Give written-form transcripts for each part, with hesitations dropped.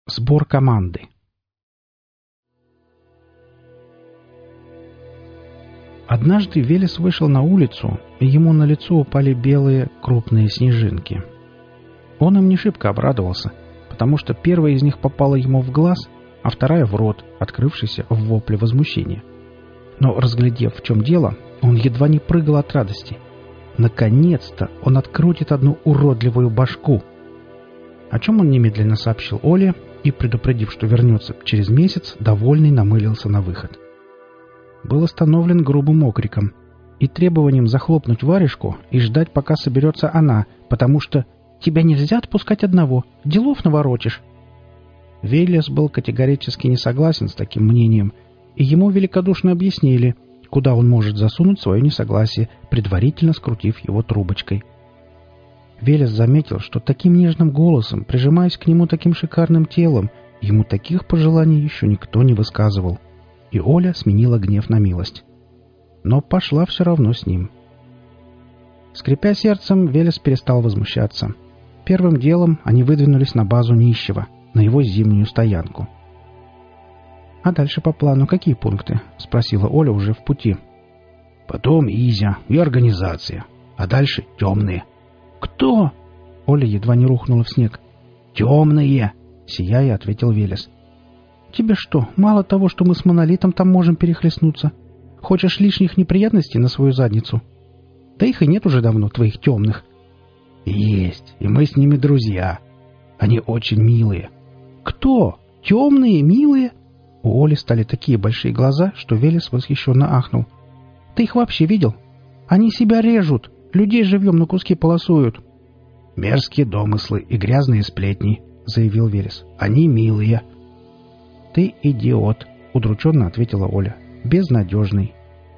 Сбор команды. Однажды Велес вышел на улицу, и ему на лицо упали белые крупные снежинки. Он им не шибко обрадовался, потому что первая из них попала ему в глаз, а вторая в рот, открывшийся в вопле возмущения. Но, разглядев, в чем дело, он едва не прыгал от радости. Наконец-то он открутит одну уродливую башку. О чем он немедленно сообщил Оле и, предупредив, что вернется через месяц, довольный намылился на выход. Был остановлен грубым окриком и требованием захлопнуть варежку и ждать, пока соберется она, потому что «тебя нельзя отпускать одного, делов наворотишь». Велес был категорически не согласен с таким мнением, и ему великодушно объяснили, куда он может засунуть свое несогласие, предварительно скрутив его трубочкой. Велес заметил, что таким нежным голосом, прижимаясь к нему таким шикарным телом, ему таких пожеланий еще никто не высказывал. И Оля сменила гнев на милость. Но пошла все равно с ним. Скрипя сердцем, Велес перестал возмущаться. Первым делом они выдвинулись на базу нищего, на его зимнюю стоянку. «А дальше по плану какие пункты?» — спросила Оля уже в пути. «Потом Изя и организация, а дальше темные». «Кто?» — Оля едва не рухнула в снег. «Темные!» — сияя, ответил Велес. «Тебе что, мало того, что мы с Монолитом там можем перехлестнуться? Хочешь лишних неприятностей на свою задницу? Да их и нет уже давно, твоих темных». «Есть, и мы с ними друзья. Они очень милые». «Кто? Темные, милые?» У Оли стали такие большие глаза, что Велес восхищенно ахнул. «Ты их вообще видел? Они себя режут, людей живьем на куски полосуют». «Мерзкие домыслы и грязные сплетни», — заявил Велес. «Они милые». «Ты идиот», — удрученно ответила Оля. «Безнадежный».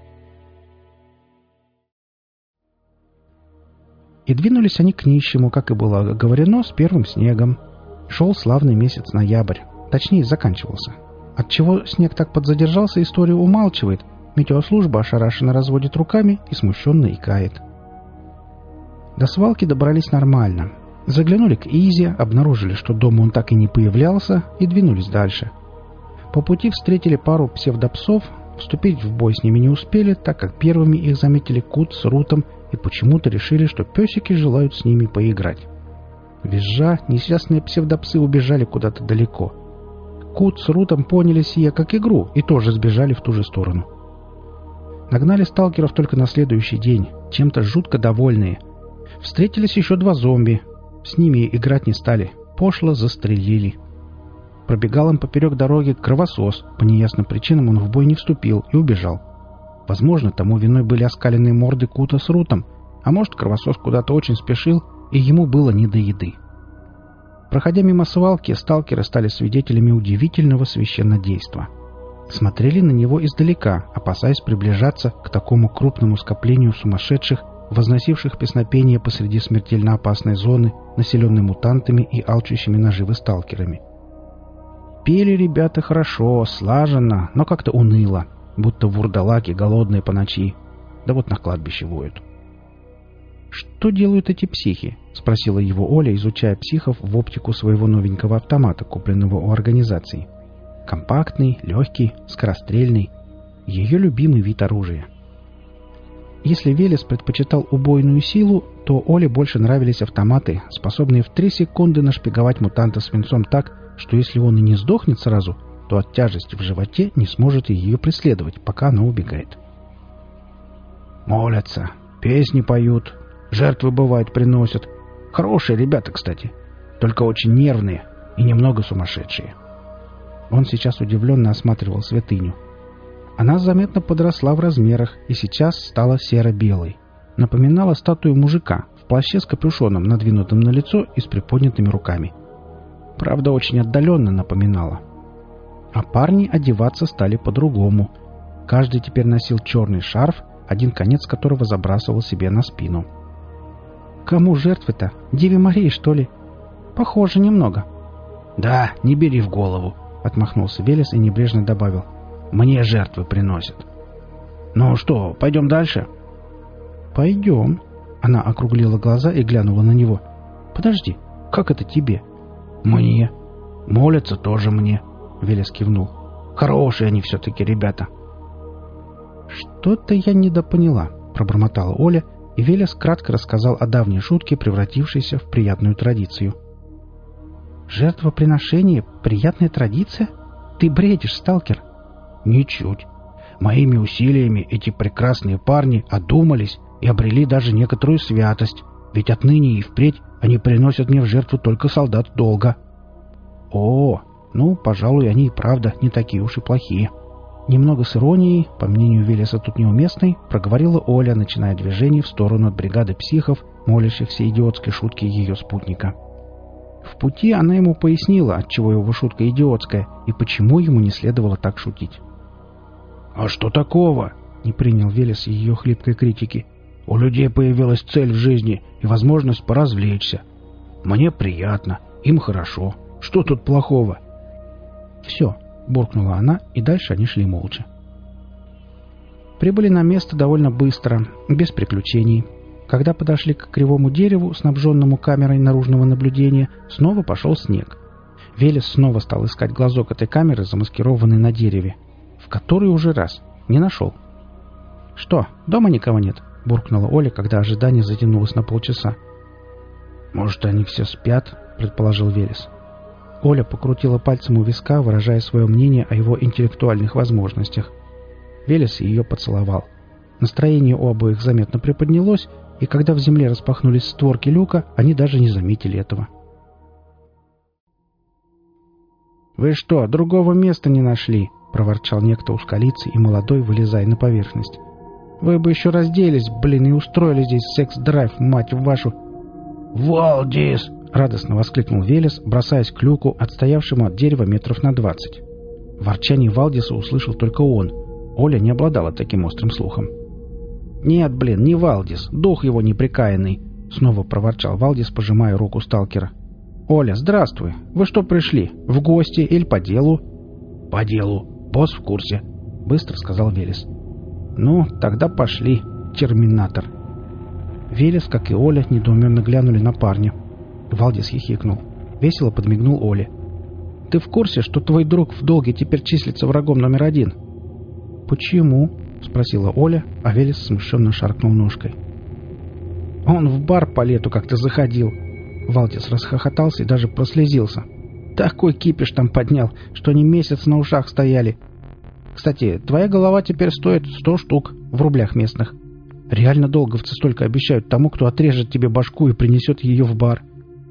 И двинулись они к нищему, как и было оговорено, с первым снегом. Шел славный месяц ноябрь, точнее, заканчивался. Отчего снег так подзадержался, историю умалчивает. Метеослужба ошарашенно разводит руками и смущенно икает. До свалки добрались нормально. Заглянули к Изе, обнаружили, что дома он так и не появлялся, и двинулись дальше. По пути встретили пару псевдопсов, вступить в бой с ними не успели, так как первыми их заметили Кут с Рутом и почему-то решили, что песики желают с ними поиграть. Визжа, несчастные псевдопсы убежали куда-то далеко. Кут с Рутом поняли сие как игру и тоже сбежали в ту же сторону. Нагнали сталкеров только на следующий день, чем-то жутко довольные. Встретились еще два зомби. С ними играть не стали, пошло застрелили. Пробегал им поперек дороги кровосос, по неясным причинам он в бой не вступил и убежал. Возможно, тому виной были оскаленные морды Кута с Рутом, а может, кровосос куда-то очень спешил, и ему было не до еды. Проходя мимо свалки, сталкеры стали свидетелями удивительного священнодейства. Смотрели на него издалека, опасаясь приближаться к такому крупному скоплению сумасшедших, возносивших песнопение посреди смертельно опасной зоны, населенной мутантами и алчущими наживы сталкерами. Пели ребята хорошо, слаженно, но как-то уныло, будто вурдалаки голодные по ночи, да вот на кладбище воют. «Что делают эти психи?» — спросила его Оля, изучая психов в оптику своего новенького автомата, купленного у организации. Компактный, легкий, скорострельный. Ее любимый вид оружия. Если Велес предпочитал убойную силу, то Оле больше нравились автоматы, способные в 3 секунды нашпиговать мутанта свинцом так, что если он и не сдохнет сразу, то от тяжести в животе не сможет ее преследовать, пока она убегает. «Молятся, песни поют, жертвы, бывает, приносят. Хорошие ребята, кстати, только очень нервные и немного сумасшедшие». Он сейчас удивленно осматривал святыню. Она заметно подросла в размерах и сейчас стала серо-белой. Напоминала статую мужика в плаще с капюшоном, надвинутым на лицо и с приподнятыми руками. Правда, очень отдаленно напоминала. А парни одеваться стали по-другому. Каждый теперь носил черный шарф, один конец которого забрасывал себе на спину. «Кому жертвы-то? Деве Марии, что ли?» «Похоже немного». «Да, не бери в голову», — отмахнулся Велес и небрежно добавил. «Мне жертвы приносят». «Ну что, пойдем дальше?» «Пойдем». Она округлила глаза и глянула на него. «Подожди, как это тебе?» «Мне». Молятся тоже мне», — Велес кивнул. «Хорошие они все-таки ребята». «Что-то я недопоняла», — пробормотала Оля, и Велес кратко рассказал о давней шутке, превратившейся в приятную традицию. «Жертвоприношение — приятная традиция? Ты бредишь, сталкер!» «Ничуть. Моими усилиями эти прекрасные парни одумались и обрели даже некоторую святость, ведь отныне и впредь они приносят мне в жертву только солдат долга». «О, ну, пожалуй, они и правда не такие уж и плохие». Немного с иронией, по мнению Велеса тут неуместной, проговорила Оля, начиная движение в сторону от бригады психов, молящихся идиотской шутке ее спутника. В пути она ему пояснила, отчего его шутка идиотская и почему ему не следовало так шутить. «А что такого?» — не принял Велес ее хлипкой критики. «У людей появилась цель в жизни и возможность поразвлечься. Мне приятно, им хорошо. Что тут плохого?» «Все», — буркнула она, и дальше они шли молча. Прибыли на место довольно быстро, без приключений. Когда подошли к кривому дереву, снабженному камерой наружного наблюдения, снова пошел снег. Велес снова стал искать глазок этой камеры, замаскированной на дереве. В который уже раз. Не нашел. «Что, дома никого нет?» — буркнула Оля, когда ожидание затянулось на полчаса. «Может, они все спят?» — предположил Велес. Оля покрутила пальцем у виска, выражая свое мнение о его интеллектуальных возможностях. Велес ее поцеловал. Настроение у обоих заметно приподнялось, и когда в земле распахнулись створки люка, они даже не заметили этого. «Вы что, другого места не нашли?» — проворчал некто узколицый и молодой, вылезая на поверхность. «Вы бы еще разделись, блин, и устроили здесь секс-драйв, мать вашу!» «Валдис!» — радостно воскликнул Велес, бросаясь к люку, отстоявшему от дерева метров на 20. Ворчание Валдиса услышал только он. Оля не обладала таким острым слухом. «Нет, блин, не Валдис, дух его неприкаянный!» — снова проворчал Валдис, пожимая руку сталкера. «Оля, здравствуй! Вы что пришли? В гости или по делу?» «По делу. Босс в курсе», — быстро сказал Велес. «Ну, тогда пошли, терминатор». Велес, как и Оля, недоуменно глянули на парня. Валдис хихикнул. Весело подмигнул Оле. «Ты в курсе, что твой друг в долге теперь числится врагом номер 1?» «Почему?» — спросила Оля, а Велес смущенно шаркнул ножкой. «Он в бар по лету как-то заходил». Валдис расхохотался и даже прослезился. «Такой кипиш там поднял, что они месяц на ушах стояли. Кстати, твоя голова теперь стоит 100 штук в рублях местных. Реально долговцы столько обещают тому, кто отрежет тебе башку и принесет ее в бар».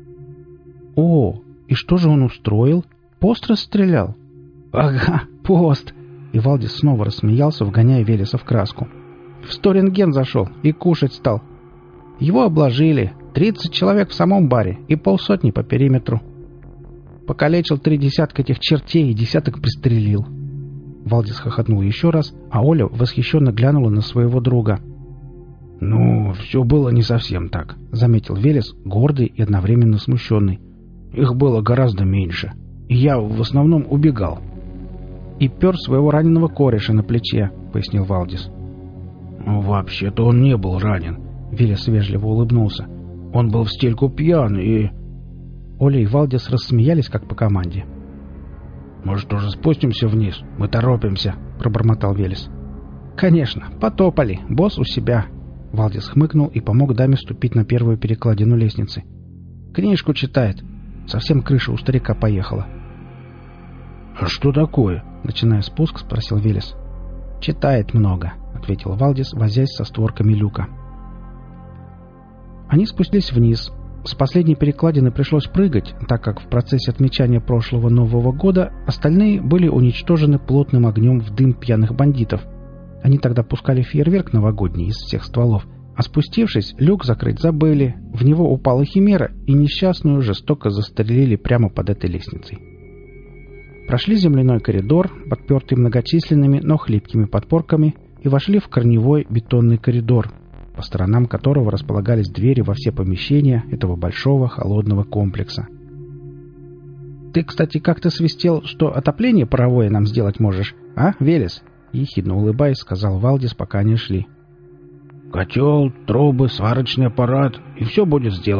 «О, и что же он устроил? Пост расстрелял?» «Ага, пост!» И Валдис снова рассмеялся, вгоняя Велеса в краску. «В 100 рентген зашел и кушать стал. Его обложили. 30 человек в самом баре и 50 по периметру. Покалечил 3 десятка этих чертей и 10 пристрелил». Валдис хохотнул еще раз, а Оля восхищенно глянула на своего друга. «Ну, все было не совсем так», — заметил Велес, гордый и одновременно смущенный. «Их было гораздо меньше, и я в основном убегал». «И пер своего раненого кореша на плече», — пояснил Валдис. «Ну, вообще-то он не был ранен», — Велес вежливо улыбнулся. «Он был в стельку пьян и...» Оля и Валдис рассмеялись, как по команде. «Может, уже спустимся вниз? Мы торопимся», — пробормотал Велес. «Конечно, потопали. Босс у себя». Валдис хмыкнул и помог даме ступить на первую перекладину лестницы. «Книжку читает. Совсем крыша у старика поехала». «А что такое?» — начиная спуск, спросил Велес. «Читает много», — ответил Валдис, возясь со створками люка. Они спустились вниз. С последней перекладины пришлось прыгать, так как в процессе отмечания прошлого Нового года остальные были уничтожены плотным огнем в дым пьяных бандитов. Они тогда пускали фейерверк новогодний из всех стволов, а спустившись, люк закрыть забыли, в него упала химера, и несчастную жестоко застрелили прямо под этой лестницей. Прошли земляной коридор, подпертый многочисленными, но хлипкими подпорками, и вошли в корневой бетонный коридор, по сторонам которого располагались двери во все помещения этого большого холодного комплекса. «Ты, кстати, как-то свистел, что отопление паровое нам сделать можешь, а, Велес?» — ехидно улыбаясь, сказал Валдис, пока они шли. «Котел, трубы, сварочный аппарат, и все будет сделано»,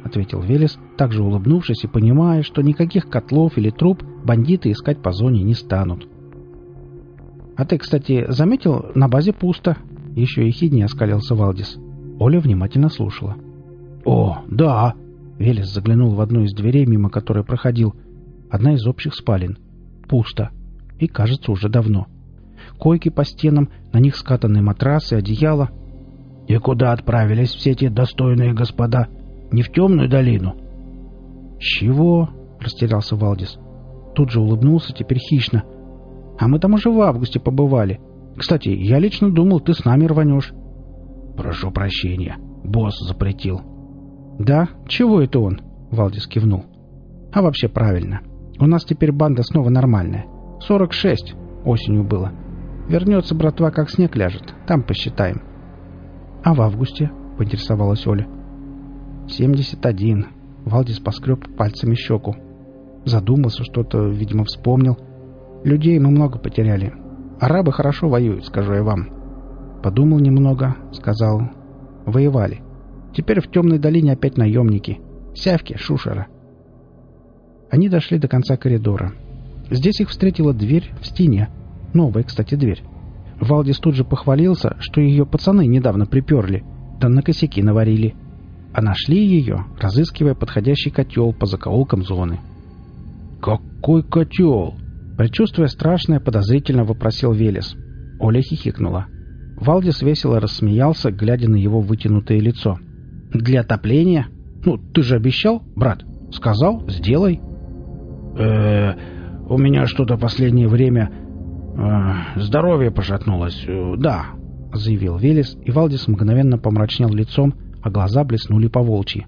— ответил Велес, также улыбнувшись и понимая, что никаких котлов или труб бандиты искать по зоне не станут. «А ты, кстати, заметил, на базе пусто?» — еще ехиднее оскалился Валдис. Оля внимательно слушала. «О, да!» — Велес заглянул в одну из дверей, мимо которой проходил. Одна из общих спален. Пусто. И, кажется, уже давно. Койки по стенам, на них скатанные матрасы, одеяла. «И куда отправились все эти достойные господа? Не в темную долину?» «Чего?» — растерялся Валдис. Тут же улыбнулся, теперь хищно. «А мы там уже в августе побывали. Кстати, я лично думал, ты с нами рванешь». «Прошу прощения. Босс запретил». «Да? Чего это он?» — Валдис кивнул. «А вообще правильно. У нас теперь банда снова нормальная. 46 осенью было. Вернется братва, как снег ляжет. Там посчитаем». «А в августе?» — поинтересовалась Оля. 71. Валдис поскреб пальцами щеку. Задумался, что-то, видимо, вспомнил. «Людей мы много потеряли. Арабы хорошо воюют, скажу я вам». Подумал немного, сказал: «Воевали. Теперь в темной долине опять наемники. Сявки, шушера». Они дошли до конца коридора. Здесь их встретила дверь в стене. Новая, кстати, дверь. Валдис тут же похвалился, что ее пацаны недавно приперли, да на косяки наварили. А нашли ее, разыскивая подходящий котел по закоулкам зоны. «Какой котел?» Предчувствуя страшное, подозрительно вопросил Велес. Оля хихикнула. Валдис весело рассмеялся, глядя на его вытянутое лицо. «Для отопления? Ну, ты же обещал, брат. Сказал, сделай». У меня что-то последнее время... здоровье пошатнулось. Да», — заявил Велес, и Валдис мгновенно помрачнел лицом, а глаза блеснули по-волчьи.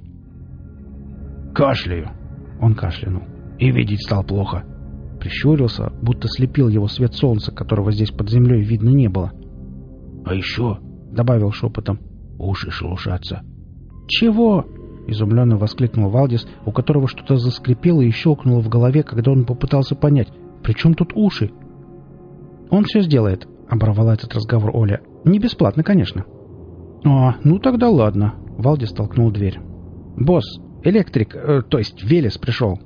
«Кашляю». Он кашлянул. «И видеть стал плохо». Прищурился, будто слепил его свет солнца, которого здесь под землей видно не было. «А еще», — добавил шепотом, — «уши шелушатся». «Чего?» — изумленно воскликнул Валдис, у которого что-то заскрипело и щелкнуло в голове, когда он попытался понять, при чем тут уши. «Он все сделает», — оборвала этот разговор Оля. «Не бесплатно, конечно». «А, ну тогда ладно», — Валдис толкнул дверь. «Босс, электрик, то есть Велес пришел».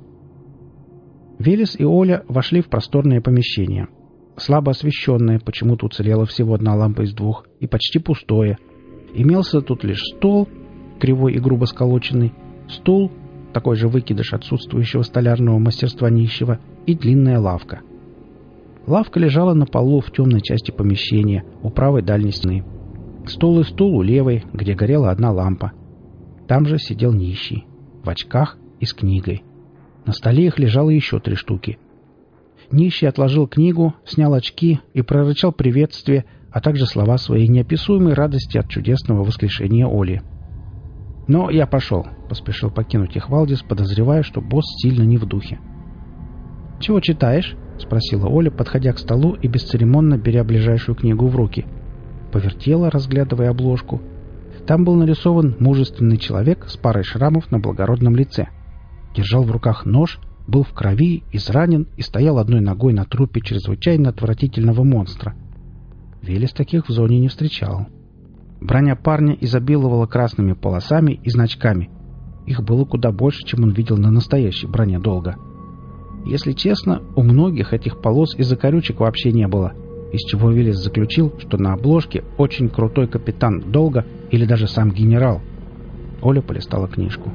Велес и Оля вошли в просторное помещение. Слабо освещенное, почему-то уцелела всего одна лампа из двух, и почти пустое. Имелся тут лишь стол, кривой и грубо сколоченный, стул, такой же выкидыш отсутствующего столярного мастерства нищего, и длинная лавка. Лавка лежала на полу в темной части помещения, у правой дальней стены. Стол и стул у левой, где горела одна лампа. Там же сидел нищий, в очках и с книгой. На столе их лежало еще 3 штуки. Нищий отложил книгу, снял очки и прорычал приветствие, а также слова своей неописуемой радости от чудесного воскрешения Оли. «Но я пошел», — поспешил покинуть их Валдис, подозревая, что босс сильно не в духе. «Чего читаешь?» — спросила Оля, подходя к столу и бесцеремонно беря ближайшую книгу в руки. Повертела, разглядывая обложку. Там был нарисован мужественный человек с парой шрамов на благородном лице. Держал в руках нож, был в крови, изранен и стоял одной ногой на трупе чрезвычайно отвратительного монстра. Велес таких в зоне не встречал. Броня парня изобиловала красными полосами и значками. Их было куда больше, чем он видел на настоящей броне Долга. Если честно, у многих этих полос и закорючек вообще не было, из чего Велес заключил, что на обложке очень крутой капитан Долга или даже сам генерал. Оля полистала книжку.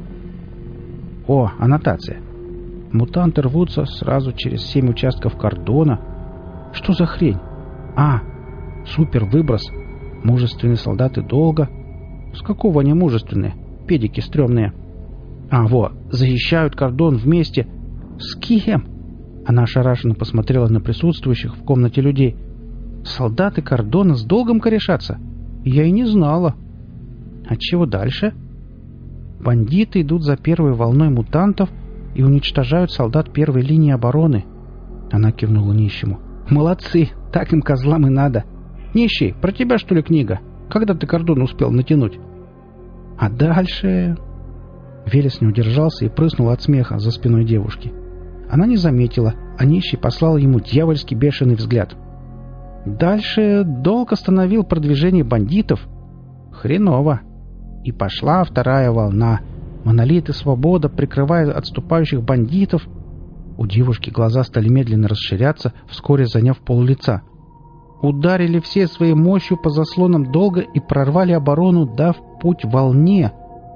О, аннотация. Мутанты рвутся сразу через 7 участков кордона. Что за хрень? А, супер-выброс. Мужественные солдаты Долга. С какого они мужественные? Педики стрёмные. А, во, защищают кордон вместе. С кем? Она ошарашенно посмотрела на присутствующих в комнате людей. Солдаты кордона с Долгом корешатся? Я и не знала. А чего дальше? Бандиты идут за первой волной мутантов и уничтожают солдат первой линии обороны. Она кивнула нищему. Молодцы, так им козлам и надо. Нищий, про тебя что ли книга? Когда ты кордон успел натянуть? А дальше... Велес не удержался и прыснул от смеха за спиной девушки. Она не заметила, а нищий послал ему дьявольский бешеный взгляд. Дальше Долг остановил продвижение бандитов. Хреново. И пошла вторая волна. Монолит и свобода прикрывают отступающих бандитов. У девушки глаза стали медленно расширяться, вскоре заняв пол-лица. Ударили все своей мощью по заслонам долга и прорвали оборону, дав путь волне.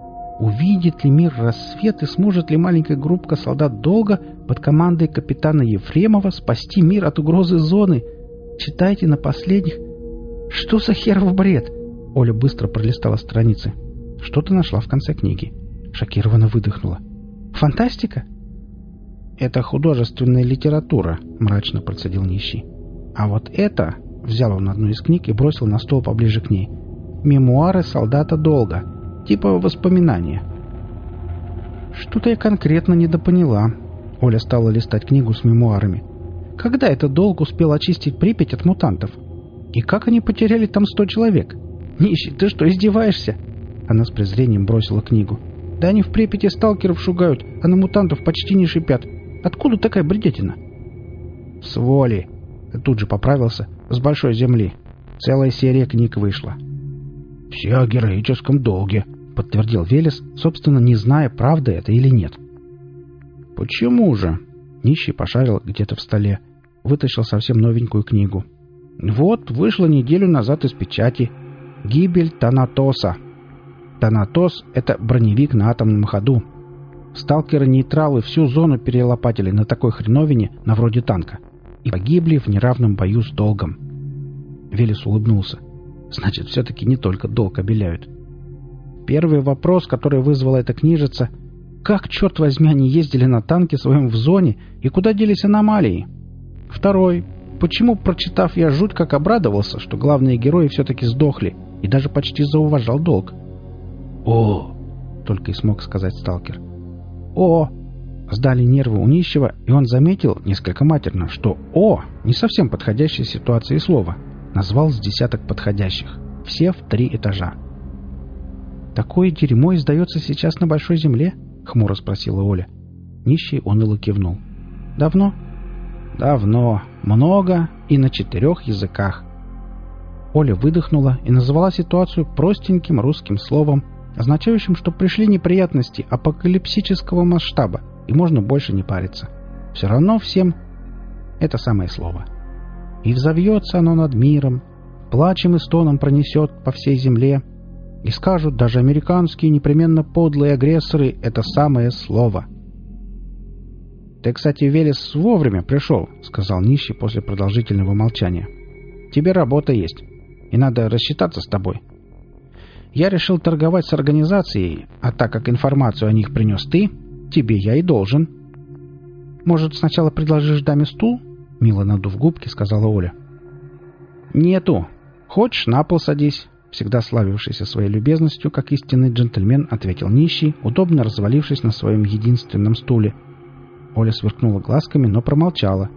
Увидит ли мир рассвет и сможет ли маленькая группка солдат долга под командой капитана Ефремова спасти мир от угрозы зоны? Читайте на последних. Что за херов бред? Оля быстро пролистала страницы. Что-то нашла в конце книги. Шокированно выдохнула. Фантастика? Это художественная литература, мрачно процедил нищий. А вот это... Взял он одну из книг и бросил на стол поближе к ней. «Мемуары солдата долга. Типа воспоминания». «Что-то я конкретно недопоняла». Оля стала листать книгу с мемуарами. «Когда этот долг успел очистить Припять от мутантов? И как они потеряли там 100 человек? Нищий, ты что, издеваешься?» Она с презрением бросила книгу. «Да они в Припяти сталкеров шугают, а на мутантов почти не шипят. Откуда такая бредятина?» «С воли!» Тут же поправился. «С большой земли. Целая серия книг вышла». «Все о героическом долге», — подтвердил Велес, собственно, не зная, правда это или нет. «Почему же?» Нищий пошарил где-то в столе. Вытащил совсем новенькую книгу. «Вот, вышла неделю назад из печати. Гибель Танатоса». Танатос — это броневик на атомном ходу. Сталкеры-нейтралы всю зону перелопатили на такой хреновине, на вроде танка, и погибли в неравном бою с долгом. Велес улыбнулся. Значит, все-таки не только долг обеляют. Первый вопрос, который вызвала эта книжица: как, черт возьми, они ездили на танке своем в зоне и куда делись аномалии? Второй: почему, прочитав, я жуть как обрадовался, что главные герои все-таки сдохли, и даже почти зауважал долг? «О!» — только и смог сказать сталкер. «О!» Сдали нервы у нищего, и он заметил, несколько матерно, что «о» не совсем подходящая ситуации слова. Назвал с десяток подходящих. Все в 3 этажа. «Такое дерьмо издается сейчас на Большой Земле?» — хмуро спросила Оля. Нищий уныло кивнул. «Давно?» «Давно. Много и на 4 языках». Оля выдохнула и назвала ситуацию простеньким русским словом, означающим, что пришли неприятности апокалипсического масштаба, и можно больше не париться. Все равно всем это самое слово. И взовьется оно над миром, плачем и стоном пронесет по всей земле, и скажут даже американские непременно подлые агрессоры это самое слово. «Ты, кстати, Велес, вовремя пришел», — сказал нищий после продолжительного молчания. «Тебе работа есть, и надо рассчитаться с тобой. Я решил торговать с организацией, а так как информацию о них принес ты, тебе я и должен». «Может, сначала предложишь даме стул?» — мило надув губки, сказала Оля. «Нету. Хочешь, на пол садись», — всегда славившийся своей любезностью, как истинный джентльмен, ответил нищий, удобно развалившись на своем единственном стуле. Оля сверкнула глазками, но промолчала.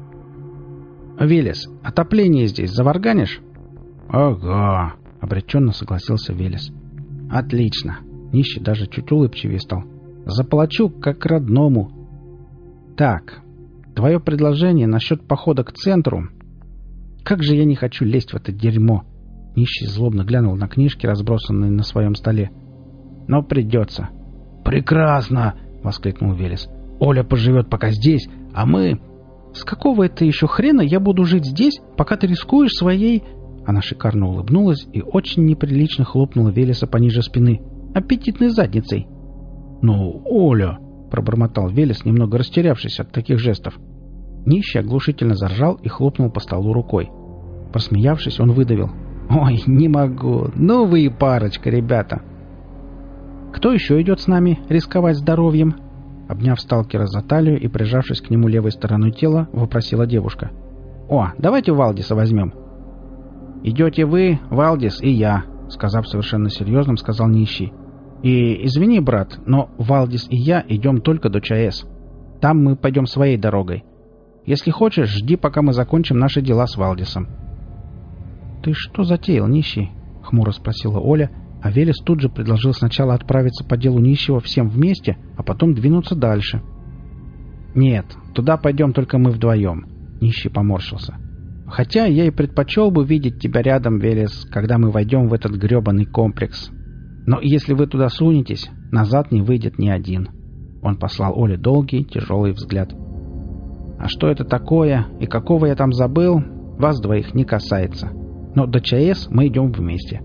«Велес, отопление здесь заварганишь?» «Ага», — обреченно согласился Велес. «Отлично». Нищий даже чуть улыбчивее стал. «Заплачу, как родному». «Так, твое предложение насчет похода к центру. Как же я не хочу лезть в это дерьмо!» Нищий злобно глянул на книжки, разбросанные на своем столе. «Но придется». «Прекрасно!» — воскликнул Велес. «Оля поживет пока здесь, а мы...» «С какого это еще хрена я буду жить здесь, пока ты рискуешь своей...» Она шикарно улыбнулась и очень неприлично хлопнула Велеса пониже спины. «Аппетитной задницей». «Ну, Оля...» — пробормотал Велес, немного растерявшись от таких жестов. Нищий оглушительно заржал и хлопнул по столу рукой. Посмеявшись, он выдавил: «Ой, не могу. Ну вы и парочка, ребята». «Кто еще идет с нами рисковать здоровьем?» Обняв сталкера за талию и прижавшись к нему левой стороной тела, вопросила девушка. «О, давайте Валдиса возьмем». «Идете вы, Валдис и я», — сказав совершенно серьезным, сказал нищий. «И извини, брат, но Валдис и я идем только до ЧАЭС. Там мы пойдем своей дорогой. Если хочешь, жди, пока мы закончим наши дела с Валдисом». «Ты что затеял, нищий?» — хмуро спросила Оля, а Велес тут же предложил сначала отправиться по делу нищего всем вместе, а потом двинуться дальше. «Нет, туда пойдем только мы вдвоем», — нищий поморщился. «Хотя я и предпочел бы видеть тебя рядом, Велес, когда мы войдем в этот гребаный комплекс. Но если вы туда сунетесь, назад не выйдет ни один». Он послал Оле долгий, тяжелый взгляд. «А что это такое и какого я там забыл, вас двоих не касается. Но до ЧАЭС мы идем вместе».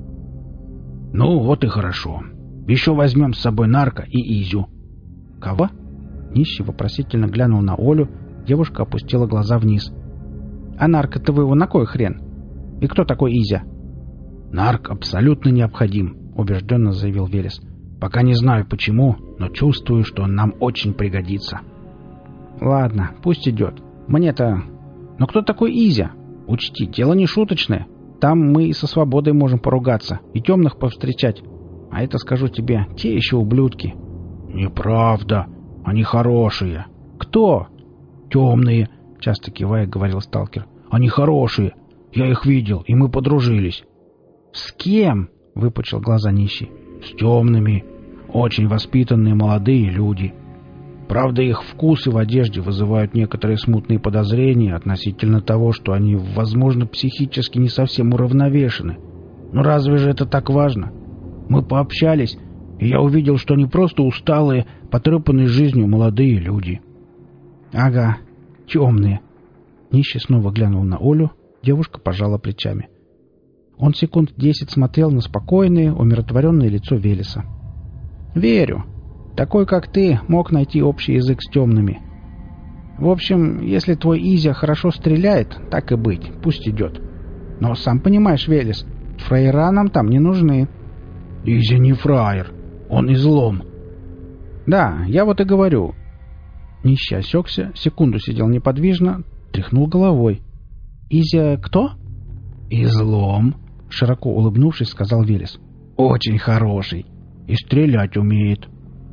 «Ну, вот и хорошо. Еще возьмем с собой Нарка и Изю». «Кого?» Нищий вопросительно глянул на Олю, девушка опустила глаза вниз. «А Нарка-то вы его на кой хрен? И кто такой Изя?» «Нарк абсолютно необходим», — убежденно заявил Велес. «Пока не знаю почему, но чувствую, что он нам очень пригодится». «Ладно, пусть идет. Мне-то... Но кто такой Изя? Учти, дело не шуточное. Там мы и со свободой можем поругаться, и темных повстречать. А это, скажу тебе, те еще ублюдки». «Неправда. Они хорошие». «Кто?» «Темные», — часто кивая, говорил сталкер. «Они хорошие. Я их видел, и мы подружились». «С кем?» — выпучил глаза нищий. «С темными. Очень воспитанные молодые люди. Правда, их вкусы в одежде вызывают некоторые смутные подозрения относительно того, что они, возможно, психически не совсем уравновешены. Но разве же это так важно? Мы пообщались, и я увидел, что они просто усталые, потрепанные жизнью молодые люди». «Ага, темные». Нищий снова глянул на Олю, девушка пожала плечами. Он секунд 10 смотрел на спокойное, умиротворенное лицо Велеса. «Верю. Такой, как ты, мог найти общий язык с темными. В общем, если твой Изя хорошо стреляет, так и быть, пусть идет. Но сам понимаешь, Велес, фраера нам там не нужны». «Изя не фраер. Он излом». «Да, я вот и говорю». Нищий осекся, секунду сидел неподвижно, тряхнул головой. «Изя кто?» «Излом», — широко улыбнувшись, сказал Велес. «Очень хороший. И стрелять умеет».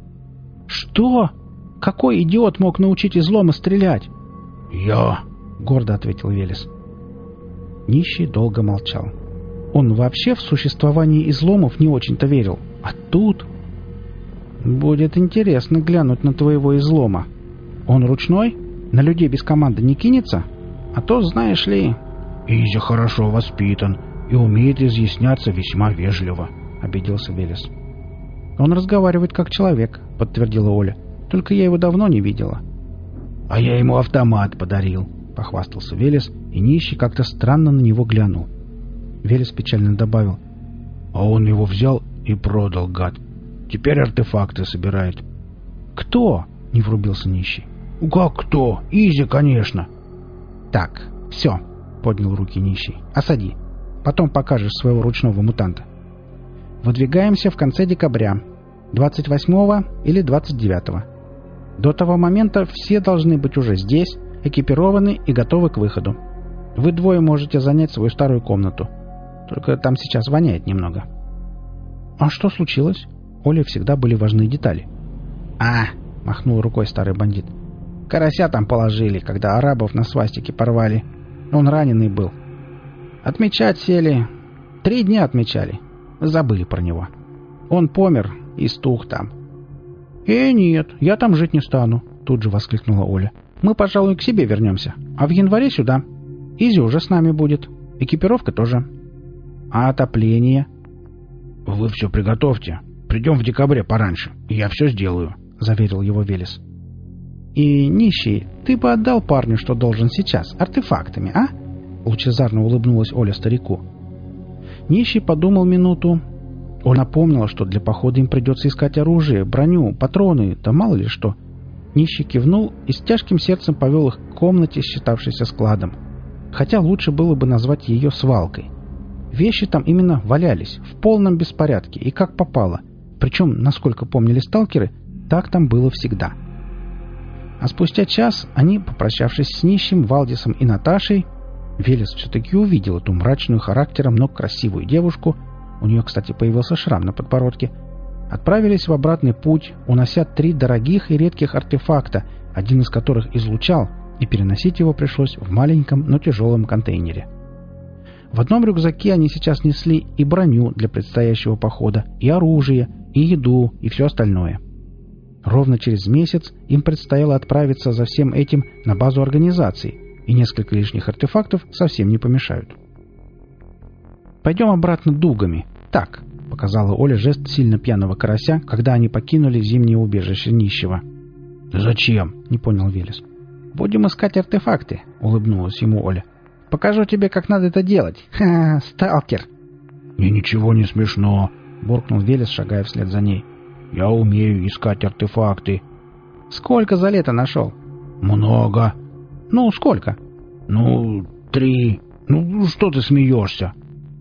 «Что? Какой идиот мог научить излома стрелять?» «Я», — гордо ответил Велес. Нищий долго молчал. Он вообще в существование изломов не очень-то верил. А тут... «Будет интересно глянуть на твоего излома. Он ручной? На людей без команды не кинется? А то, знаешь ли...» «Изя хорошо воспитан и умеет изъясняться весьма вежливо», — обиделся Велес. «Он разговаривает как человек», — подтвердила Оля. «Только я его давно не видела». «А я ему автомат подарил», — похвастался Велес, и нищий как-то странно на него глянул. Велес печально добавил. «А он его взял и продал, гад. Теперь артефакты собирает». «Кто?» — не врубился нищий. «Как кто? Изя, конечно». «Так, все», — поднял руки нищий. «Осади. Потом покажешь своего ручного мутанта. Выдвигаемся в конце декабря, 28 или 29. До того момента все должны быть уже здесь, экипированы и готовы к выходу. Вы двое можете занять свою старую комнату. Только там сейчас воняет немного». «А что случилось?» Оле всегда были важны детали. — махнул рукой старый бандит. «Карася там положили, когда арабов на свастике порвали. Он раненый был. Отмечать сели. 3 дня отмечали. Забыли про него. Он помер и стух там». «Нет, я там жить не стану», — тут же воскликнула Оля. «Мы, пожалуй, к себе вернемся, а в январе сюда. Изи уже с нами будет. Экипировка тоже». «А отопление?» «Вы все приготовьте. Придем в декабре пораньше, и я все сделаю», — заверил его Велес. «И, нищий, ты бы отдал парню, что должен сейчас, артефактами, а?» Лучезарно улыбнулась Оля старику. Нищий подумал минуту. Он напомнил, что для похода им придется искать оружие, броню, патроны, да мало ли что. Нищий кивнул и с тяжким сердцем повел их к комнате, считавшейся складом. Хотя лучше было бы назвать ее свалкой. Вещи там именно валялись, в полном беспорядке и как попало. Причем, насколько помнили сталкеры, так там было всегда. А спустя час они, попрощавшись с нищим, Валдисом и Наташей, Велес все-таки увидел эту мрачную характером, но красивую девушку, у нее, кстати, появился шрам на подбородке, отправились в обратный путь, унося 3 дорогих и редких артефакта, один из которых излучал, и переносить его пришлось в маленьком, но тяжелом контейнере. В одном рюкзаке они сейчас несли и броню для предстоящего похода, и оружие, и еду, и все остальное. Ровно через месяц им предстояло отправиться за всем этим на базу организации, и несколько лишних артефактов совсем не помешают. «Пойдем обратно дугами. Так, показала Оля жест сильно пьяного карася, когда они покинули зимнее убежище нищего. «Зачем?» — не понял Велес. «Будем искать артефакты», — улыбнулась ему Оля. «Покажу тебе, как надо это делать. Ха, сталкер!» «Мне ничего не смешно», — буркнул Велес, шагая вслед за ней. «Я умею искать артефакты». «Сколько за лето нашел?» «Много». «Ну, сколько?» 3. Что ты смеешься?»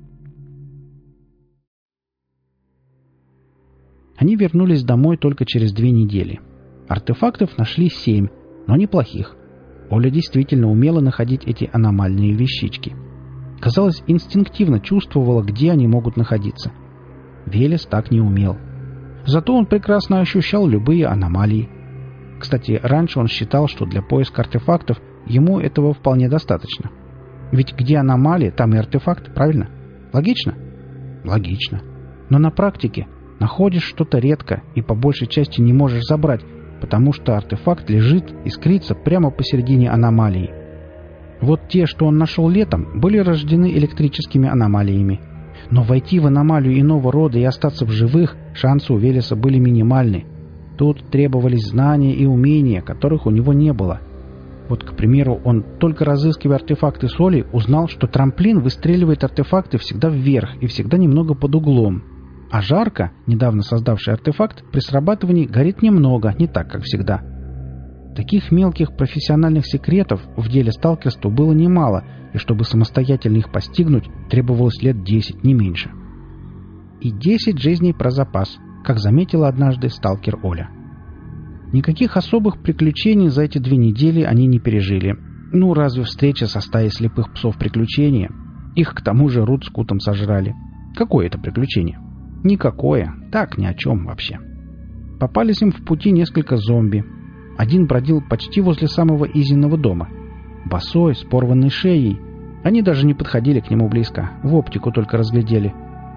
Они вернулись домой только через 2 недели. Артефактов нашли 7, но неплохих. Оля действительно умела находить эти аномальные вещички. Казалось, инстинктивно чувствовала, где они могут находиться. Велес так не умел. Зато он прекрасно ощущал любые аномалии. Кстати, раньше он считал, что для поиска артефактов ему этого вполне достаточно. Ведь где аномалия, там и артефакт, правильно? Логично? Логично. Но на практике находишь что-то редко и по большей части не можешь забрать, потому что артефакт лежит, искрится прямо посередине аномалии. Вот те, что он нашел летом, были рождены электрическими аномалиями. Но войти в аномалию иного рода и остаться в живых шансы у Велеса были минимальны. Тут требовались знания и умения, которых у него не было. Вот, к примеру, он, только разыскивая артефакты соли, узнал, что трамплин выстреливает артефакты всегда вверх и всегда немного под углом. А жарко, недавно создавший артефакт, при срабатывании горит немного, не так, как всегда. Таких мелких профессиональных секретов в деле сталкерства было немало, и чтобы самостоятельно их постигнуть, требовалось лет 10, не меньше. И 10 жизней про запас, как заметила однажды сталкер Оля. Никаких особых приключений за эти 2 недели они не пережили. Разве встреча со стаей слепых псов приключения? Их к тому же Рут с Кутом сожрали. Какое это приключение? Никакое. Так, ни о чем вообще. Попались им в пути несколько зомби. Один бродил почти возле самого Изиного дома. Босой, с порванной шеей. Они даже не подходили к нему близко. В оптику только разглядели.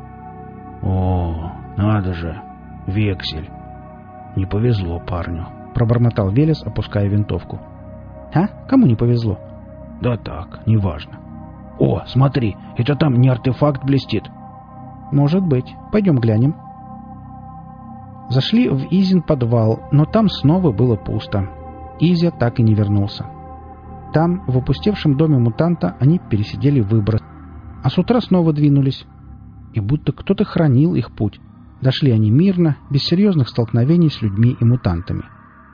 «О, надо же! Вексель! Не повезло парню», — пробормотал Велес, опуская винтовку. «А? Кому не повезло?» «Да так, неважно». «О, смотри, это там не артефакт блестит». «Может быть. Пойдем глянем». Зашли в Изин подвал, но там снова было пусто. Изя так и не вернулся. Там, в опустевшем доме мутанта, они пересидели выброс. А с утра снова двинулись. И будто кто-то хранил их путь. Дошли они мирно, без серьезных столкновений с людьми и мутантами.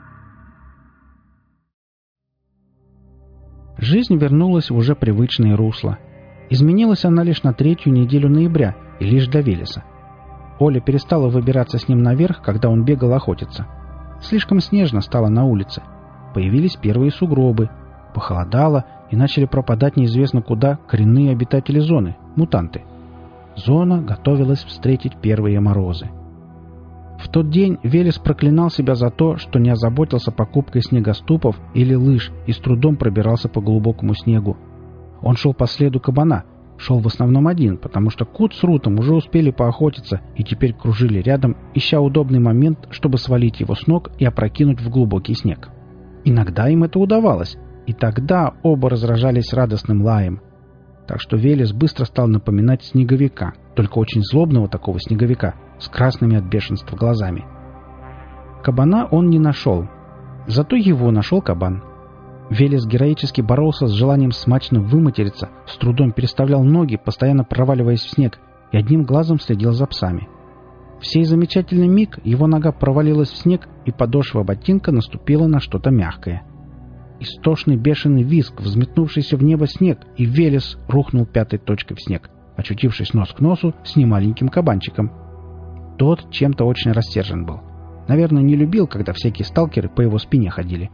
Жизнь вернулась в уже привычное русло. Изменилась она лишь на 3-ю неделю ноября, и лишь для Велеса. Оля перестала выбираться с ним наверх, когда он бегал охотиться. Слишком снежно стало на улице. Появились первые сугробы. Похолодало, и начали пропадать неизвестно куда коренные обитатели зоны, мутанты. Зона готовилась встретить первые морозы. В тот день Велес проклинал себя за то, что не озаботился покупкой снегоступов или лыж и с трудом пробирался по глубокому снегу. Он шел по следу кабана, шел в основном один, потому что Кут с Рутом уже успели поохотиться и теперь кружили рядом, ища удобный момент, чтобы свалить его с ног и опрокинуть в глубокий снег. Иногда им это удавалось, и тогда оба разражались радостным лаем. Так что Велес быстро стал напоминать снеговика, только очень злобного такого снеговика, с красными от бешенства глазами. Кабана он не нашел, зато его нашел кабан. Велес героически боролся с желанием смачно выматериться, с трудом переставлял ноги, постоянно проваливаясь в снег, и одним глазом следил за псами. В сей замечательный миг его нога провалилась в снег, и подошва ботинка наступила на что-то мягкое. Истошный бешеный визг, взметнувшийся в небо снег, и Велес рухнул 5-й точкой в снег, очутившись нос к носу с немаленьким кабанчиком. Тот чем-то очень рассержен был. Наверное, не любил, когда всякие сталкеры по его спине ходили.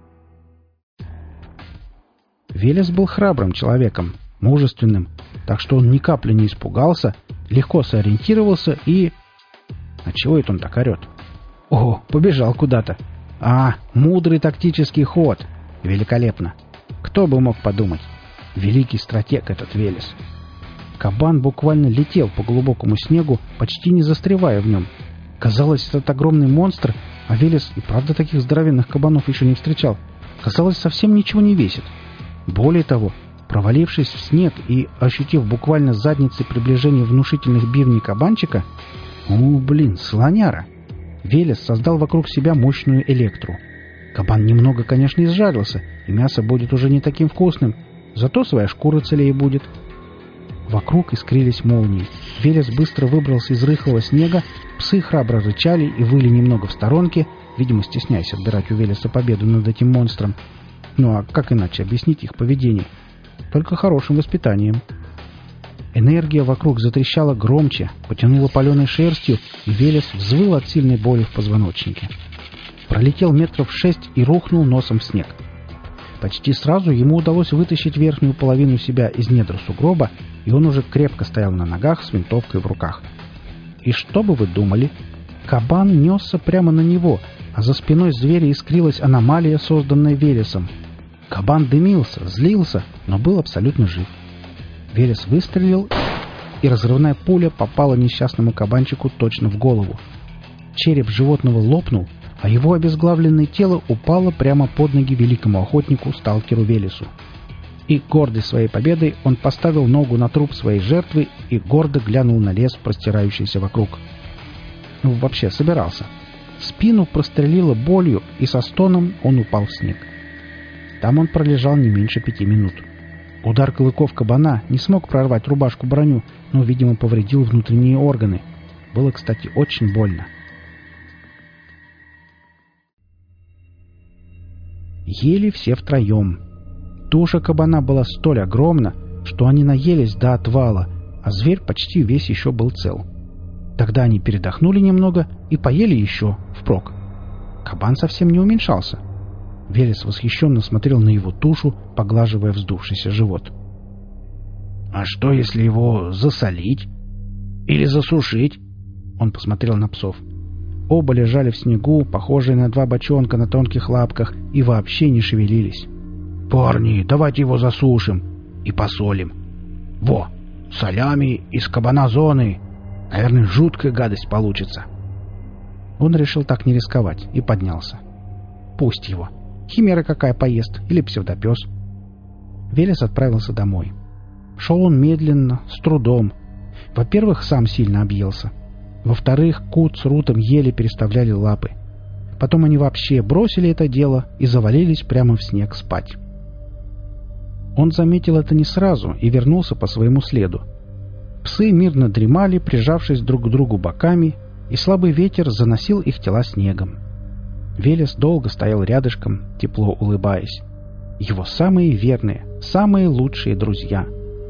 Велес был храбрым человеком, мужественным, так что он ни капли не испугался, легко сориентировался и... А чего это он так орет? О, побежал куда-то. Мудрый тактический ход. Великолепно. Кто бы мог подумать? Великий стратег этот Велес. Кабан буквально летел по глубокому снегу, почти не застревая в нем. Казалось, этот огромный монстр, а Велес и правда таких здоровенных кабанов еще не встречал, казалось, совсем ничего не весит. Более того, Провалившись в снег и ощутив буквально задницей приближение внушительных бивней кабанчика, слоняра! Велес создал вокруг себя мощную электру. Кабан немного, конечно, изжарился, и мясо будет уже не таким вкусным, зато своя шкура целее будет. Вокруг искрились молнии. Велес быстро выбрался из рыхлого снега, псы храбро рычали и выли немного в сторонке, видимо, стесняясь отбирать у Велеса победу над этим монстром. Ну а как иначе объяснить их поведение? Только хорошим воспитанием. Энергия вокруг затрещала громче, потянула паленой шерстью, и Велес взвыл от сильной боли в позвоночнике. Пролетел метров 6 и рухнул носом в снег. Почти сразу ему удалось вытащить верхнюю половину себя из недр сугроба, и он уже крепко стоял на ногах с винтовкой в руках. И что бы вы думали? Кабан несся прямо на него, а за спиной зверя искрилась аномалия, созданная Велесом. Кабан дымился, злился, но был абсолютно жив. Велес выстрелил, и разрывная пуля попала несчастному кабанчику точно в голову. Череп животного лопнул, а его обезглавленное тело упало прямо под ноги великому охотнику-сталкеру Велесу. И, гордый своей победой, он поставил ногу на труп своей жертвы и гордо глянул на лес, простирающийся вокруг. Вообще собирался. Спину прострелило болью, и со стоном он упал в снег. Там он пролежал не меньше 5 минут. Удар клыков кабана не смог прорвать рубашку-броню, но, видимо, повредил внутренние органы. Было, кстати, очень больно. Ели все втроем. Туша кабана была столь огромна, что они наелись до отвала, а зверь почти весь еще был цел. Тогда они передохнули немного и поели еще впрок. Кабан совсем не уменьшался. Велес восхищенно смотрел на его тушу, поглаживая вздувшийся живот. «А что, если его засолить? Или засушить?» Он посмотрел на псов. Оба лежали в снегу, похожие на 2 бочонка на тонких лапках, и вообще не шевелились. «Парни, давайте его засушим и посолим. Во, солями из кабана зоны. Наверное, жуткая гадость получится». Он решил так не рисковать и поднялся. «Пусть его. Химера какая поест, или псевдопес». Велес отправился домой. Шел он медленно, с трудом. Во-первых, сам сильно объелся. Во-вторых, Кут с Рутом еле переставляли лапы. Потом они вообще бросили это дело и завалились прямо в снег спать. Он заметил это не сразу и вернулся по своему следу. Псы мирно дремали, прижавшись друг к другу боками, и слабый ветер заносил их тела снегом. Велес долго стоял рядышком, тепло улыбаясь. Его самые верные, самые лучшие друзья.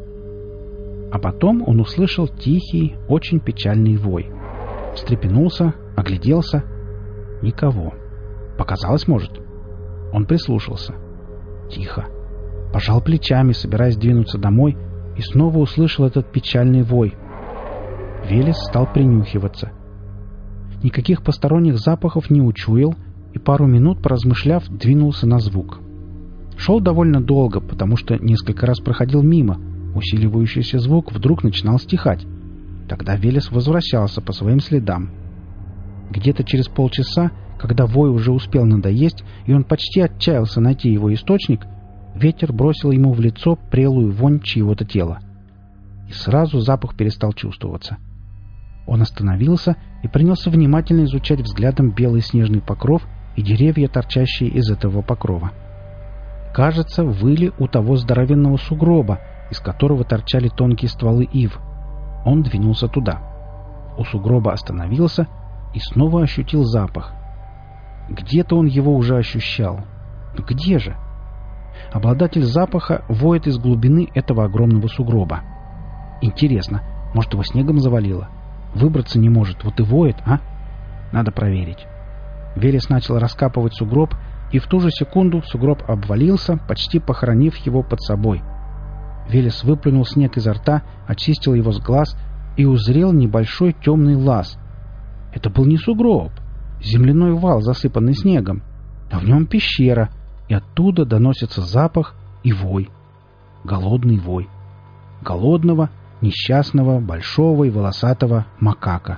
А потом он услышал тихий, очень печальный вой. Встрепенулся, огляделся. Никого. Показалось, может? Он прислушался. Тихо. Пожал плечами, собираясь двинуться домой, и снова услышал этот печальный вой. Велес стал принюхиваться. Никаких посторонних запахов не учуял, и пару минут, поразмышляв, двинулся на звук. Шел довольно долго, потому что несколько раз проходил мимо. Усиливающийся звук вдруг начинал стихать. Тогда Велес возвращался по своим следам. Где-то через полчаса, когда вой уже успел надоесть, и он почти отчаялся найти его источник, ветер бросил ему в лицо прелую вонь чьего-то тела. И сразу запах перестал чувствоваться. Он остановился и принялся внимательно изучать взглядом белый снежный покров и деревья, торчащие из этого покрова. Кажется, выли у того здоровенного сугроба, из которого торчали тонкие стволы ив. Он двинулся туда. У сугроба остановился и снова ощутил запах. Где-то он его уже ощущал. Но где же? Обладатель запаха воет из глубины этого огромного сугроба. Интересно, может, его снегом завалило? Выбраться не может, вот и воет, а? Надо проверить. Велес начал раскапывать сугроб, и в ту же секунду сугроб обвалился, почти похоронив его под собой. Велес выплюнул снег изо рта, очистил его с глаз и узрел небольшой темный лаз. Это был не сугроб, земляной вал, засыпанный снегом, а в нем пещера, и оттуда доносится запах и вой. Голодный вой. Голодного, несчастного, большого и волосатого макака.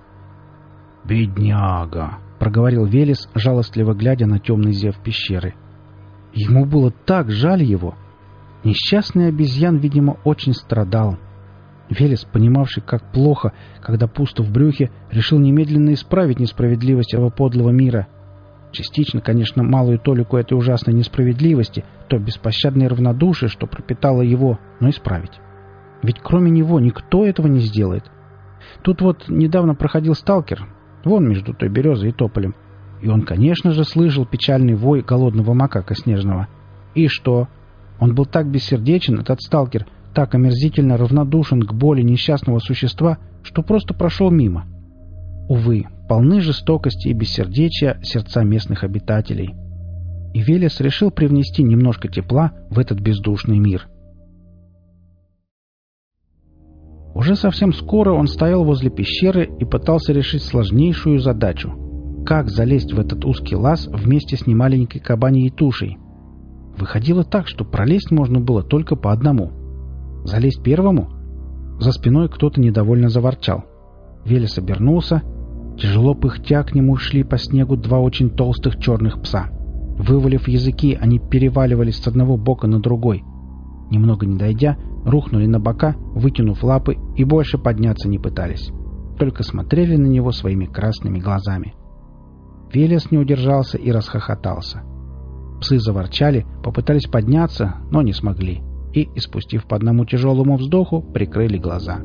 «Бедняга!» — проговорил Велес, жалостливо глядя на темный зев пещеры. Ему было так жаль его. Несчастный обезьян, видимо, очень страдал. Велес, понимавший, как плохо, когда пусто в брюхе, решил немедленно исправить несправедливость этого подлого мира. Частично, конечно, малую толику этой ужасной несправедливости, то беспощадное равнодушие, что пропитало его, но исправить. Ведь кроме него никто этого не сделает. Тут вот недавно проходил сталкер, вон между той березой и тополем, и он, конечно же, слышал печальный вой голодного макака снежного. И что? Он был так бессердечен, этот сталкер, так омерзительно равнодушен к боли несчастного существа, что просто прошел мимо. Увы, полны жестокости и бессердечия сердца местных обитателей. И Велес решил привнести немножко тепла в этот бездушный мир. Уже совсем скоро он стоял возле пещеры и пытался решить сложнейшую задачу. Как залезть в этот узкий лаз вместе с немаленькой кабаньей тушей? Выходило так, что пролезть можно было только по одному. Залезть первому? За спиной кто-то недовольно заворчал. Велес обернулся. Тяжело пыхтя к нему шли по снегу два очень толстых черных пса. Вывалив языки, они переваливались с одного бока на другой. Немного не дойдя, рухнули на бока, вытянув лапы, и больше подняться не пытались. Только смотрели на него своими красными глазами. Велес не удержался и расхохотался. Псы заворчали, попытались подняться, но не смогли, и, испустив по одному тяжелому вздоху, прикрыли глаза.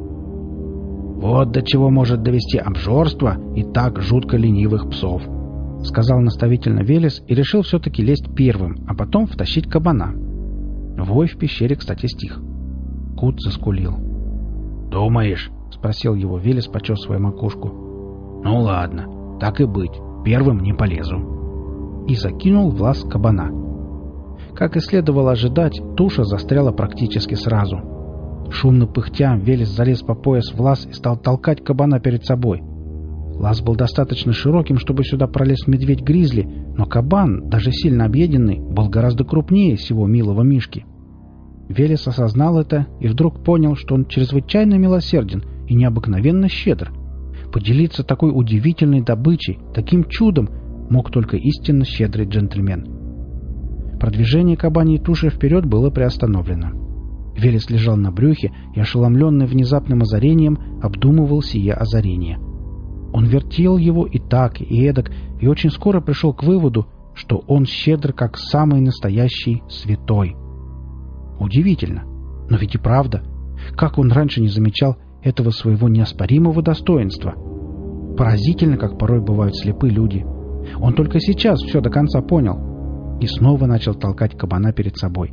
«Вот до чего может довести обжорство и так жутко ленивых псов», — сказал наставительно Велес и решил все-таки лезть первым, а потом втащить кабана. Вой в пещере, кстати, стих. Кут заскулил. «Думаешь?» — спросил его Велес, почесывая макушку. «Ну ладно, так и быть, первым не полезу». И закинул в лаз кабана. Как и следовало ожидать, туша застряла практически сразу. Шумно пыхтя, Велес залез по пояс в лаз и стал толкать кабана перед собой. Лаз был достаточно широким, чтобы сюда пролез медведь-гризли, но кабан, даже сильно объеденный, был гораздо крупнее сего милого мишки. Велес осознал это и вдруг понял, что он чрезвычайно милосерден и необыкновенно щедр. Поделиться такой удивительной добычей, таким чудом, мог только истинно щедрый джентльмен. Продвижение кабаньей туши вперед было приостановлено. Велес лежал на брюхе и, ошеломленный внезапным озарением, обдумывал сие озарение. Он вертел его и так, и эдак, и очень скоро пришел к выводу, что он щедр, как самый настоящий святой. Удивительно, но ведь и правда. Как он раньше не замечал этого своего неоспоримого достоинства? Поразительно, как порой бывают слепы люди. Он только сейчас все до конца понял и снова начал толкать кабана перед собой.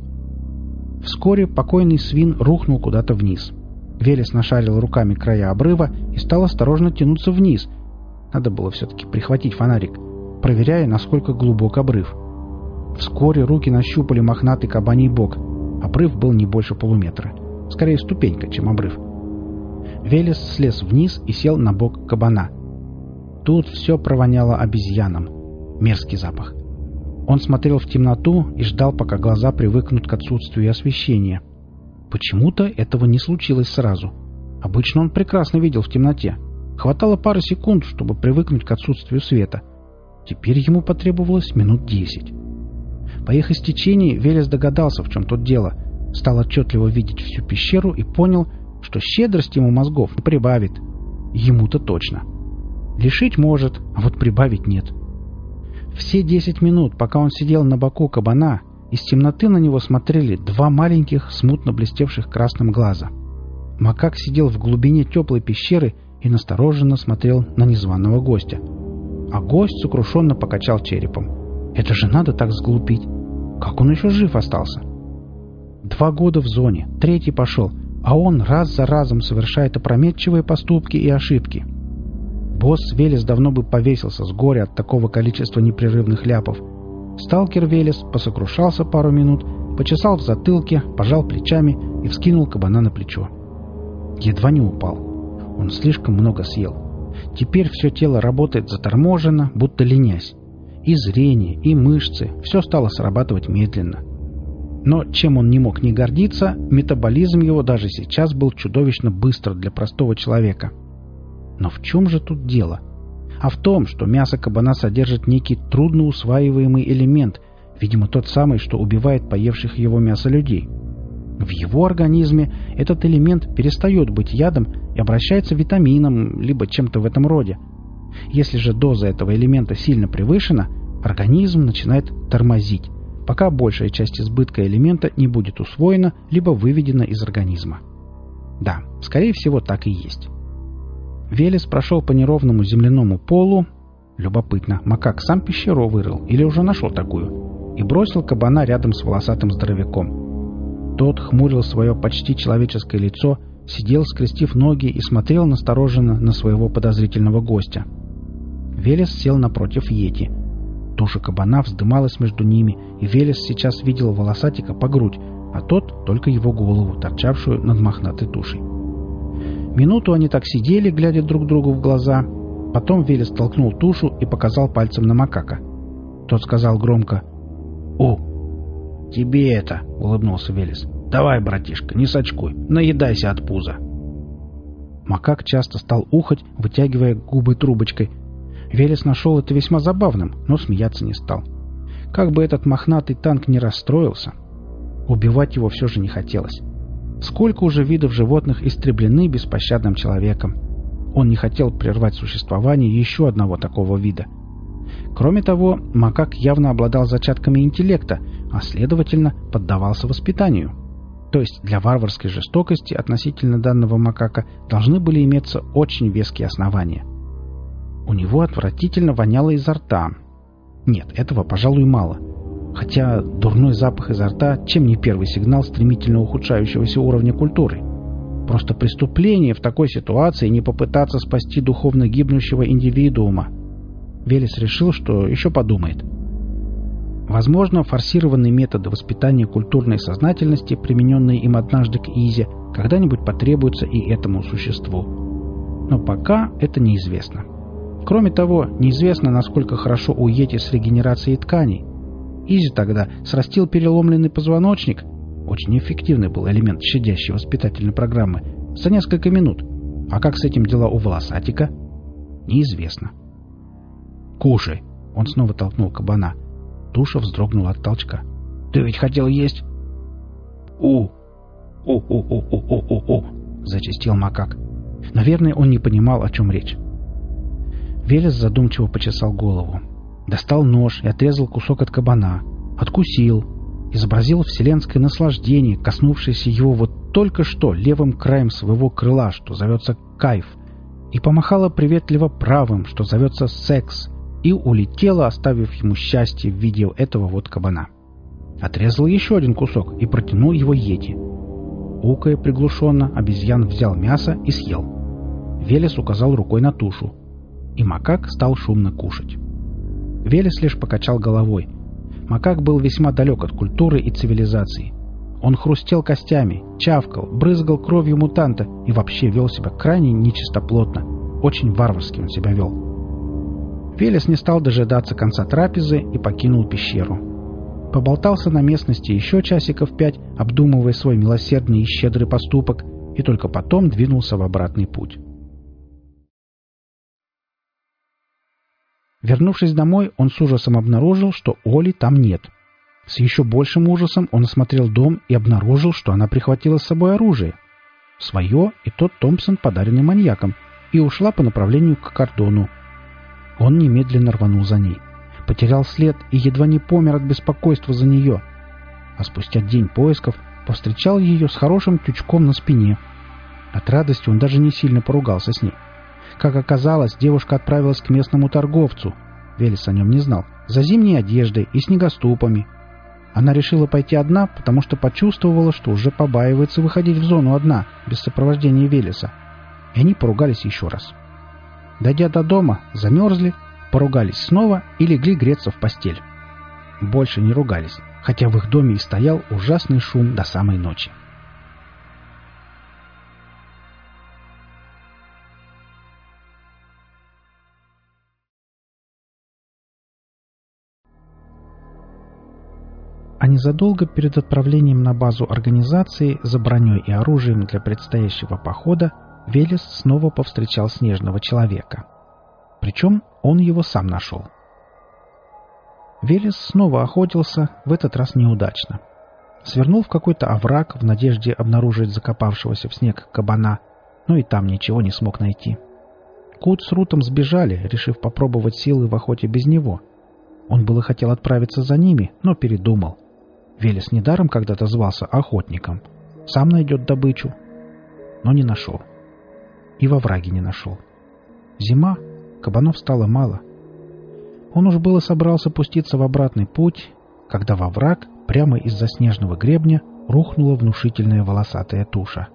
Вскоре покойный свин рухнул куда-то вниз. Велес нашарил руками края обрыва и стал осторожно тянуться вниз. Надо было все-таки прихватить фонарик, проверяя, насколько глубок обрыв. Вскоре руки нащупали мохнатый кабаний бок. Обрыв был не больше полуметра. Скорее ступенька, чем обрыв. Велес слез вниз и сел на бок кабана. Тут все провоняло обезьяном. Мерзкий запах. Он смотрел в темноту и ждал, пока глаза привыкнут к отсутствию освещения. Почему-то этого не случилось сразу. Обычно он прекрасно видел в темноте. Хватало пары секунд, чтобы привыкнуть к отсутствию света. Теперь ему потребовалось минут 10. По их истечении Велес догадался, в чем тут дело. Стал отчетливо видеть всю пещеру и понял, что щедрость ему мозгов не прибавит. Ему-то точно. Лишить может, а вот прибавить нет. Все 10 минут, пока он сидел на боку кабана, из темноты на него смотрели два маленьких, смутно блестевших красным глаза. Макак сидел в глубине теплой пещеры и настороженно смотрел на незваного гостя. А гость сокрушенно покачал черепом. Это же надо так сглупить. Как он еще жив остался? 2 года в зоне, 3-й пошел, а он раз за разом совершает опрометчивые поступки и ошибки. Босс Велес давно бы повесился с горя от такого количества непрерывных ляпов. Сталкер Велес посокрушался пару минут, почесал в затылке, пожал плечами и вскинул кабана на плечо. Едва не упал. Он слишком много съел. Теперь все тело работает заторможенно, будто ленясь. И зрение, и мышцы, все стало срабатывать медленно. Но чем он не мог не гордиться, метаболизм его даже сейчас был чудовищно быстр для простого человека. Но в чем же тут дело? А в том, что мясо кабана содержит некий трудноусваиваемый элемент, видимо, тот самый, что убивает поевших его мясо людей. В его организме этот элемент перестает быть ядом и обращается витамином, либо чем-то в этом роде. Если же доза этого элемента сильно превышена, организм начинает тормозить, пока большая часть избытка элемента не будет усвоена, либо выведена из организма. Да, скорее всего, так и есть. Велес прошел по неровному земляному полу. Любопытно, макак сам пещеру вырыл или уже нашел такую? И бросил кабана рядом с волосатым здоровяком. Тот хмурил свое почти человеческое лицо, сидел, скрестив ноги, и смотрел настороженно на своего подозрительного гостя. Велес сел напротив йети. Туша кабана вздымалась между ними, и Велес сейчас видел волосатика по грудь, а тот только его голову, торчавшую над мохнатой тушей. Минуту они так сидели, глядя друг другу в глаза. Потом Велес толкнул тушу и показал пальцем на макака. Тот сказал громко: «О, тебе это!» — улыбнулся Велес. «Давай, братишка, не сочкуй, наедайся от пуза». Макак часто стал ухать, вытягивая губы трубочкой. Велес нашел это весьма забавным, но смеяться не стал. Как бы этот мохнатый танк не расстроился, убивать его все же не хотелось. Сколько уже видов животных истреблены беспощадным человеком. Он не хотел прервать существование еще одного такого вида. Кроме того, макак явно обладал зачатками интеллекта, а следовательно поддавался воспитанию. То есть для варварской жестокости относительно данного макака должны были иметься очень веские основания. У него отвратительно воняло изо рта. Нет, этого, пожалуй, мало. Хотя дурной запах изо рта чем не первый сигнал стремительно ухудшающегося уровня культуры. Просто преступление в такой ситуации не попытаться спасти духовно гибнущего индивидуума. Велес решил, что еще подумает. Возможно, форсированные методы воспитания культурной сознательности, примененные им однажды к Изе, когда-нибудь потребуются и этому существу. Но пока это неизвестно. Кроме того, неизвестно, насколько хорошо у йети с регенерацией тканей. Изи тогда срастил переломленный позвоночник, очень эффективный был элемент щадящей воспитательной программы, за несколько минут. А как с этим дела у волосатика? Неизвестно. «Кушай!» — он снова толкнул кабана. Туша вздрогнула от толчка. «Ты ведь хотел есть?» «У-у-у-у-у-у-у-у-у!» — зачастил макак. Наверное, он не понимал, о чем речь. Велес задумчиво почесал голову. Достал нож и отрезал кусок от кабана. Откусил. Изобразил вселенское наслаждение, коснувшееся его вот только что левым краем своего крыла, что зовется кайф, и помахала приветливо правым, что зовется секс, и улетела, оставив ему счастье в виде этого вот кабана. Отрезал еще один кусок и протянул его йети. Укая приглушенно, обезьян взял мясо и съел. Велес указал рукой на тушу. И макак стал шумно кушать. Велес лишь покачал головой. Макак был весьма далек от культуры и цивилизации. Он хрустел костями, чавкал, брызгал кровью мутанта и вообще вел себя крайне нечистоплотно. Очень варварски он себя вел. Велес не стал дожидаться конца трапезы и покинул пещеру. Поболтался на местности еще часиков 5, обдумывая свой милосердный и щедрый поступок, и только потом двинулся в обратный путь. Вернувшись домой, он с ужасом обнаружил, что Оли там нет. С еще большим ужасом он осмотрел дом и обнаружил, что она прихватила с собой оружие. Свое и тот Томпсон, подаренный маньяком, и ушла по направлению к кордону. Он немедленно рванул за ней. Потерял след и едва не помер от беспокойства за нее. А спустя день поисков повстречал ее с хорошим тючком на спине. От радости он даже не сильно поругался с ней. Как оказалось, девушка отправилась к местному торговцу, Велес о нем не знал, за зимней одеждой и снегоступами. Она решила пойти одна, потому что почувствовала, что уже побаивается выходить в зону одна, без сопровождения Велеса. И они поругались еще раз. Дойдя до дома, замерзли, поругались снова и легли греться в постель. Больше не ругались, хотя в их доме и стоял ужасный шум до самой ночи. А незадолго перед отправлением на базу организации за броней и оружием для предстоящего похода Велес снова повстречал снежного человека. Причем он его сам нашел. Велес снова охотился, в этот раз неудачно. Свернул в какой-то овраг в надежде обнаружить закопавшегося в снег кабана, но и там ничего не смог найти. Кут с Рутом сбежали, решив попробовать силы в охоте без него. Он было хотел отправиться за ними, но передумал. Велес недаром когда-то звался охотником. Сам найдет добычу. Но не нашел. И во враге не нашел. Зима, кабанов стало мало. Он уж было собрался пуститься в обратный путь, когда во враг прямо из-за снежного гребня рухнула внушительная волосатая туша.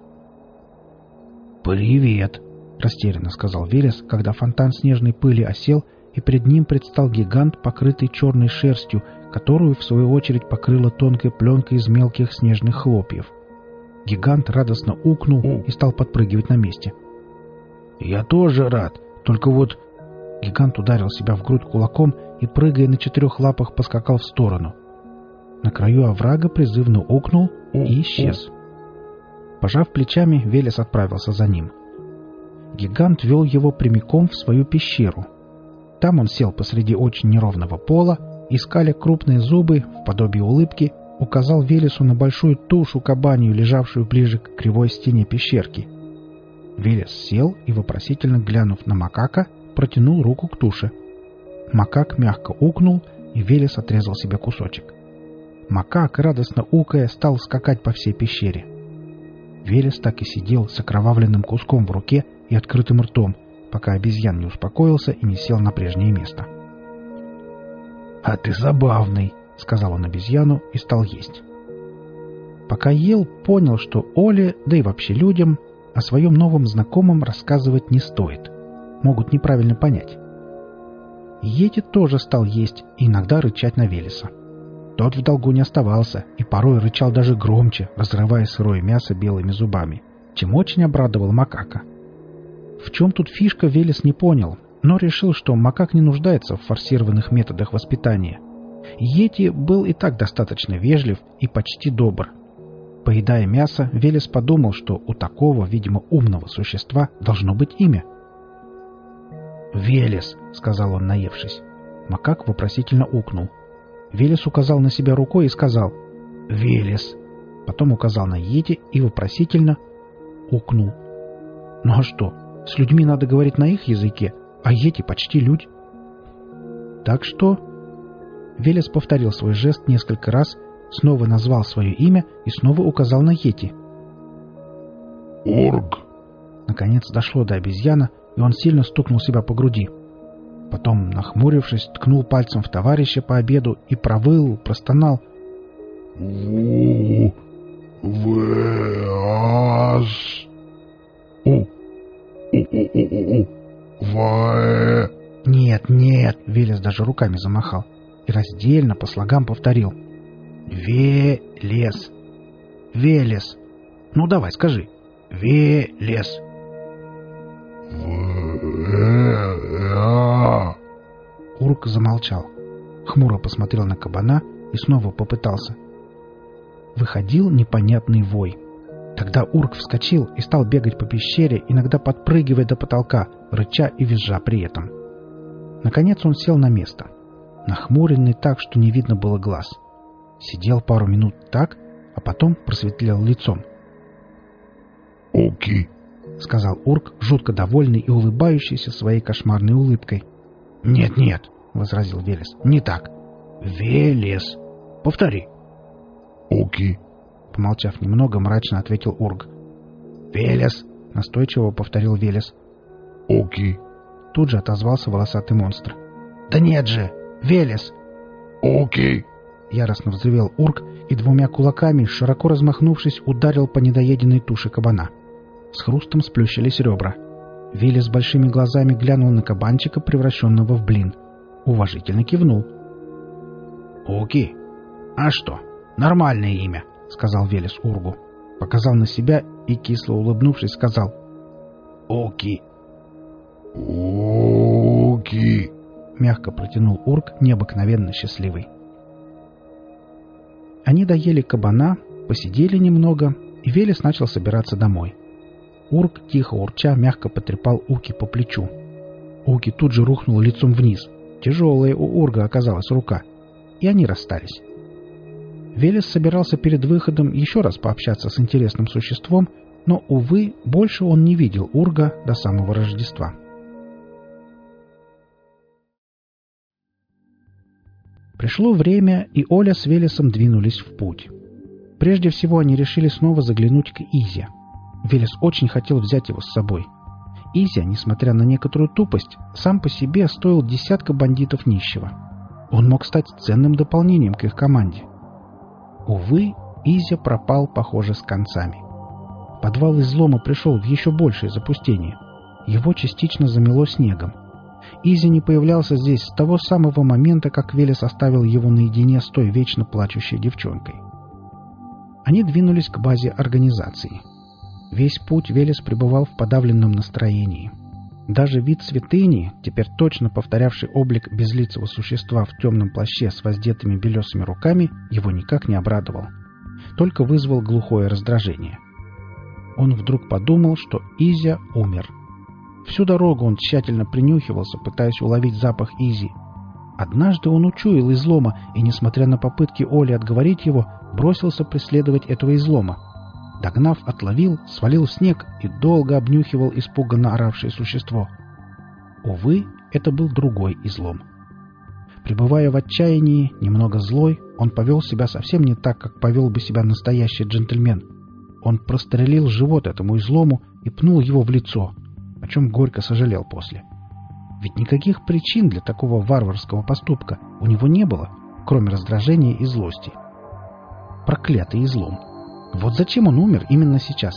«Привет!» — растерянно сказал Велес, когда фонтан снежной пыли осел, и перед ним предстал гигант, покрытый черной шерстью, которую, в свою очередь, покрыла тонкой пленкой из мелких снежных хлопьев. Гигант радостно укнул и стал подпрыгивать на месте. «Я тоже рад, только вот...» Гигант ударил себя в грудь кулаком и, прыгая на 4 лапах, поскакал в сторону. На краю оврага призывно укнул и исчез. Пожав плечами, Велес отправился за ним. Гигант вел его прямиком в свою пещеру. Там он сел посреди очень неровного пола и, скаля крупные зубы в подобие улыбки, указал Велесу на большую тушу кабанью, лежавшую ближе к кривой стене пещерки. Велес сел и, вопросительно глянув на макака, протянул руку к туше. Макак мягко укнул, и Велес отрезал себе кусочек. Макак, радостно укая, стал скакать по всей пещере. Велес так и сидел с окровавленным куском в руке и открытым ртом, пока обезьян не успокоился и не сел на прежнее место. «А ты забавный», — сказал он обезьяну и стал есть. Пока ел, понял, что Оле, да и вообще людям, о своем новом знакомом рассказывать не стоит. Могут неправильно понять. Йети тоже стал есть и иногда рычать на Велеса. Тот в долгу не оставался и порой рычал даже громче, разрывая сырое мясо белыми зубами, чем очень обрадовал макака. В чем тут фишка, Велес не понял, но решил, что макак не нуждается в форсированных методах воспитания. Йети был и так достаточно вежлив и почти добр. Поедая мясо, Велес подумал, что у такого, видимо, умного существа должно быть имя. «Велес», — сказал он, наевшись. Макак вопросительно укнул. Велес указал на себя рукой и сказал «Велес». Потом указал на Йети и вопросительно укнул. Ну а что, с людьми надо говорить на их языке, а Йети почти люди. Так что... Велес повторил свой жест несколько раз, снова назвал свое имя и снова указал на Йети. «Ург!» Наконец дошло до обезьяна, и он сильно стукнул себя по груди. Потом, нахмурившись, ткнул пальцем в товарища по обеду и провыл, простонал. «Ву! Вэас! У! У! Вэ!» «Нет, нет!» — Велес даже руками замахал и раздельно по слогам повторил. «Велес! Велес! Ну давай, скажи! Велес!» Урк замолчал, хмуро посмотрел на кабана и снова попытался. Выходил непонятный вой. Тогда Урк вскочил и стал бегать по пещере, иногда подпрыгивая до потолка, рыча и визжа при этом. Наконец он сел на место, нахмуренный так, что не видно было глаз. Сидел пару минут так, а потом просветлел лицом. «Окей», — сказал Урк, жутко довольный и улыбающийся своей кошмарной улыбкой. «Нет-нет», — возразил Велес, — «не так. Велес. Повтори». «Окей», — помолчав немного, мрачно ответил Урк. «Велес», — настойчиво повторил Велес. «Окей», — тут же отозвался волосатый монстр. «Да нет же! Велес!» «Окей», — яростно взревел Урк и 2 кулаками, широко размахнувшись, ударил по недоеденной туше кабана. С хрустом сплющились ребра. Велес большими глазами глянул на кабанчика, превращенного в блин. Уважительно кивнул. «Окей. А что? Нормальное имя», — сказал Велес Ургу. Показал на себя и, кисло улыбнувшись, сказал «Окей». «Окей», — мягко протянул Урк, необыкновенно счастливый. Они доели кабана, посидели немного, и Велес начал собираться домой. Урк, тихо урча, мягко потрепал Уки по плечу. Уки тут же рухнул лицом вниз. Тяжелая у Урга оказалась рука. И они расстались. Велес собирался перед выходом еще раз пообщаться с интересным существом, но, увы, больше он не видел Урга до самого Рождества. Пришло время, и Оля с Велесом двинулись в путь. Прежде всего они решили снова заглянуть к Изе. Велес очень хотел взять его с собой. Изя, несмотря на некоторую тупость, сам по себе стоил десятка бандитов нищего. Он мог стать ценным дополнением к их команде. Увы, Изя пропал, похоже, с концами. Подвал излома пришел в еще большее запустение. Его частично замело снегом. Изя не появлялся здесь с того самого момента, как Велес оставил его наедине с той вечно плачущей девчонкой. Они двинулись к базе организации. Весь путь Велес пребывал в подавленном настроении. Даже вид святыни, теперь точно повторявший облик безлицего существа в темном плаще с воздетыми белесыми руками, его никак не обрадовал. Только вызвал глухое раздражение. Он вдруг подумал, что Изя умер. Всю дорогу он тщательно принюхивался, пытаясь уловить запах Изи. Однажды он учуял излома и, несмотря на попытки Оли отговорить его, бросился преследовать этого излома. Догнав, отловил, свалил в снег и долго обнюхивал испуганно оравшее существо. Увы, это был другой излом. Пребывая в отчаянии, немного злой, он повел себя совсем не так, как повел бы себя настоящий джентльмен. Он прострелил живот этому излому и пнул его в лицо, о чем горько сожалел после. Ведь никаких причин для такого варварского поступка у него не было, кроме раздражения и злости. Проклятый излом! Вот зачем он умер именно сейчас?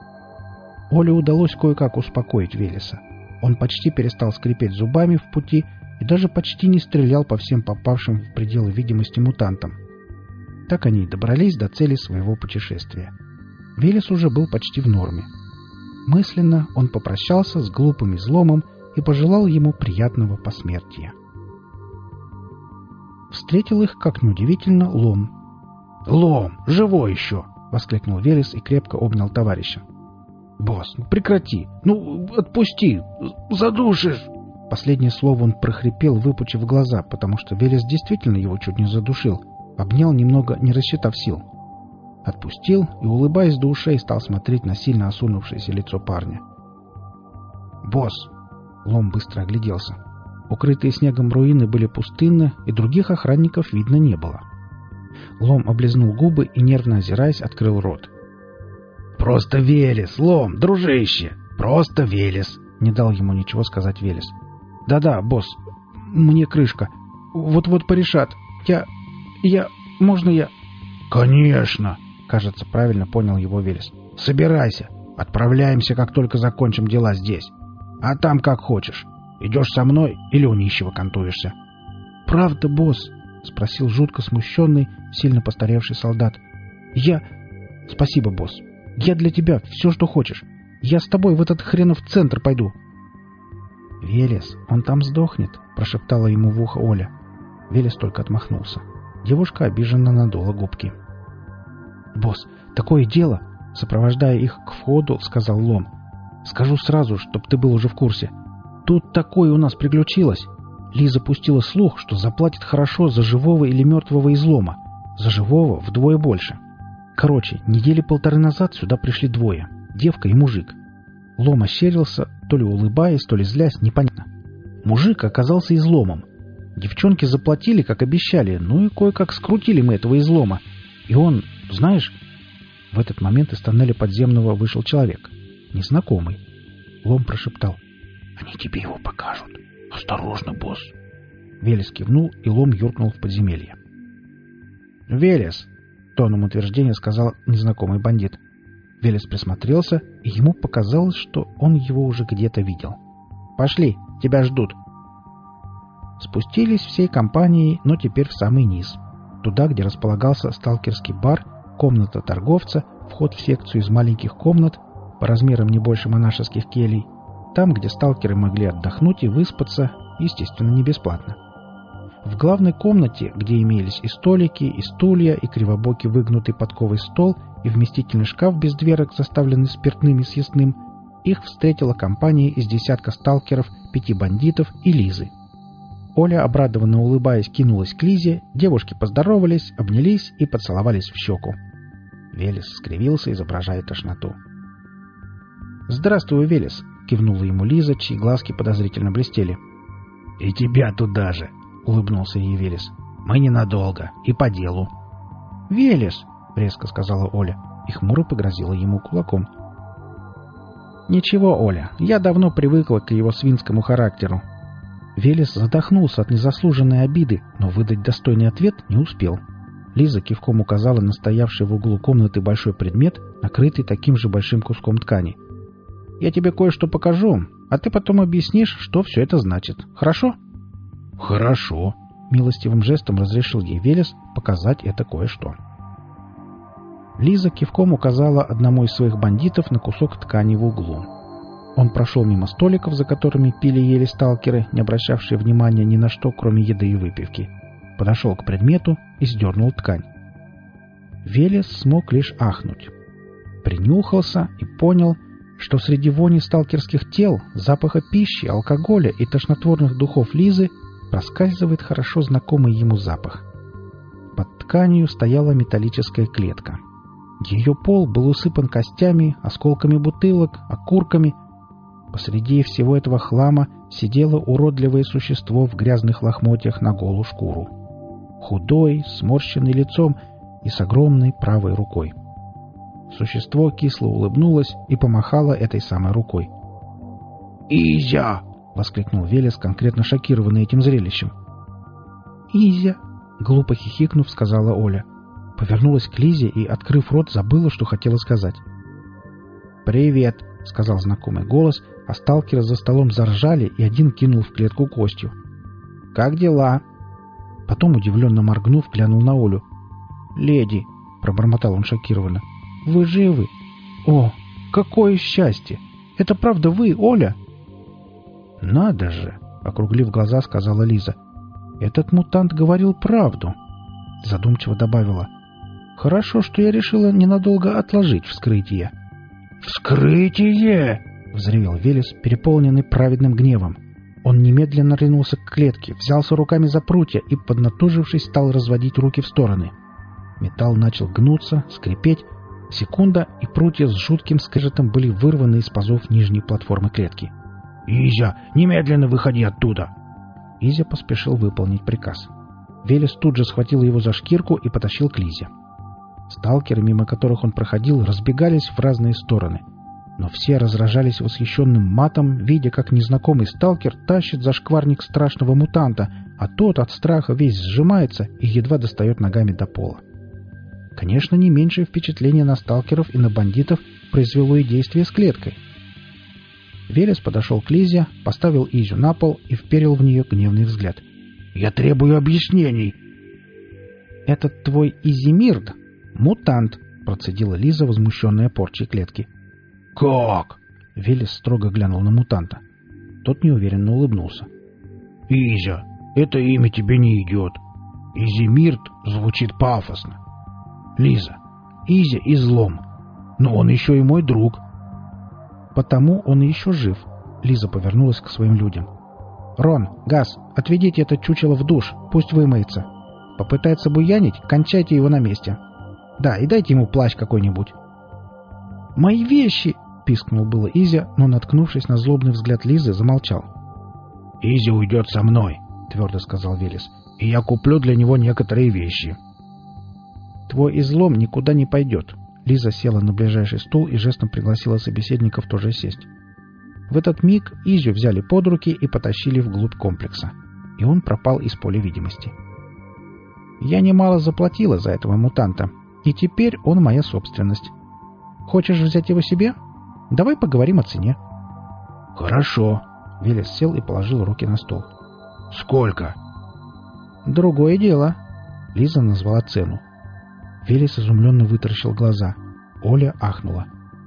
Оле удалось кое-как успокоить Велеса. Он почти перестал скрипеть зубами в пути и даже почти не стрелял по всем попавшим в пределы видимости мутантам. Так они и добрались до цели своего путешествия. Велес уже был почти в норме. Мысленно он попрощался с глупым изломом и пожелал ему приятного посмертия. Встретил их, как неудивительно, Лом. «Лом! Живой еще!» — воскликнул Велес и крепко обнял товарища. «Босс, ну прекрати! Ну, отпусти! Задушишь!» Последнее слово он прохрипел, выпучив глаза, потому что Велес действительно его чуть не задушил. Обнял немного, не рассчитав сил. Отпустил и, улыбаясь до ушей, стал смотреть на сильно осунувшееся лицо парня. «Босс!» — Лом быстро огляделся. Укрытые снегом руины были пустынны, и других охранников видно не было. Лом облизнул губы и, нервно озираясь, открыл рот. «Просто Велес, Лом, дружище! Просто Велес!» — не дал ему ничего сказать Велес. «Да-да, босс, мне крышка. Вот-вот порешат. Можно я...» «Конечно!» — кажется, правильно понял его Велес. «Собирайся. Отправляемся, как только закончим дела здесь. А там как хочешь. Идешь со мной или у нищего кантуешься?» «Правда, босс?» — спросил жутко смущенный, сильно постаревший солдат. «Спасибо, босс. Я для тебя все, что хочешь. Я с тобой в этот хренов центр пойду». «Велес, он там сдохнет», — прошептала ему в ухо Оля. Велес только отмахнулся. Девушка обиженно надула губки. «Босс, такое дело!» — сопровождая их к входу, сказал Лом. «Скажу сразу, чтоб ты был уже в курсе. Тут такое у нас приключилось. Лиза пустила слух, что заплатит хорошо за живого или мертвого излома. За живого вдвое больше. Короче, недели 1.5 назад сюда пришли двое. Девка и мужик. Лом ощерился, то ли улыбаясь, то ли злясь, непонятно. Мужик оказался изломом. Девчонки заплатили, как обещали, ну и кое-как скрутили мы этого излома. И он, знаешь... В этот момент из тоннеля подземного вышел человек. Незнакомый. Лом прошептал: «Они тебе его покажут. Осторожно, босс!» Велес кивнул, и Лом юркнул в подземелье. «Велес!» — тоном утверждения сказал незнакомый бандит. Велес присмотрелся, и ему показалось, что он его уже где-то видел. «Пошли, тебя ждут!» Спустились всей компанией, но теперь в самый низ. Туда, где располагался сталкерский бар, комната торговца, вход в секцию из маленьких комнат, по размерам не больше монашеских келий, там, где сталкеры могли отдохнуть и выспаться, естественно, не бесплатно. В главной комнате, где имелись и столики, и стулья, и кривобокий выгнутый подковый стол, и вместительный шкаф без дверок, заставленный спиртным и съестным, их встретила компания из 10 сталкеров, 5 бандитов и Лизы. Оля, обрадованно улыбаясь, кинулась к Лизе, девушки поздоровались, обнялись и поцеловались в щеку. Велес скривился, изображая тошноту. «Здравствуй, Велес!» — кивнула ему Лиза, чьи глазки подозрительно блестели. «И тебя туда же!» — улыбнулся ей Велес. «Мы ненадолго и по делу». «Велес!» — резко сказала Оля и хмуро погрозила ему кулаком. «Ничего, Оля, я давно привыкла к его свинскому характеру». Велес задохнулся от незаслуженной обиды, но выдать достойный ответ не успел. Лиза кивком указала на стоявший в углу комнаты большой предмет, накрытый таким же большим куском ткани. «Я тебе кое-что покажу, а ты потом объяснишь, что все это значит. Хорошо?» «Хорошо», — милостивым жестом разрешил ей Велес показать это кое-что. Лиза кивком указала одному из своих бандитов на кусок ткани в углу. Он прошел мимо столиков, за которыми пили и ели сталкеры, не обращавшие внимания ни на что, кроме еды и выпивки. Подошел к предмету и сдернул ткань. Велес смог лишь ахнуть. Принюхался и понял, что среди вони сталкерских тел, запаха пищи, алкоголя и тошнотворных духов Лизы проскальзывает хорошо знакомый ему запах. Под тканью стояла металлическая клетка. Ее пол был усыпан костями, осколками бутылок, окурками. Посреди всего этого хлама сидело уродливое существо в грязных лохмотьях на голую шкуру. Худой, сморщенный лицом и с огромной правой рукой. Существо кисло улыбнулось и помахало этой самой рукой. «Изя!» — воскликнул Велес, конкретно шокированный этим зрелищем. «Изя!» — глупо хихикнув, сказала Оля. Повернулась к Лизе и, открыв рот, забыла, что хотела сказать. «Привет!» — сказал знакомый голос, а сталкеры за столом заржали, и один кинул в клетку костью. «Как дела?» Потом, удивленно моргнув, глянул на Олю. «Леди!» — пробормотал он шокированно. «Вы живы? О, какое счастье! Это правда вы, Оля?» «Надо же!» — округлив глаза, сказала Лиза. «Этот мутант говорил правду!» Задумчиво добавила. «Хорошо, что я решила ненадолго отложить вскрытие». «Вскрытие!» — взревел Велес, переполненный праведным гневом. Он немедленно ринулся к клетке, взялся руками за прутья и, поднатужившись, стал разводить руки в стороны. Металл начал гнуться, скрипеть. Секунда, и прутья с жутким скрежетом были вырваны из пазов нижней платформы клетки. «Изя, немедленно выходи оттуда!» Изя поспешил выполнить приказ. Велес тут же схватил его за шкирку и потащил к Лизе. Сталкеры, мимо которых он проходил, разбегались в разные стороны. Но все разражались восхищенным матом, видя, как незнакомый сталкер тащит за шкварник страшного мутанта, а тот от страха весь сжимается и едва достает ногами до пола. Конечно, не меньшее впечатление на сталкеров и на бандитов произвело и действие с клеткой. Велес подошел к Лизе, поставил Изю на пол и вперил в нее гневный взгляд. «Я требую объяснений!» «Этот твой Изимирд — мутант», — процедила Лиза, возмущенная порчей клетки. «Как?» — Велес строго глянул на мутанта. Тот неуверенно улыбнулся. «Изя, это имя тебе не идет. Изимирд звучит пафосно. Лиза, Изя — излом, но он еще и мой друг». «Потому он еще жив», — Лиза повернулась к своим людям. «Рон, Газ, отведите это чучело в душ, пусть вымоется. Попытается буянить, кончайте его на месте. Да, и дайте ему плащ какой-нибудь». «Мои вещи!» — пискнул было Изя, но, наткнувшись на злобный взгляд Лизы, замолчал. «Изя уйдет со мной», — твердо сказал Велес, — «и я куплю для него некоторые вещи». «Твой излом никуда не пойдет». Лиза села на ближайший стул и жестом пригласила собеседников тоже сесть. В этот миг Изю взяли под руки и потащили вглубь комплекса, и он пропал из поля видимости. «Я немало заплатила за этого мутанта, и теперь он моя собственность. Хочешь взять его себе? Давай поговорим о цене». «Хорошо», — Велес сел и положил руки на стол. «Сколько?» «Другое дело», — Лиза назвала цену. Велес изумленно вытаращил глаза. Оля ахнула.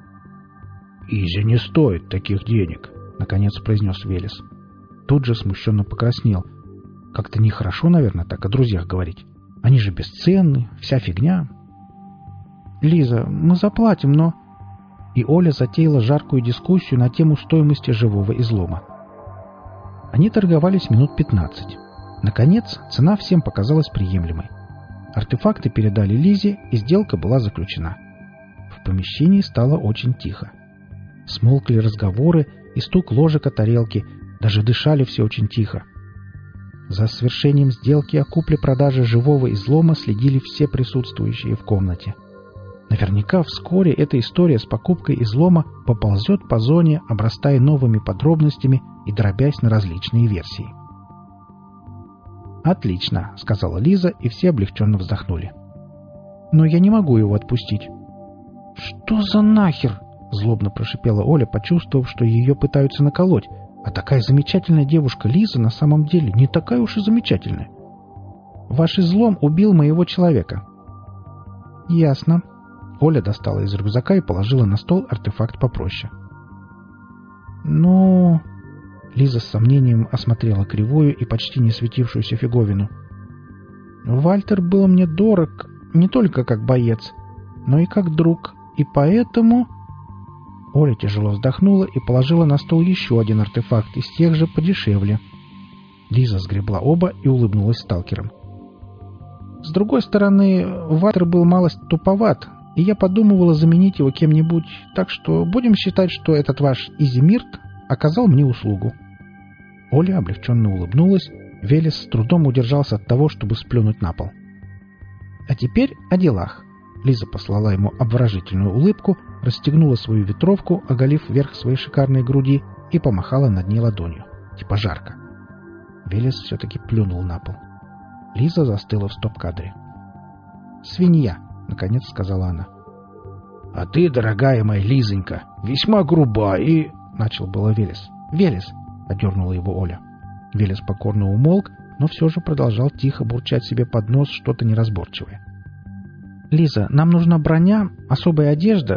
«Изя не стоит таких денег», — наконец произнес Велес. Тут же смущенно покраснел. Как-то нехорошо, наверное, так о друзьях говорить. Они же бесценны, вся фигня. «Лиза, мы заплатим, но...» И Оля затеяла жаркую дискуссию на тему стоимости живого излома. Они торговались минут 15. Наконец, цена всем показалась приемлемой. Артефакты передали Лизе, и сделка была заключена. В помещении стало очень тихо. Смолкли разговоры и стук ложек о тарелке, даже дышали все очень тихо. За свершением сделки о купле-продаже живого излома следили все присутствующие в комнате. Наверняка вскоре эта история с покупкой излома поползет по зоне, обрастая новыми подробностями и дробясь на различные версии. «Отлично», — сказала Лиза, и все облегченно вздохнули. «Но я не могу его отпустить». «Что за нахер?» — злобно прошипела Оля, почувствовав, что ее пытаются наколоть. А такая замечательная девушка Лиза на самом деле не такая уж и замечательная. «Ваш излом убил моего человека». «Ясно». Оля достала из рюкзака и положила на стол артефакт попроще. «Ну...» Лиза с сомнением осмотрела кривую и почти не светившуюся фиговину. «Вальтер был мне дорог не только как боец, но и как друг, и поэтому...» Оля тяжело вздохнула и положила на стол еще один артефакт из тех же подешевле. Лиза сгребла оба и улыбнулась сталкерам. «С другой стороны, Вальтер был малость туповат, и я подумывала заменить его кем-нибудь, так что будем считать, что этот ваш Изимирт оказал мне услугу». Оля облегченно улыбнулась, Велес с трудом удержался от того, чтобы сплюнуть на пол. «А теперь о делах». Лиза послала ему обворожительную улыбку, расстегнула свою ветровку, оголив верх своей шикарной груди, и помахала над ней ладонью. Типа жарко. Велес все-таки плюнул на пол. Лиза застыла в стоп-кадре. «Свинья», — наконец сказала она. «А ты, дорогая моя Лизонька, весьма груба и...» — начал было Велес. «Велес», — одернула его Оля. Велес покорно умолк, но все же продолжал тихо бурчать себе под нос что-то неразборчивое. «Лиза, нам нужна броня, особая одежда.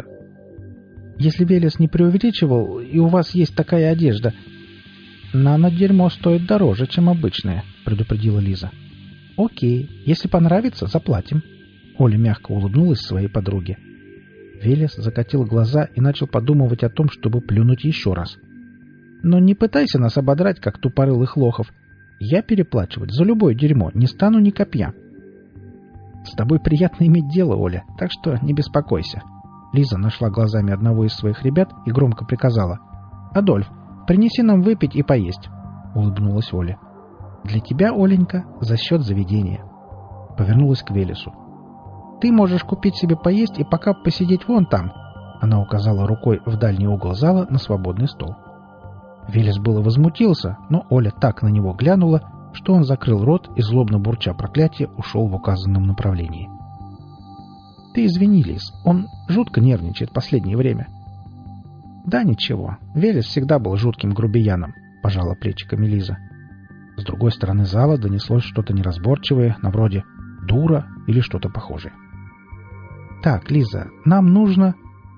Если Велес не преувеличивал, и у вас есть такая одежда, нано-дерьмо стоит дороже, чем обычное», — предупредила Лиза. «Окей, если понравится, заплатим». Оля мягко улыбнулась своей подруге. Велес закатил глаза и начал подумывать о том, чтобы плюнуть еще раз. «Но не пытайся нас ободрать, как тупорылых лохов. Я переплачивать за любое дерьмо не стану ни копья». «С тобой приятно иметь дело, Оля, так что не беспокойся». Лиза нашла глазами одного из своих ребят и громко приказала. «Адольф, принеси нам выпить и поесть», — улыбнулась Оля. «Для тебя, Оленька, за счет заведения». Повернулась к Велесу. «Ты можешь купить себе поесть и пока посидеть вон там», — она указала рукой в дальний угол зала на свободный стол. Велес было возмутился, но Оля так на него глянула, что он закрыл рот и, злобно бурча проклятие, ушел в указанном направлении. «Ты извини, Лиз, он жутко нервничает в последнее время». «Да ничего, Велес всегда был жутким грубияном», — пожала плечиками Лиза. С другой стороны зала донеслось что-то неразборчивое, на вроде «дура» или что-то похожее. «Так, Лиза, нам нужно...»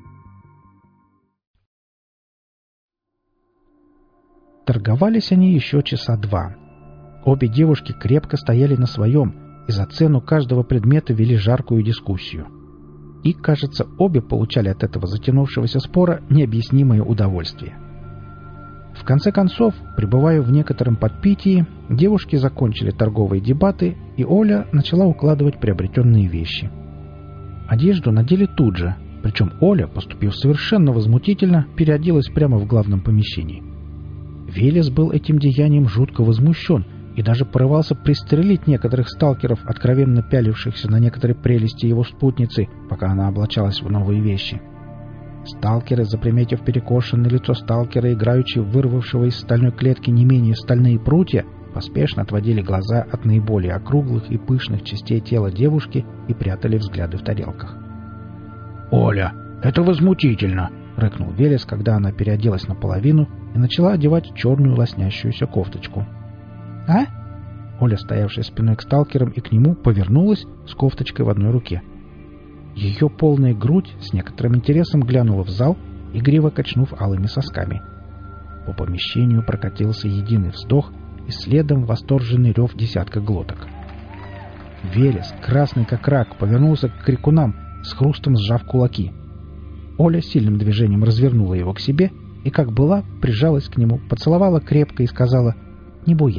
Торговались они еще часа два. Обе девушки крепко стояли на своем и за цену каждого предмета вели жаркую дискуссию. И, кажется, обе получали от этого затянувшегося спора необъяснимое удовольствие. В конце концов, пребывая в некотором подпитии, девушки закончили торговые дебаты, и Оля начала укладывать приобретенные вещи. Одежду надели тут же, причем Оля, поступив совершенно возмутительно, переоделась прямо в главном помещении. Велес был этим деянием жутко возмущен и даже порывался пристрелить некоторых сталкеров, откровенно пялившихся на некоторые прелести его спутницы, пока она облачалась в новые вещи. Сталкеры, заприметив перекошенное лицо сталкера, играючи вырвавшего из стальной клетки не менее стальные прутья, поспешно отводили глаза от наиболее округлых и пышных частей тела девушки и прятали взгляды в тарелках. «Оля, это возмутительно!» — рыкнул Велес, когда она переоделась наполовину и начала одевать черную лоснящуюся кофточку. «А?» Оля, стоявшая спиной к сталкерам и к нему, повернулась с кофточкой в одной руке. Ее полная грудь с некоторым интересом глянула в зал, игриво качнув алыми сосками. По помещению прокатился единый вздох и следом восторженный рев десятка глоток. Велес, красный как рак, повернулся к крикунам, с хрустом сжав кулаки. Оля сильным движением развернула его к себе и, как была, прижалась к нему, поцеловала крепко и сказала: «Не буянь,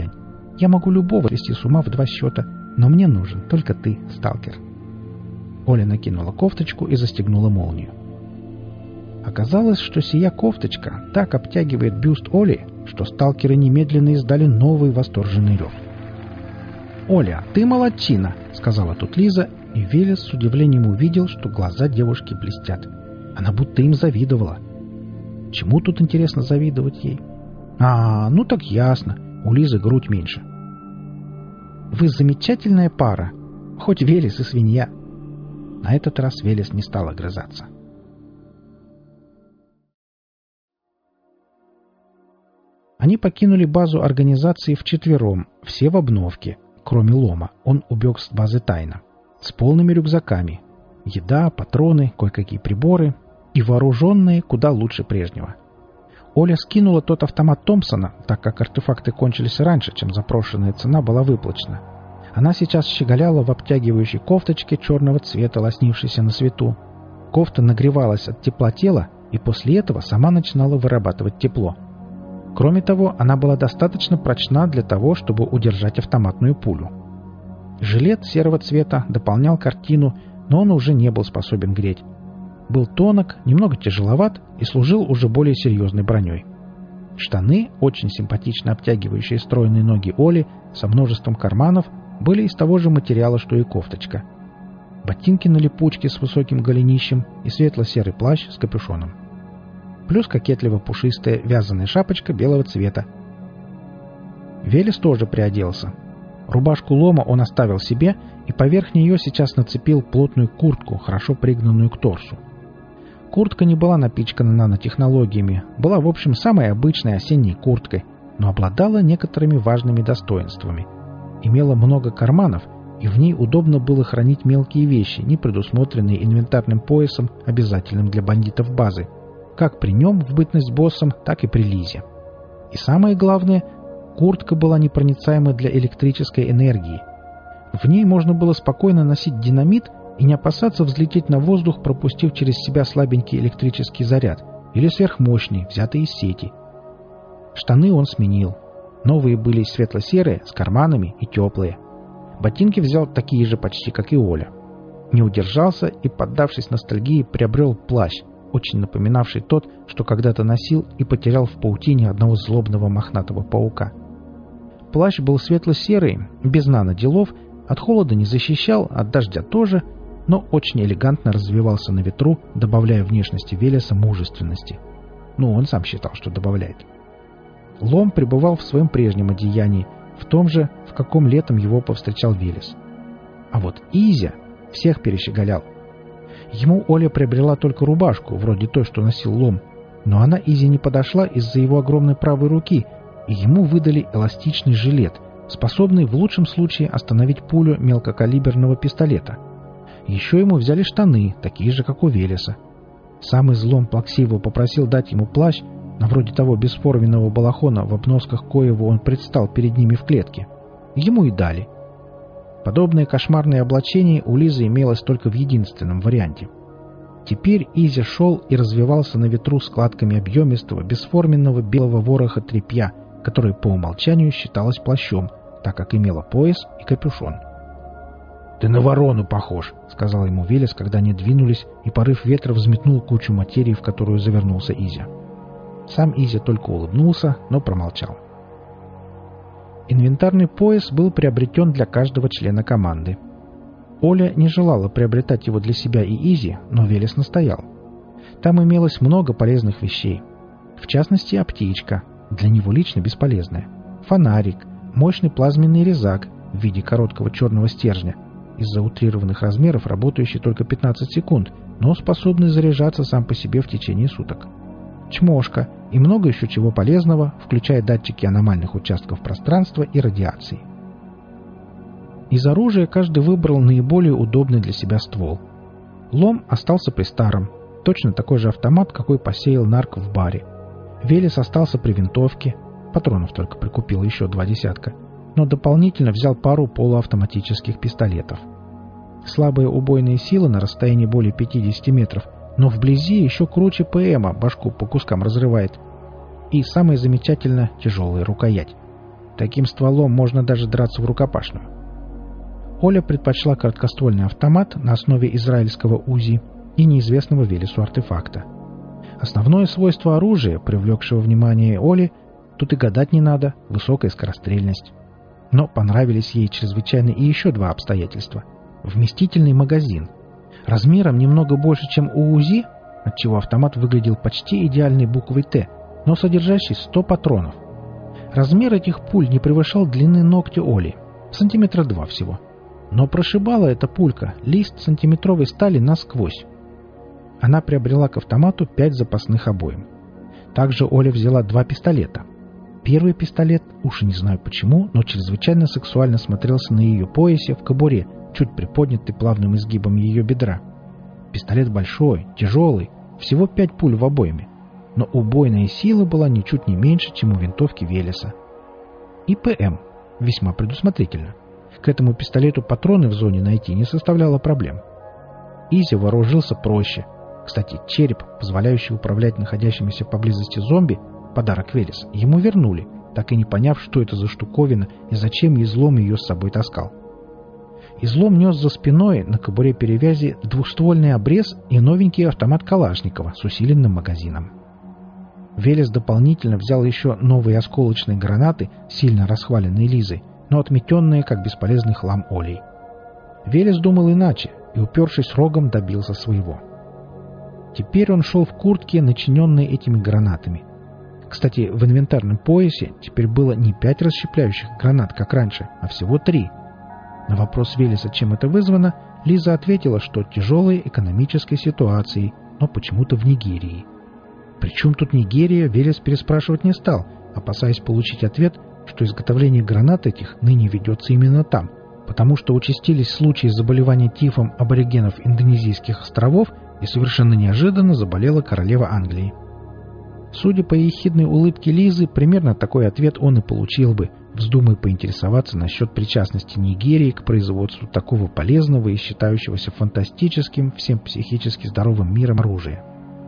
Я могу любого свести с ума в 2 счета, но мне нужен только ты, сталкер». Оля накинула кофточку и застегнула молнию. Оказалось, что сия кофточка так обтягивает бюст Оли, что сталкеры немедленно издали новый восторженный рев. «Оля, ты молодчина!» — сказала тут Лиза, и Велес с удивлением увидел, что глаза девушки блестят. Она будто им завидовала. Чему тут интересно завидовать ей? Ну так ясно, у Лизы грудь меньше. «Вы замечательная пара, хоть Велес и свинья». На этот раз Велес не стал огрызаться. Они покинули базу организации вчетвером, все в обновке, кроме Лома, он убег с базы тайно, с полными рюкзаками. Еда, патроны, кое-какие приборы и вооруженные куда лучше прежнего. Оля скинула тот автомат Томпсона, так как артефакты кончились раньше, чем запрошенная цена была выплачена. Она сейчас щеголяла в обтягивающей кофточке черного цвета, лоснившейся на свету. Кофта нагревалась от тепла тела, и после этого сама начинала вырабатывать тепло. Кроме того, она была достаточно прочна для того, чтобы удержать автоматную пулю. Жилет серого цвета дополнял картину, но он уже не был способен греть. Был тонок, немного тяжеловат и служил уже более серьезной броней. Штаны, очень симпатично обтягивающие стройные ноги Оли, со множеством карманов, были из того же материала, что и кофточка. Ботинки на липучке с высоким голенищем и светло-серый плащ с капюшоном. Плюс кокетливо пушистая вязаная шапочка белого цвета. Велес тоже приоделся. Рубашку Лома он оставил себе и поверх нее сейчас нацепил плотную куртку, хорошо пригнанную к торсу. Куртка не была напичкана нанотехнологиями, была, в общем, самой обычной осенней курткой, но обладала некоторыми важными достоинствами. Имела много карманов, и в ней удобно было хранить мелкие вещи, не предусмотренные инвентарным поясом, обязательным для бандитов базы, как при нем в бытность боссом, так и при Лизе. И самое главное, куртка была непроницаема для электрической энергии. В ней можно было спокойно носить динамит и не опасаться взлететь на воздух, пропустив через себя слабенький электрический заряд или сверхмощный, взятый из сети. Штаны он сменил. Новые были светло-серые, с карманами и теплые. Ботинки взял такие же почти, как и Оля. Не удержался и, поддавшись ностальгии, приобрел плащ, очень напоминавший тот, что когда-то носил и потерял в паутине одного злобного мохнатого паука. Плащ был светло-серый, без наноделов, от холода не защищал, от дождя тоже, но очень элегантно развивался на ветру, добавляя внешности Велеса мужественности. Он сам считал, что добавляет. Лом пребывал в своем прежнем одеянии, в том же, в каком летом его повстречал Велес. А вот Изя всех перещеголял. Ему Оля приобрела только рубашку, вроде той, что носил Лом, но она Изе не подошла из-за его огромной правой руки, и ему выдали эластичный жилет, способный в лучшем случае остановить пулю мелкокалиберного пистолета. Еще ему взяли штаны, такие же, как у Велеса. Сам Излом плаксиво попросил дать ему плащ, на вроде того бесформенного балахона, в обносках коего он предстал перед ними в клетке. Ему и дали. Подобное кошмарное облачение у Лизы имелось только в единственном варианте. Теперь Изя шел и развивался на ветру складками объемистого, бесформенного белого вороха тряпья, которое по умолчанию считалось плащом, так как имело пояс и капюшон. «Ты на ворону похож», — сказал ему Велес, когда они двинулись, и порыв ветра взметнул кучу материи, в которую завернулся Изя. Сам Изя только улыбнулся, но промолчал. Инвентарный пояс был приобретен для каждого члена команды. Оля не желала приобретать его для себя и Изи, но Велес настоял. Там имелось много полезных вещей. В частности, аптечка, для него лично бесполезная, фонарик, мощный плазменный резак в виде короткого черного стержня, из-за утрированных размеров работающий только 15 секунд, но способный заряжаться сам по себе в течение суток. Чмошка и много еще чего полезного, включая датчики аномальных участков пространства и радиации. Из оружия каждый выбрал наиболее удобный для себя ствол. Лом остался при старом, точно такой же автомат, какой посеял нарк в баре. Велес остался при винтовке, патронов только прикупил еще 2 десятка, но дополнительно взял пару полуавтоматических пистолетов. Слабая убойная сила на расстоянии более 50 метров, но вблизи еще круче ПМа, башку по кускам разрывает. И самое замечательное — тяжелая рукоять. Таким стволом можно даже драться в рукопашную. Оля предпочла короткоствольный автомат на основе израильского УЗИ и неизвестного Велесу артефакта. Основное свойство оружия, привлекшего внимание Оли, тут и гадать не надо – высокая скорострельность. Но понравились ей чрезвычайно и еще два обстоятельства. Вместительный магазин. Размером немного больше, чем у УЗИ, отчего автомат выглядел почти идеальной буквой «Т», но содержащий 100 патронов. Размер этих пуль не превышал длины ногтя Оли, сантиметра 2 всего. Но прошибала эта пулька лист сантиметровой стали насквозь. Она приобрела к автомату 5 запасных обоим. Также Оля взяла 2 пистолета. Первый пистолет, уж и не знаю почему, но чрезвычайно сексуально смотрелся на ее поясе в кобуре, чуть приподнятый плавным изгибом ее бедра. Пистолет большой, тяжелый, всего 5 пуль в обойме, но убойная сила была ничуть не меньше, чем у винтовки Велеса. И ПМ, весьма предусмотрительно. К этому пистолету патроны в зоне найти не составляло проблем. Изи вооружился проще. Кстати, череп, позволяющий управлять находящимися поблизости зомби, подарок Велеса, ему вернули, так и не поняв, что это за штуковина и зачем излом ее с собой таскал. Излом нес за спиной на кобуре перевязи двухствольный обрез и новенький автомат Калашникова с усиленным магазином. Велес дополнительно взял еще новые осколочные гранаты, сильно расхваленные Лизой, но отметенные как бесполезный хлам Олей. Велес думал иначе и, упершись рогом, добился своего. Теперь он шел в куртке, начиненной этими гранатами. Кстати, в инвентарном поясе теперь было не 5 расщепляющих гранат, как раньше, а всего 3. На вопрос Велеса, чем это вызвано, Лиза ответила, что тяжелой экономической ситуацией, но почему-то в Нигерии. Причем тут Нигерия, Велес переспрашивать не стал, опасаясь получить ответ, что изготовление гранат этих ныне ведется именно там, потому что участились случаи заболевания тифом аборигенов Индонезийских островов и совершенно неожиданно заболела королева Англии. Судя по ехидной улыбке Лизы, примерно такой ответ он и получил бы, вздумая поинтересоваться насчет причастности Нигерии к производству такого полезного и считающегося фантастическим всем психически здоровым миром оружия.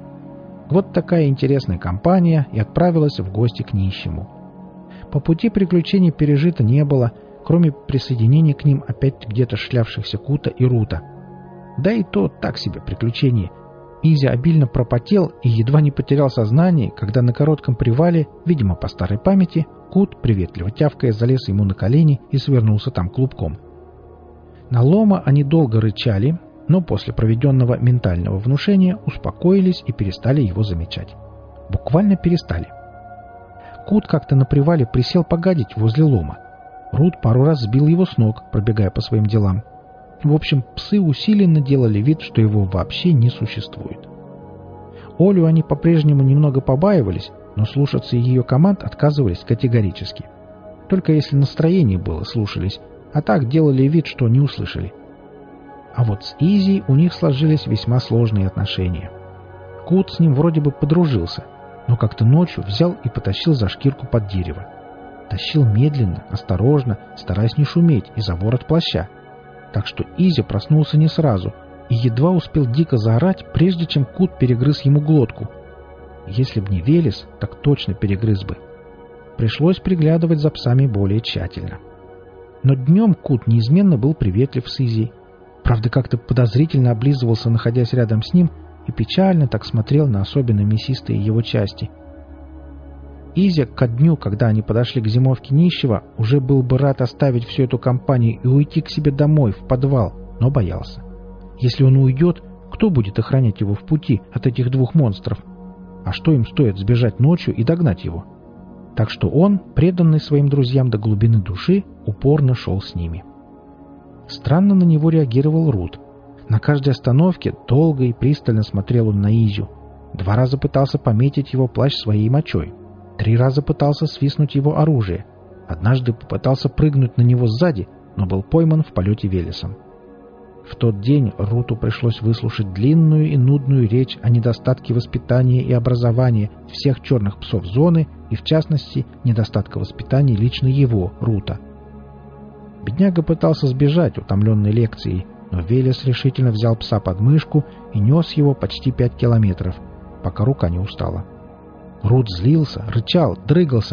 Вот такая интересная компания и отправилась в гости к нищему. По пути приключений пережито не было, кроме присоединения к ним опять где-то шлявшихся Кута и Рута. Да и то так себе приключение. Изи обильно пропотел и едва не потерял сознание, когда на коротком привале, видимо по старой памяти, Кут, приветливо тявкая, залез ему на колени и свернулся там клубком. На Лома они долго рычали, но после проведенного ментального внушения успокоились и перестали его замечать. Буквально перестали. Кут как-то на привале присел погадить возле Лома. Рут пару раз сбил его с ног, пробегая по своим делам. В общем, псы усиленно делали вид, что его вообще не существует. Олю они по-прежнему немного побаивались, но слушаться ее команд отказывались категорически. Только если настроение было, слушались, а так делали вид, что не услышали. А вот с Изи у них сложились весьма сложные отношения. Кут с ним вроде бы подружился, но как-то ночью взял и потащил за шкирку под дерево. Тащил медленно, осторожно, стараясь не шуметь, и за ворот плаща. Так что Изи проснулся не сразу и едва успел дико заорать, прежде чем Кут перегрыз ему глотку. Если б не Велес, так точно перегрыз бы. Пришлось приглядывать за псами более тщательно. Но днем Кут неизменно был приветлив с Изи. Правда, как-то подозрительно облизывался, находясь рядом с ним, и печально так смотрел на особенно мясистые его части. Изя ко дню, когда они подошли к зимовке нищего, уже был бы рад оставить всю эту компанию и уйти к себе домой, в подвал, но боялся. Если он уйдет, кто будет охранять его в пути от этих двух монстров? А что им стоит сбежать ночью и догнать его? Так что он, преданный своим друзьям до глубины души, упорно шел с ними. Странно на него реагировал Рут. На каждой остановке долго и пристально смотрел он на Изю. 2 раза пытался пометить его плащ своей мочой. 3 раза пытался свистнуть его оружие. Однажды попытался прыгнуть на него сзади, но был пойман в полете Велесом. В тот день Руту пришлось выслушать длинную и нудную речь о недостатке воспитания и образования всех черных псов зоны и, в частности, недостатка воспитания лично его, Рута. Бедняга пытался сбежать, утомленной лекцией, но Велес решительно взял пса под мышку и нес его почти 5 километров, пока рука не устала. Рут злился, рычал, дрыгался,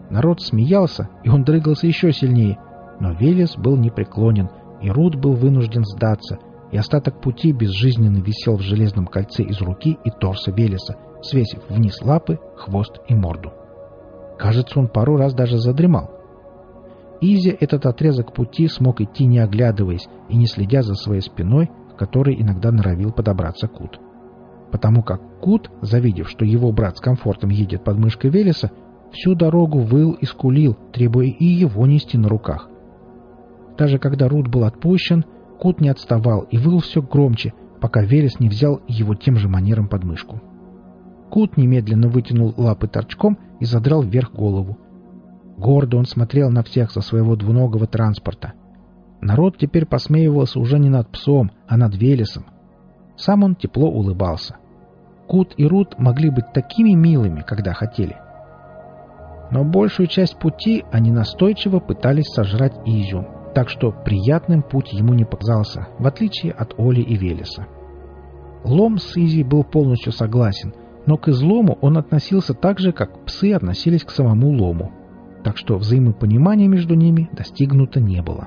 Народ смеялся, и он дрыгался еще сильнее. Но Велес был непреклонен, и Рут был вынужден сдаться, и остаток пути безжизненно висел в железном кольце из руки и торса Велеса, свесив вниз лапы, хвост и морду. Кажется, он пару раз даже задремал. Изи этот отрезок пути смог идти, не оглядываясь и не следя за своей спиной, к которой иногда норовил подобраться Кут. Потому как Кут, завидев, что его брат с комфортом едет под мышкой Велеса, всю дорогу выл и скулил, требуя и его нести на руках. Даже когда Рут был отпущен, Кут не отставал и выл все громче, пока Велес не взял его тем же манером под мышку. Кут немедленно вытянул лапы торчком и задрал вверх голову. Гордо он смотрел на всех со своего двуногого транспорта. Народ теперь посмеивался уже не над псом, а над Велесом. Сам он тепло улыбался. Кут и Рут могли быть такими милыми, когда хотели. Но большую часть пути они настойчиво пытались сожрать Изю, так что приятным путь ему не показался, в отличие от Оли и Велеса. Лом с Изи был полностью согласен, но к излому он относился так же, как псы относились к самому лому, так что взаимопонимания между ними достигнуто не было.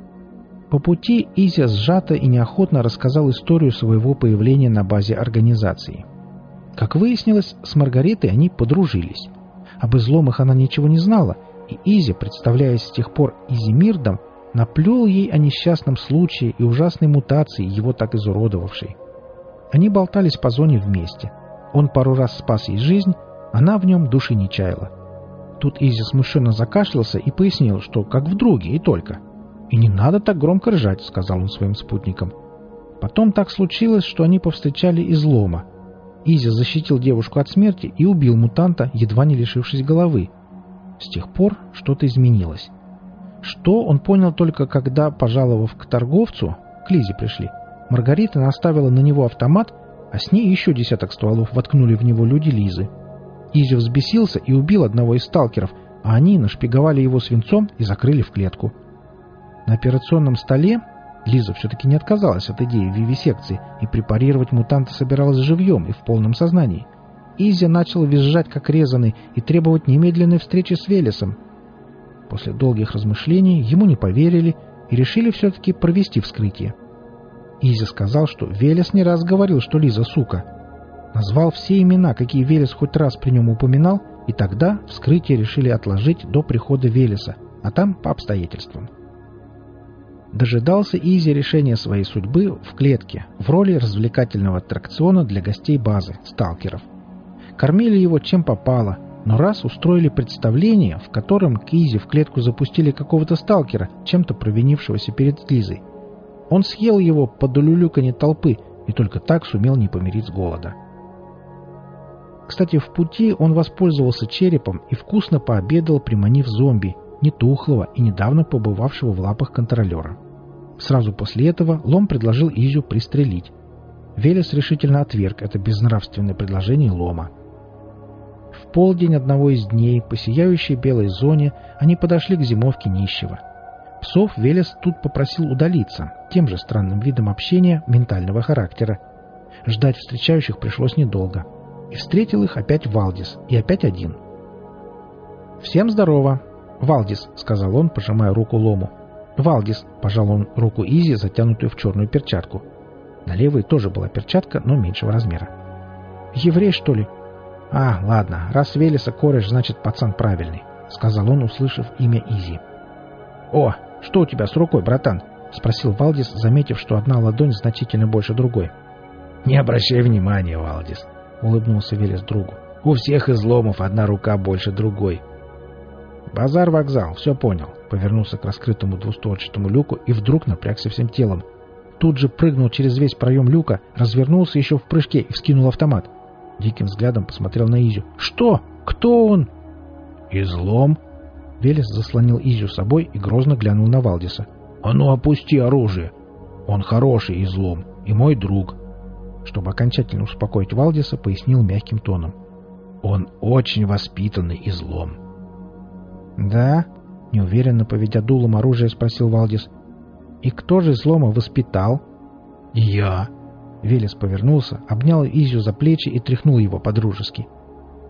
По пути Изя сжато и неохотно рассказал историю своего появления на базе организации. Как выяснилось, с Маргаритой они подружились. Об изломах она ничего не знала, и Изя, представляясь с тех пор Изимирдом, наплел ей о несчастном случае и ужасной мутации, его так изуродовавшей. Они болтались по зоне вместе. Он пару раз спас ей жизнь, она в нем души не чаяла. Тут Изи смущенно закашлялся и пояснил, что как в друге и только. «И не надо так громко ржать», — сказал он своим спутникам. Потом так случилось, что они повстречали излома. Изи защитил девушку от смерти и убил мутанта, едва не лишившись головы. С тех пор что-то изменилось. Что он понял только когда, пожаловав к торговцу, к Лизе пришли, Маргарита наставила на него автомат, а с ней еще 10 стволов воткнули в него люди Лизы. Изи взбесился и убил одного из сталкеров, а они нашпиговали его свинцом и закрыли в клетку. На операционном столе Лиза все-таки не отказалась от идеи вивисекции и препарировать мутанта собиралась живьем и в полном сознании. Изи начал визжать как резаный и требовать немедленной встречи с Велесом. После долгих размышлений ему не поверили и решили все-таки провести вскрытие. Изи сказал, что Велес не раз говорил, что Лиза сука. Назвал все имена, какие Велес хоть раз при нем упоминал, и тогда вскрытие решили отложить до прихода Велеса, а там по обстоятельствам. Дожидался Изи решения своей судьбы в клетке, в роли развлекательного аттракциона для гостей базы, сталкеров. Кормили его чем попало, но раз устроили представление, в котором к Изи в клетку запустили какого-то сталкера, чем-то провинившегося перед Лизой. Он съел его под улюлюканье толпы и только так сумел не помереть с голода. Кстати, в пути он воспользовался черепом и вкусно пообедал, приманив зомби, не тухлого и недавно побывавшего в лапах контролера. Сразу после этого Лом предложил Изю пристрелить. Велес решительно отверг это безнравственное предложение Лома. В полдень одного из дней по сияющей белой зоне они подошли к зимовке нищего. Псов Велес тут попросил удалиться, тем же странным видом общения ментального характера. Ждать встречающих пришлось недолго. И встретил их опять Валдис, и опять один. «Всем здорово!» «Валдис», — сказал он, пожимая руку Лому. «Валдис», — пожал он руку Изи, затянутую в черную перчатку. На левой тоже была перчатка, но меньшего размера. «Еврей, что ли?» «А, ладно, раз Велеса кореш, значит, пацан правильный», — сказал он, услышав имя Изи. «О, что у тебя с рукой, братан?» — спросил Валдис, заметив, что одна ладонь значительно больше другой. «Не обращай внимания, Валдис», — улыбнулся Велес другу. «У всех изломов одна рука больше другой». «Базар-вокзал, все понял», — повернулся к раскрытому двустворчатому люку и вдруг напрягся всем телом. Тут же прыгнул через весь проем люка, развернулся еще в прыжке и вскинул автомат. Диким взглядом посмотрел на Изю. «Что? Кто он?» «Излом». Велес заслонил Изю собой и грозно глянул на Валдиса. «А ну, опусти оружие! Он хороший излом и мой друг». Чтобы окончательно успокоить Валдиса, пояснил мягким тоном. «Он очень воспитанный излом». «Да?» — неуверенно поведя дулом оружия, спросил Валдис. «И кто же излома воспитал?» «Я». Велес повернулся, обнял Изю за плечи и тряхнул его по-дружески.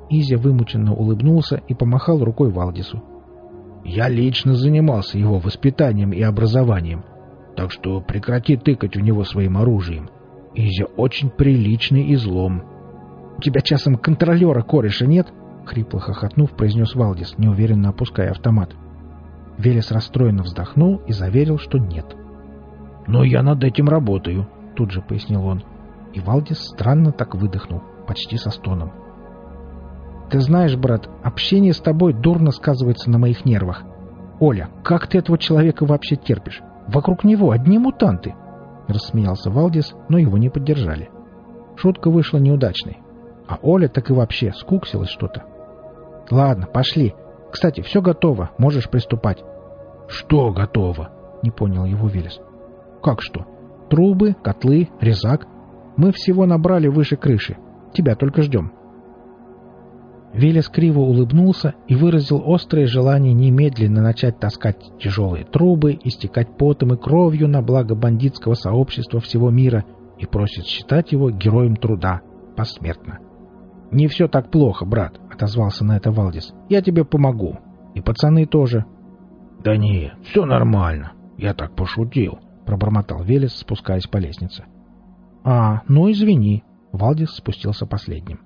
Изя вымученно улыбнулся и помахал рукой Валдису. «Я лично занимался его воспитанием и образованием, так что прекрати тыкать в него своим оружием. Изя очень приличный излом». «У тебя часом контролера кореша нет?» — хрипло хохотнув, произнес Валдис, неуверенно опуская автомат. Велес расстроенно вздохнул и заверил, что нет. «Но я над этим работаю», — тут же пояснил он. И Валдис странно так выдохнул, почти со стоном. «Ты знаешь, брат, общение с тобой дурно сказывается на моих нервах. Оля, как ты этого человека вообще терпишь? Вокруг него одни мутанты!» Рассмеялся Валдис, но его не поддержали. Шутка вышла неудачной. А Оля так и вообще скуксилась что-то. «Ладно, пошли. Кстати, все готово, можешь приступать». «Что готово?» — не понял его Велес. «Как что? Трубы, котлы, резак. Мы всего набрали выше крыши. Тебя только ждем». Велес криво улыбнулся и выразил острое желание немедленно начать таскать тяжелые трубы, истекать потом и кровью на благо бандитского сообщества всего мира и просит считать его героем труда посмертно. «Не все так плохо, брат», — отозвался на это Валдис. «Я тебе помогу. И пацаны тоже». «Да не, все нормально. Я так пошутил», — пробормотал Велес, спускаясь по лестнице. Ну извини». Валдис спустился последним.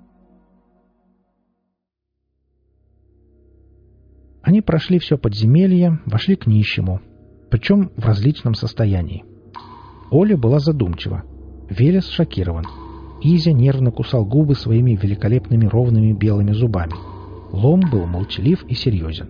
Они прошли все подземелье, вошли к нищему, причем в различном состоянии. Оля была задумчива, Велес шокирован. Изя нервно кусал губы своими великолепными ровными белыми зубами. Лом был молчалив и серьезен.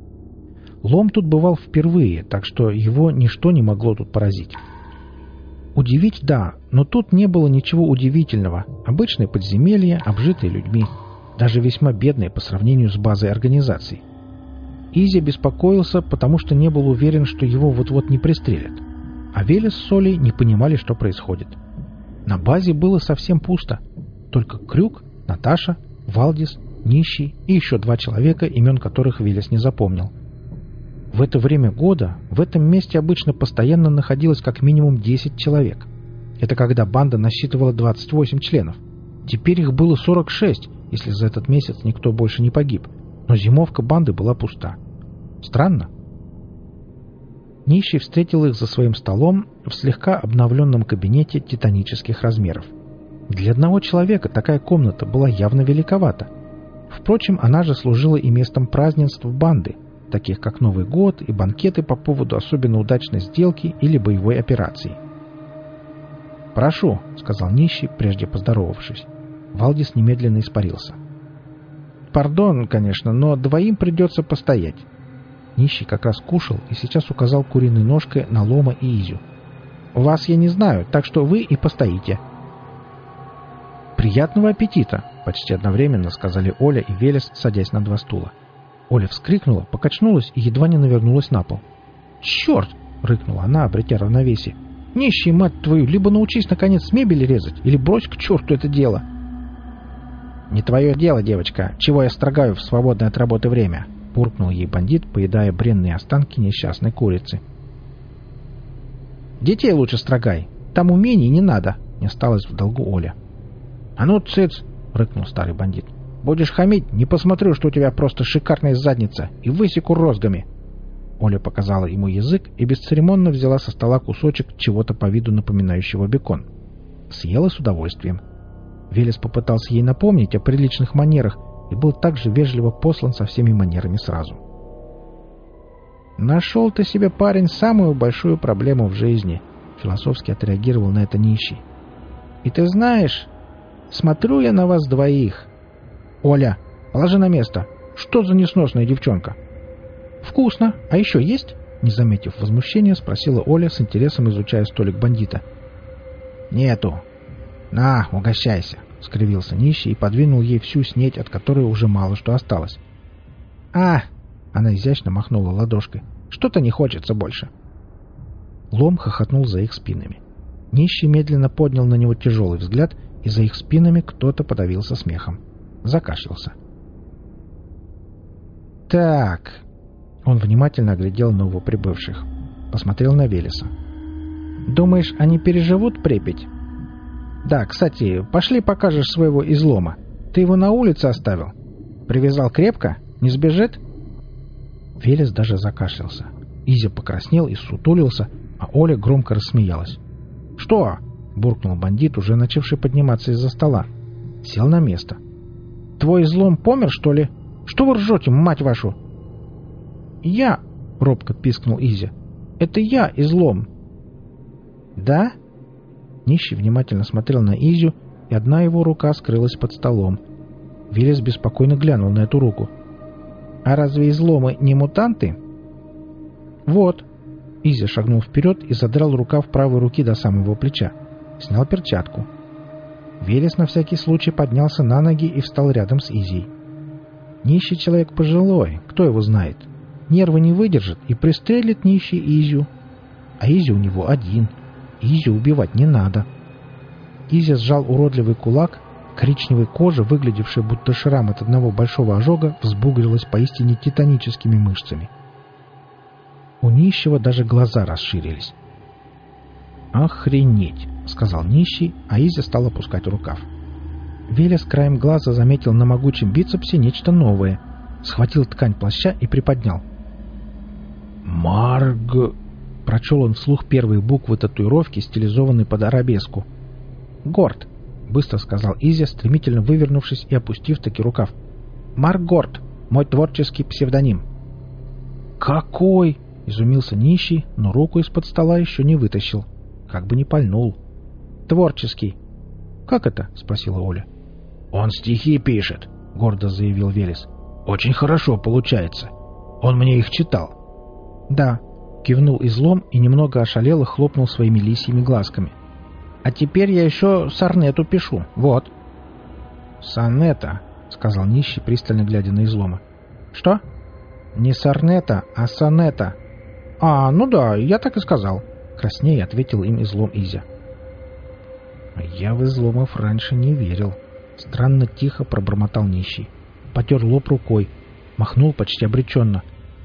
Лом тут бывал впервые, так что его ничто не могло тут поразить. Удивить — да, но тут не было ничего удивительного. Обычное подземелье, обжитые людьми, даже весьма бедное по сравнению с базой организаций. Изя беспокоился, потому что не был уверен, что его вот-вот не пристрелят. А Велес с Олей не понимали, что происходит. На базе было совсем пусто. Только Крюк, Наташа, Валдис, Нищий и еще 2 человека, имен которых Велес не запомнил. В это время года в этом месте обычно постоянно находилось как минимум 10 человек. Это когда банда насчитывала 28 членов. Теперь их было 46, если за этот месяц никто больше не погиб. Но зимовка банды была пуста. Странно. Нищий встретил их за своим столом в слегка обновленном кабинете титанических размеров. Для одного человека такая комната была явно великовата. Впрочем, она же служила и местом празднеств банды, таких как Новый год и банкеты по поводу особенно удачной сделки или боевой операции. «Прошу», — сказал Нищий, прежде поздоровавшись. Валдис немедленно испарился. «Пардон, конечно, но 2 придется постоять». Нищий как раз кушал и сейчас указал куриной ножкой на Лома и Изю. «Вас я не знаю, так что вы и постоите». «Приятного аппетита!» — почти одновременно сказали Оля и Велес, садясь на 2 стула. Оля вскрикнула, покачнулась и едва не навернулась на пол. «Черт!» — рыкнула она, обретя равновесие. «Нищий, мать твою, либо научись, наконец, мебель резать, или брось к черту это дело!» «Не твое дело, девочка, чего я строгаю в свободное от работы время!» — буркнул ей бандит, поедая бренные останки несчастной курицы. «Детей лучше строгай, там умений не надо!» — не осталась в долгу Оля. «А ну, цыц!» — рыкнул старый бандит. «Будешь хамить, не посмотрю, что у тебя просто шикарная задница, и высеку розгами!» Оля показала ему язык и бесцеремонно взяла со стола кусочек чего-то по виду напоминающего бекон. Съела с удовольствием. Велес попытался ей напомнить о приличных манерах и был также вежливо послан со всеми манерами сразу. «Нашел ты себе, парень, самую большую проблему в жизни», — философски отреагировал на это Нищий. «И ты знаешь, смотрю я на вас 2. Оля, положи на место. Что за несносная девчонка?» «Вкусно. А еще есть?» Не заметив возмущения, спросила Оля с интересом, изучая столик бандита. «Нету. На, угощайся», — скривился Нищий и подвинул ей всю снеть, от которой уже мало что осталось. «А!» — она изящно махнула ладошкой. «Что-то не хочется больше». Лом хохотнул за их спинами. Нищий медленно поднял на него тяжелый взгляд, и за их спинами кто-то подавился смехом. Закашлялся. «Так...» Он внимательно оглядел новоприбывших. Посмотрел на Велеса. «Думаешь, они переживут Припять?» «Да, кстати, пошли покажешь своего излома. Ты его на улице оставил? Привязал крепко? Не сбежит?» Велес даже закашлялся. Изя покраснел и сутулился, а Оля громко рассмеялась. «Что?» — буркнул бандит, уже начавший подниматься из-за стола. Сел на место. «Твой излом помер, что ли? Что вы ржете, мать вашу?» «Я!» — робко пискнул Изя. «Это я, излом!» «Да?» Нищий внимательно смотрел на Изю, и одна его рука скрылась под столом. Велес беспокойно глянул на эту руку. «А разве изломы не мутанты?» «Вот!» Изя шагнул вперед и задрал рукав правой руки до самого плеча. Снял перчатку. Велес на всякий случай поднялся на ноги и встал рядом с Изей. Нищий человек пожилой, кто его знает. Нервы не выдержит и пристрелит нищий Изю. А Изя у него один. Изю убивать не надо. Изя сжал уродливый кулак, коричневой кожа, выглядевшая будто шрам от одного большого ожога, взбугрилась поистине титаническими мышцами. У нищего даже глаза расширились. «Охренеть!» — сказал нищий, а Изя стал опускать рукав. Велес краем глаза заметил на могучем бицепсе нечто новое. Схватил ткань плаща и приподнял. «Марг...» — прочел он вслух первые буквы татуировки, стилизованной под арабеску. «Горд», — быстро сказал Изя, стремительно вывернувшись и опустив таки рукав. «Марк Горд, мой творческий псевдоним». «Какой?» — изумился нищий, но руку из-под стола еще не вытащил. Как бы не пальнул. «Творческий». «Как это?» — спросила Оля. «Он стихи пишет», — гордо заявил Велес. «Очень хорошо получается. Он мне их читал». «Да», — кивнул излом и немного ошалело хлопнул своими лисьими глазками. «А теперь я еще сорнету пишу. Вот». «Сонета», — сказал нищий, пристально глядя на излома. «Что?» «Не сорнета, а сонета». «А, ну да, я так и сказал», — краснея ответил им излом Изя. «Я в изломов раньше не верил», — странно тихо пробормотал нищий. Потер лоб рукой, махнул почти обреченно.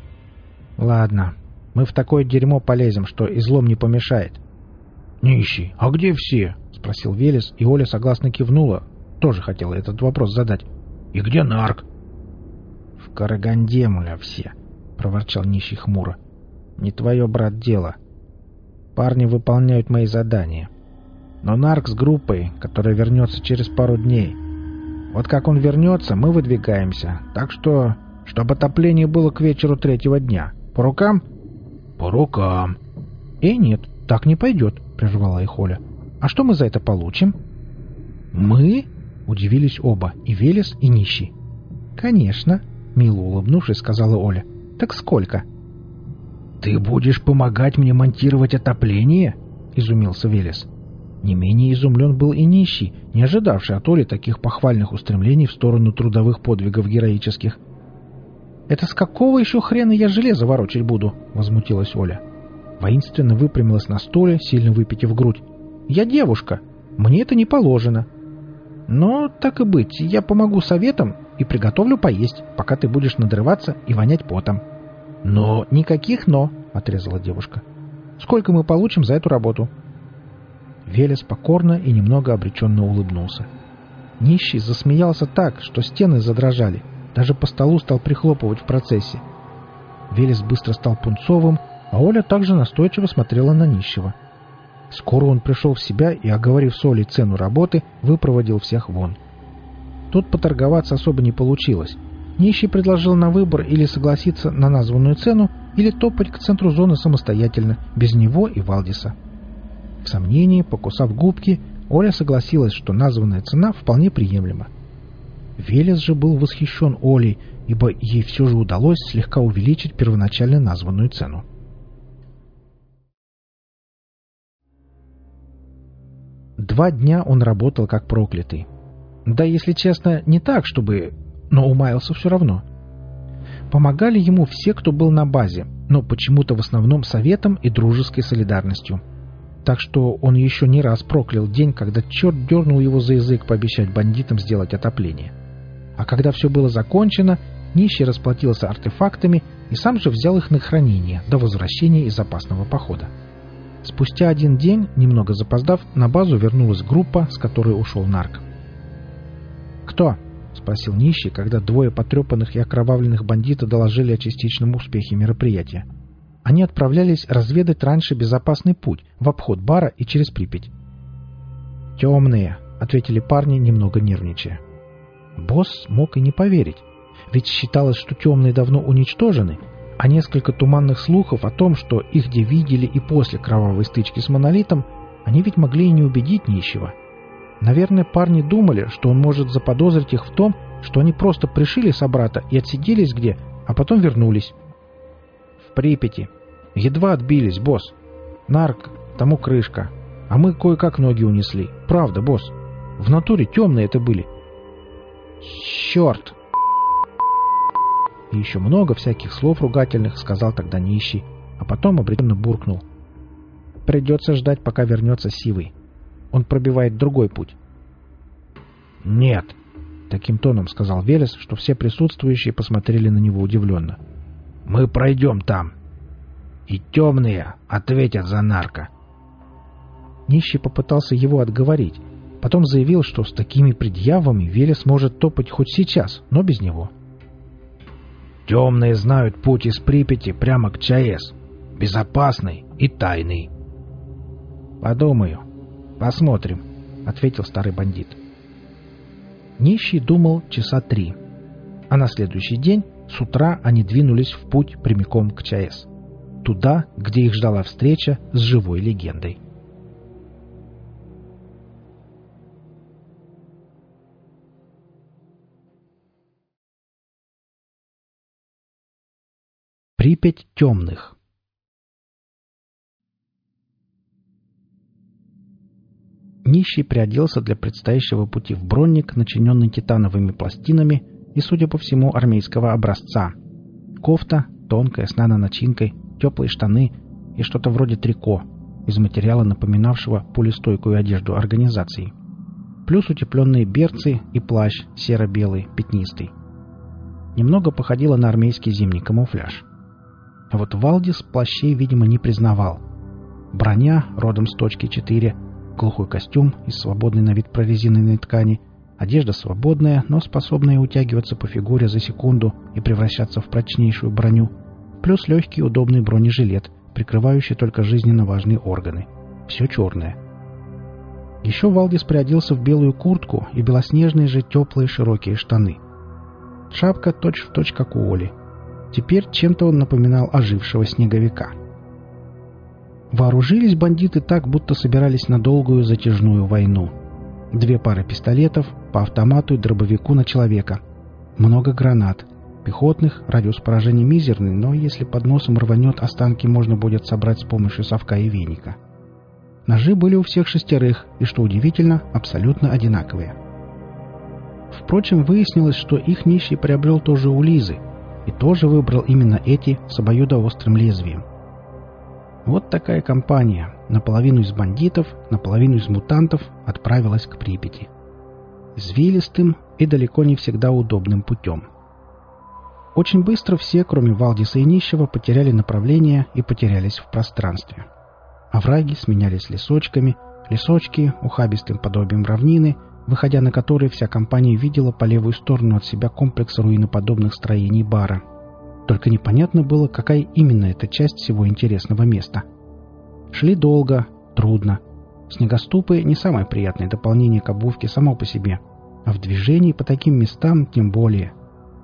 «Ладно, мы в такое дерьмо полезем, что излом не помешает». «Нищий, а где все?» — спросил Велес, и Оля согласно кивнула. Тоже хотела этот вопрос задать. «И где нарк?» «В Караганде, муля, все», — проворчал нищий хмуро. «Не твое, брат, дело. Парни выполняют мои задания. Но нарк с группой, которая вернется через пару дней. Вот как он вернется, мы выдвигаемся. Так что, чтобы отопление было к вечеру третьего дня. По рукам?» «По рукам». Нет, так не пойдет», — прервала их Оля. «А что мы за это получим?» «Мы?» — удивились оба, и Велес, и нищий. «Конечно», — мило улыбнувшись, сказала Оля. «Так сколько?» «Ты будешь помогать мне монтировать отопление?» — изумился Велес. Не менее изумлен был и нищий, не ожидавший от Оли таких похвальных устремлений в сторону трудовых подвигов героических. «Это с какого еще хрена я железо ворочать буду?» — возмутилась Оля. Воинственно выпрямилась на стуле, сильно выпитив грудь. «Я девушка. Мне это не положено. Но, так и быть, я помогу советам и приготовлю поесть, пока ты будешь надрываться и вонять потом». «Но...» «Никаких «но», — отрезала девушка. «Сколько мы получим за эту работу?» Велес покорно и немного обреченно улыбнулся. Нищий засмеялся так, что стены задрожали. Даже по столу стал прихлопывать в процессе. Велес быстро стал пунцовым, а Оля также настойчиво смотрела на нищего. Скоро он пришел в себя и, оговорив с Олей цену работы, выпроводил всех вон. Тут поторговаться особо не получилось. Нищий предложил на выбор или согласиться на названную цену, или топать к центру зоны самостоятельно, без него и Валдиса. В сомнении, покусав губки, Оля согласилась, что названная цена вполне приемлема. Велес же был восхищен Олей, ибо ей все же удалось слегка увеличить первоначально названную цену. Два дня он работал как проклятый. Да, если честно, не так, чтобы... но умаялся все равно. Помогали ему все, кто был на базе, но почему-то в основном советом и дружеской солидарностью. Так что он еще не раз проклял день, когда черт дернул его за язык пообещать бандитам сделать отопление. А когда все было закончено, нищий расплатился артефактами и сам же взял их на хранение до возвращения из запасного похода. Спустя один день, немного запоздав, на базу вернулась группа, с которой ушел нарк. «Кто?» — спросил нищий, когда двое потрепанных и окровавленных бандитов доложили о частичном успехе мероприятия. Они отправлялись разведать раньше безопасный путь в обход бара и через Припять. «Темные», — ответили парни, немного нервничая. Босс мог и не поверить, ведь считалось, что темные давно уничтожены, а несколько туманных слухов о том, что их где видели и после кровавой стычки с монолитом, они ведь могли и не убедить нищего. Наверное, парни думали, что он может заподозрить их в том, что они просто пришили собрата и отсиделись где, а потом вернулись. «В Припяти. Едва отбились, босс. Нарк, тому крышка. А мы кое-как ноги унесли. Правда, босс. В натуре темные это были». «Черт!» И еще много всяких слов ругательных сказал тогда нищий, а потом обреченно буркнул. «Придется ждать, пока вернется Сивый. Он пробивает другой путь». «Нет», — таким тоном сказал Велес, что все присутствующие посмотрели на него удивленно. «Мы пройдем там. И темные ответят за нарко». Нищий попытался его отговорить, потом заявил, что с такими предъявами Велес может топать хоть сейчас, но без него. «Темные знают путь из Припяти прямо к ЧАЭС. Безопасный и тайный». «Подумаю. Посмотрим», — ответил старый бандит. Нищий думал часа 3. А на следующий день с утра они двинулись в путь прямиком к ЧАЭС. Туда, где их ждала встреча с живой легендой. Припять темных. Нищий приоделся для предстоящего пути в бронник, начиненный титановыми пластинами и, судя по всему, армейского образца. Кофта, тонкая, с наноначинкой, теплые штаны и что-то вроде трико, из материала, напоминавшего пулестойкую одежду организации. Плюс утепленные берцы и плащ серо-белый, пятнистый. Немного походило на армейский зимний камуфляж. А вот Валдис плащей, видимо, не признавал. Броня, родом с точки 4, глухой костюм из свободной на вид прорезиненной ткани, одежда свободная, но способная утягиваться по фигуре за секунду и превращаться в прочнейшую броню, плюс легкий удобный бронежилет, прикрывающий только жизненно важные органы. Все черное. Еще Валдис приоделся в белую куртку и белоснежные же теплые широкие штаны. Шапка точь-в-точь, как у Оли. Теперь чем-то он напоминал ожившего снеговика. Вооружились бандиты так, будто собирались на долгую затяжную войну. 2 пары пистолетов, по автомату и дробовику на человека. Много гранат. Пехотных, радиус поражения мизерный, но если под носом рванет, останки можно будет собрать с помощью совка и веника. Ножи были у всех 6, и, что удивительно, абсолютно одинаковые. Впрочем, выяснилось, что их нищий приобрел тоже у Лизы, и тоже выбрал именно эти с обоюдоострым лезвием. Вот такая компания, наполовину из бандитов, наполовину из мутантов, отправилась к Припяти. Извилистым и далеко не всегда удобным путем. Очень быстро все, кроме Валдиса и нищего, потеряли направление и потерялись в пространстве. Овраги сменялись лесочками, лесочки — ухабистым подобием равнины, выходя на которые вся компания видела по левую сторону от себя комплекс руиноподобных строений бара. Только непонятно было, какая именно эта часть всего интересного места. Шли долго, трудно. Снегоступы — не самое приятное дополнение к обувке само по себе, а в движении по таким местам тем более.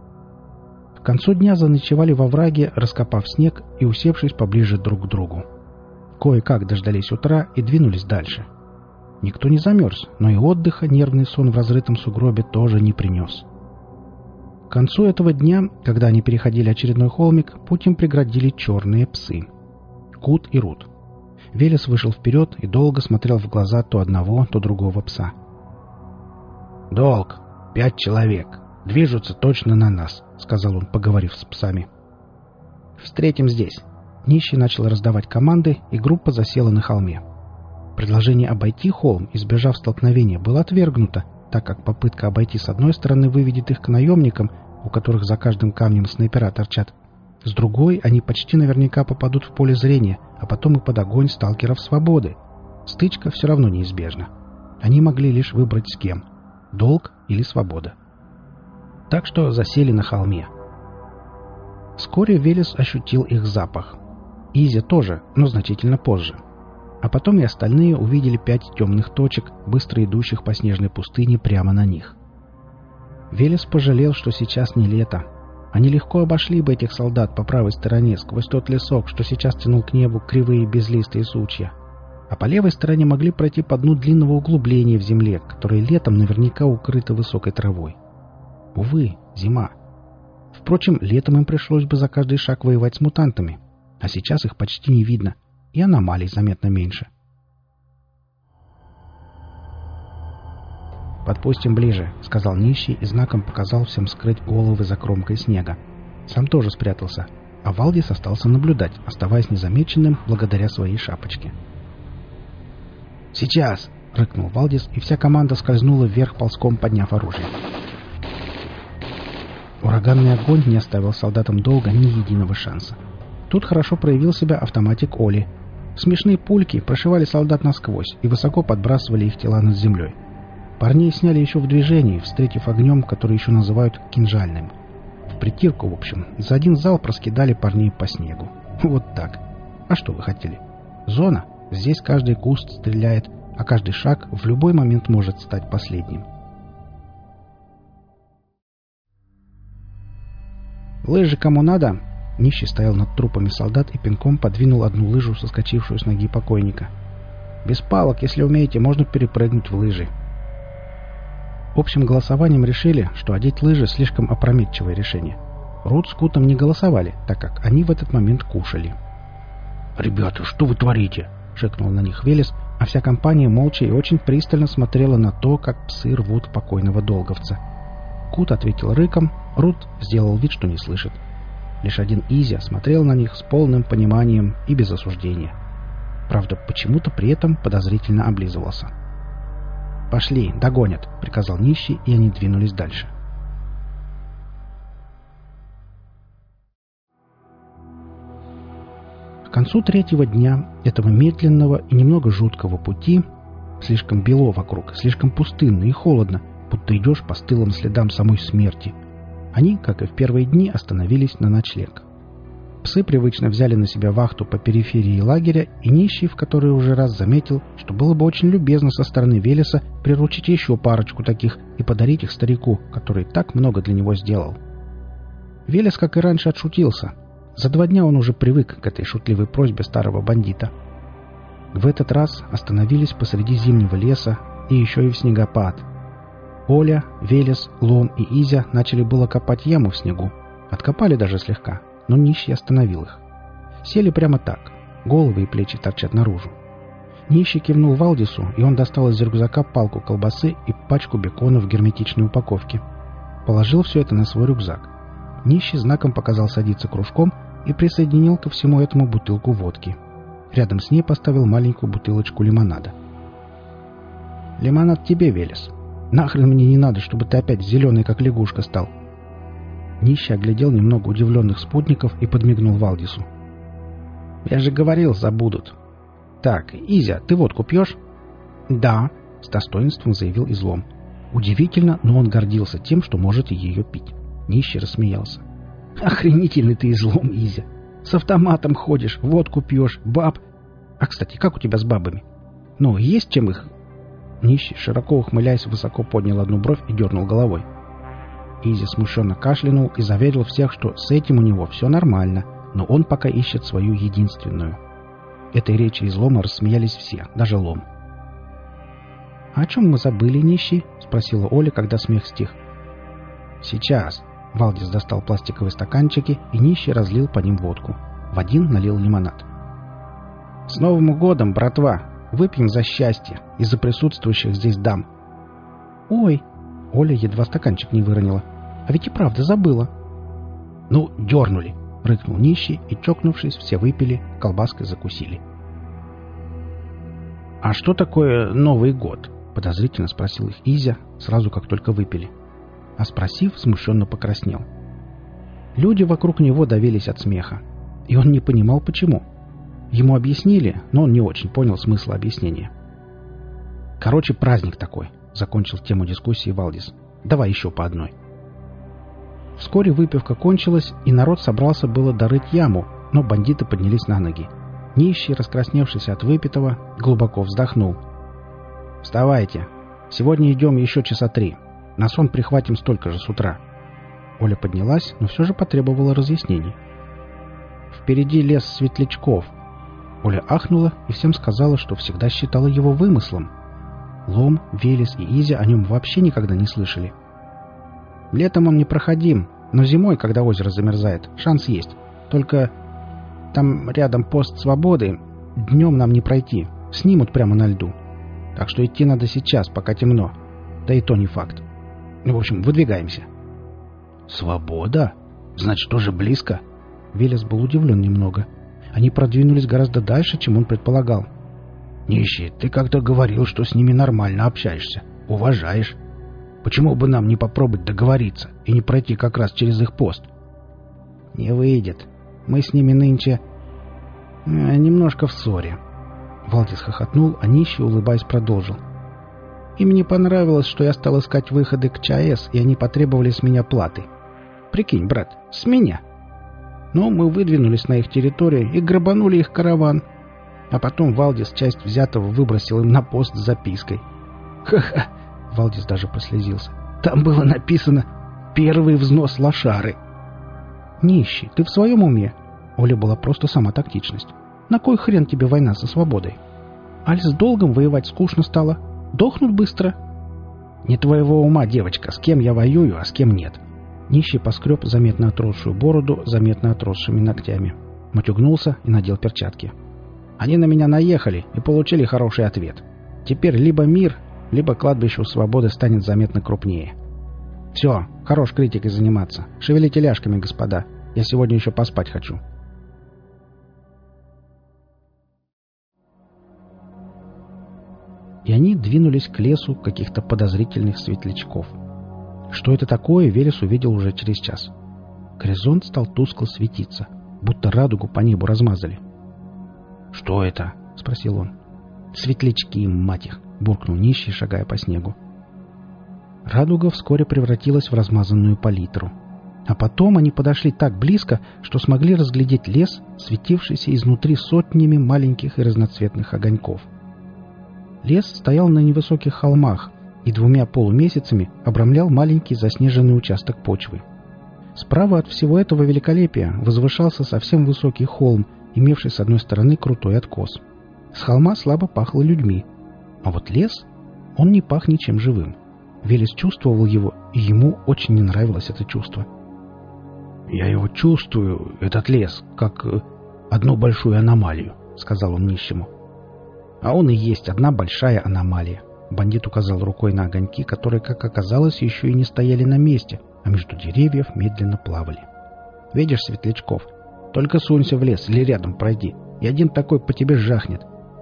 К концу дня заночевали во враге, раскопав снег и усевшись поближе друг к другу. Кое-как дождались утра и двинулись дальше. Никто не замерз, но и отдыха нервный сон в разрытом сугробе тоже не принес. К концу этого дня, когда они переходили очередной холмик, путь им преградили черные псы. Кут и Рут. Велес вышел вперед и долго смотрел в глаза то одного, то другого пса. «Долг. 5 человек. Движутся точно на нас», — сказал он, поговорив с псами. «Встретим здесь». Нищий начал раздавать команды, и группа засела на холме. Предложение обойти холм, избежав столкновения, было отвергнуто, так как попытка обойти с одной стороны выведет их к наемникам, у которых за каждым камнем снайпера торчат. С другой они почти наверняка попадут в поле зрения, а потом и под огонь сталкеров свободы. Стычка все равно неизбежна. Они могли лишь выбрать с кем — долг или свобода. Так что засели на холме. Вскоре Велес ощутил их запах. Изя тоже, но значительно позже. А потом и остальные увидели 5 темных точек, быстро идущих по снежной пустыне прямо на них. Велес пожалел, что сейчас не лето. Они легко обошли бы этих солдат по правой стороне, сквозь тот лесок, что сейчас тянул к небу кривые безлистые сучья. А по левой стороне могли пройти по дну длинного углубления в земле, которое летом наверняка укрыто высокой травой. Увы, зима. Впрочем, летом им пришлось бы за каждый шаг воевать с мутантами, а сейчас их почти не видно, и аномалий заметно меньше. «Подпустим ближе», — сказал нищий и знаком показал всем скрыть головы за кромкой снега. Сам тоже спрятался, а Валдис остался наблюдать, оставаясь незамеченным благодаря своей шапочке. «Сейчас!» — рыкнул Валдис, и вся команда скользнула вверх ползком, подняв оружие. Ураганный огонь не оставил солдатам долго ни единого шанса. Тут хорошо проявил себя автоматик Оли. Смешные пульки прошивали солдат насквозь и высоко подбрасывали их тела над землей. Парней сняли еще в движении, встретив огнем, который еще называют кинжальным. В притирку, в общем, за один залп раскидали парней по снегу. Вот так. А что вы хотели? Зона. Здесь каждый куст стреляет, а каждый шаг в любой момент может стать последним. «Лыжи кому надо?» Нищий стоял над трупами солдат и пинком подвинул одну лыжу, соскочившую с ноги покойника. «Без палок, если умеете, можно перепрыгнуть в лыжи». Общим голосованием решили, что одеть лыжи слишком опрометчивое решение. Рут с Кутом не голосовали, так как они в этот момент кушали. «Ребята, что вы творите?» — шикнул на них Велес, а вся компания молча и очень пристально смотрела на то, как псы рвут покойного долговца. Кут ответил рыком, Рут сделал вид, что не слышит. Лишь один Изя смотрел на них с полным пониманием и без осуждения. Правда, почему-то при этом подозрительно облизывался. «Пошли, догонят», — приказал нищий, и они двинулись дальше. К концу 3-го дня этого медленного и немного жуткого пути, слишком бело вокруг, слишком пустынно и холодно, будто идешь по стылым следам самой смерти, они, как и в первые дни, остановились на ночлег. Псы привычно взяли на себя вахту по периферии лагеря, и нищий в который уже раз заметил, что было бы очень любезно со стороны Велеса приручить еще парочку таких и подарить их старику, который так много для него сделал. Велес, как и раньше, отшутился. За 2 дня он уже привык к этой шутливой просьбе старого бандита. В этот раз остановились посреди зимнего леса и еще и в снегопад. Оля, Велес, Лом и Изя начали было копать яму в снегу. Откопали даже слегка, но нищий остановил их. Сели прямо так, головы и плечи торчат наружу. Нищий кивнул Валдису, и он достал из рюкзака палку колбасы и пачку бекона в герметичной упаковке. Положил все это на свой рюкзак. Нищий знаком показал садиться кружком и присоединил ко всему этому бутылку водки. Рядом с ней поставил маленькую бутылочку лимонада. «Лимонад тебе, Велес. Нахрен мне не надо, чтобы ты опять зеленый, как лягушка, стал». Нищий оглядел немного удивленных спутников и подмигнул Валдису. «Я же говорил, забудут. Так, Изя, ты водку пьешь?» «Да», — с достоинством заявил Излом. Удивительно, но он гордился тем, что может ее пить. Нищий рассмеялся. «Охренительный ты Излом, Изя. С автоматом ходишь, водку пьешь, баб. А, кстати, как у тебя с бабами? Ну, есть чем их...» Нищий, широко ухмыляясь, высоко поднял одну бровь и дернул головой. Изя смущенно кашлянул и заверил всех, что с этим у него все нормально, но он пока ищет свою единственную. Этой речи Излома рассмеялись все, даже Лом. «А о чем мы забыли, нищий?» — спросила Оля, когда смех стих. «Сейчас». Валдис достал пластиковые стаканчики, и нищий разлил по ним водку. В один налил лимонад. «С Новым годом, братва! Выпьем за счастье и за присутствующих здесь дам!» «Ой!» — Оля едва стаканчик не выронила. «А ведь и правда забыла!» «Ну, дернули!» — рыкнул нищий, и, чокнувшись, все выпили, колбаской закусили. «А что такое Новый год?» — подозрительно спросил их Изя, сразу как только выпили. А спросив, смущенно покраснел. Люди вокруг него давились от смеха, и он не понимал, почему. Ему объяснили, но он не очень понял смысла объяснения. «Короче, праздник такой», — закончил тему дискуссии Валдис. «Давай еще по одной». Вскоре выпивка кончилась, и народ собрался было дорыть яму, но бандиты поднялись на ноги. Нищий, раскрасневшийся от выпитого, глубоко вздохнул. «Вставайте. Сегодня идем еще часа 3. На сон прихватим столько же с утра». Оля поднялась, но все же потребовала разъяснений. «Впереди лес светлячков». Оля ахнула и всем сказала, что всегда считала его вымыслом. Лом, Велес и Изя о нем вообще никогда не слышали. «Летом он непроходим, но зимой, когда озеро замерзает, шанс есть. Только там рядом пост свободы, днем нам не пройти, снимут прямо на льду. Так что идти надо сейчас, пока темно. Да и то не факт. В общем, выдвигаемся». «Свобода? Значит, тоже близко?» Велес был удивлен немного. Они продвинулись гораздо дальше, чем он предполагал. «Нищий, ты как-то говорил, что с ними нормально общаешься, уважаешь. Почему бы нам не попробовать договориться и не пройти как раз через их пост?» «Не выйдет. Мы с ними нынче немножко в ссоре». Валдис хохотнул, а нищий, улыбаясь, продолжил. «Им не понравилось, что я стал искать выходы к ЧАЭС, и они потребовали с меня платы. Прикинь, брат, с меня. Но мы выдвинулись на их территорию и грабанули их караван. А потом Валдис часть взятого выбросил им на пост с запиской. Ха-ха!» Валдис даже прослезился. «Там было написано «Первый взнос лошары». «Нищий, ты в своем уме?» Оля была просто сама тактичность. «На кой хрен тебе война со свободой? Аль с долгом воевать скучно стало. Дохнут быстро». «Не твоего ума, девочка, с кем я воюю, а с кем нет». Нищий поскреб заметно отросшую бороду заметно отросшими ногтями. Матюгнулся и надел перчатки. «Они на меня наехали и получили хороший ответ. Теперь либо мир, либо кладбище у свободы станет заметно крупнее. Все, хорош критикой заниматься. Шевелите ляжками, господа. Я сегодня еще поспать хочу». И они двинулись к лесу каких-то подозрительных светлячков. Что это такое, Велес увидел уже через час. Горизонт стал тускло светиться, будто радугу по небу размазали. «Что это?» — спросил он. «Светлячки, мать их!» — буркнул нищий, шагая по снегу. Радуга вскоре превратилась в размазанную палитру. А потом они подошли так близко, что смогли разглядеть лес, светившийся изнутри сотнями маленьких и разноцветных огоньков. Лес стоял на невысоких холмах и 2 полумесяцами обрамлял маленький заснеженный участок почвы. Справа от всего этого великолепия возвышался совсем высокий холм, имевший с одной стороны крутой откос. С холма слабо пахло людьми. А вот лес, он не пах ничем живым. Велес чувствовал его, и ему очень не нравилось это чувство. «Я его чувствую, этот лес, как одну большую аномалию», — сказал он нищему. «А он и есть одна большая аномалия». Бандит указал рукой на огоньки, которые, как оказалось, еще и не стояли на месте, а между деревьев медленно плавали. «Видишь светлячков? Только сунься в лес или рядом пройди, и один такой по тебе жахнет».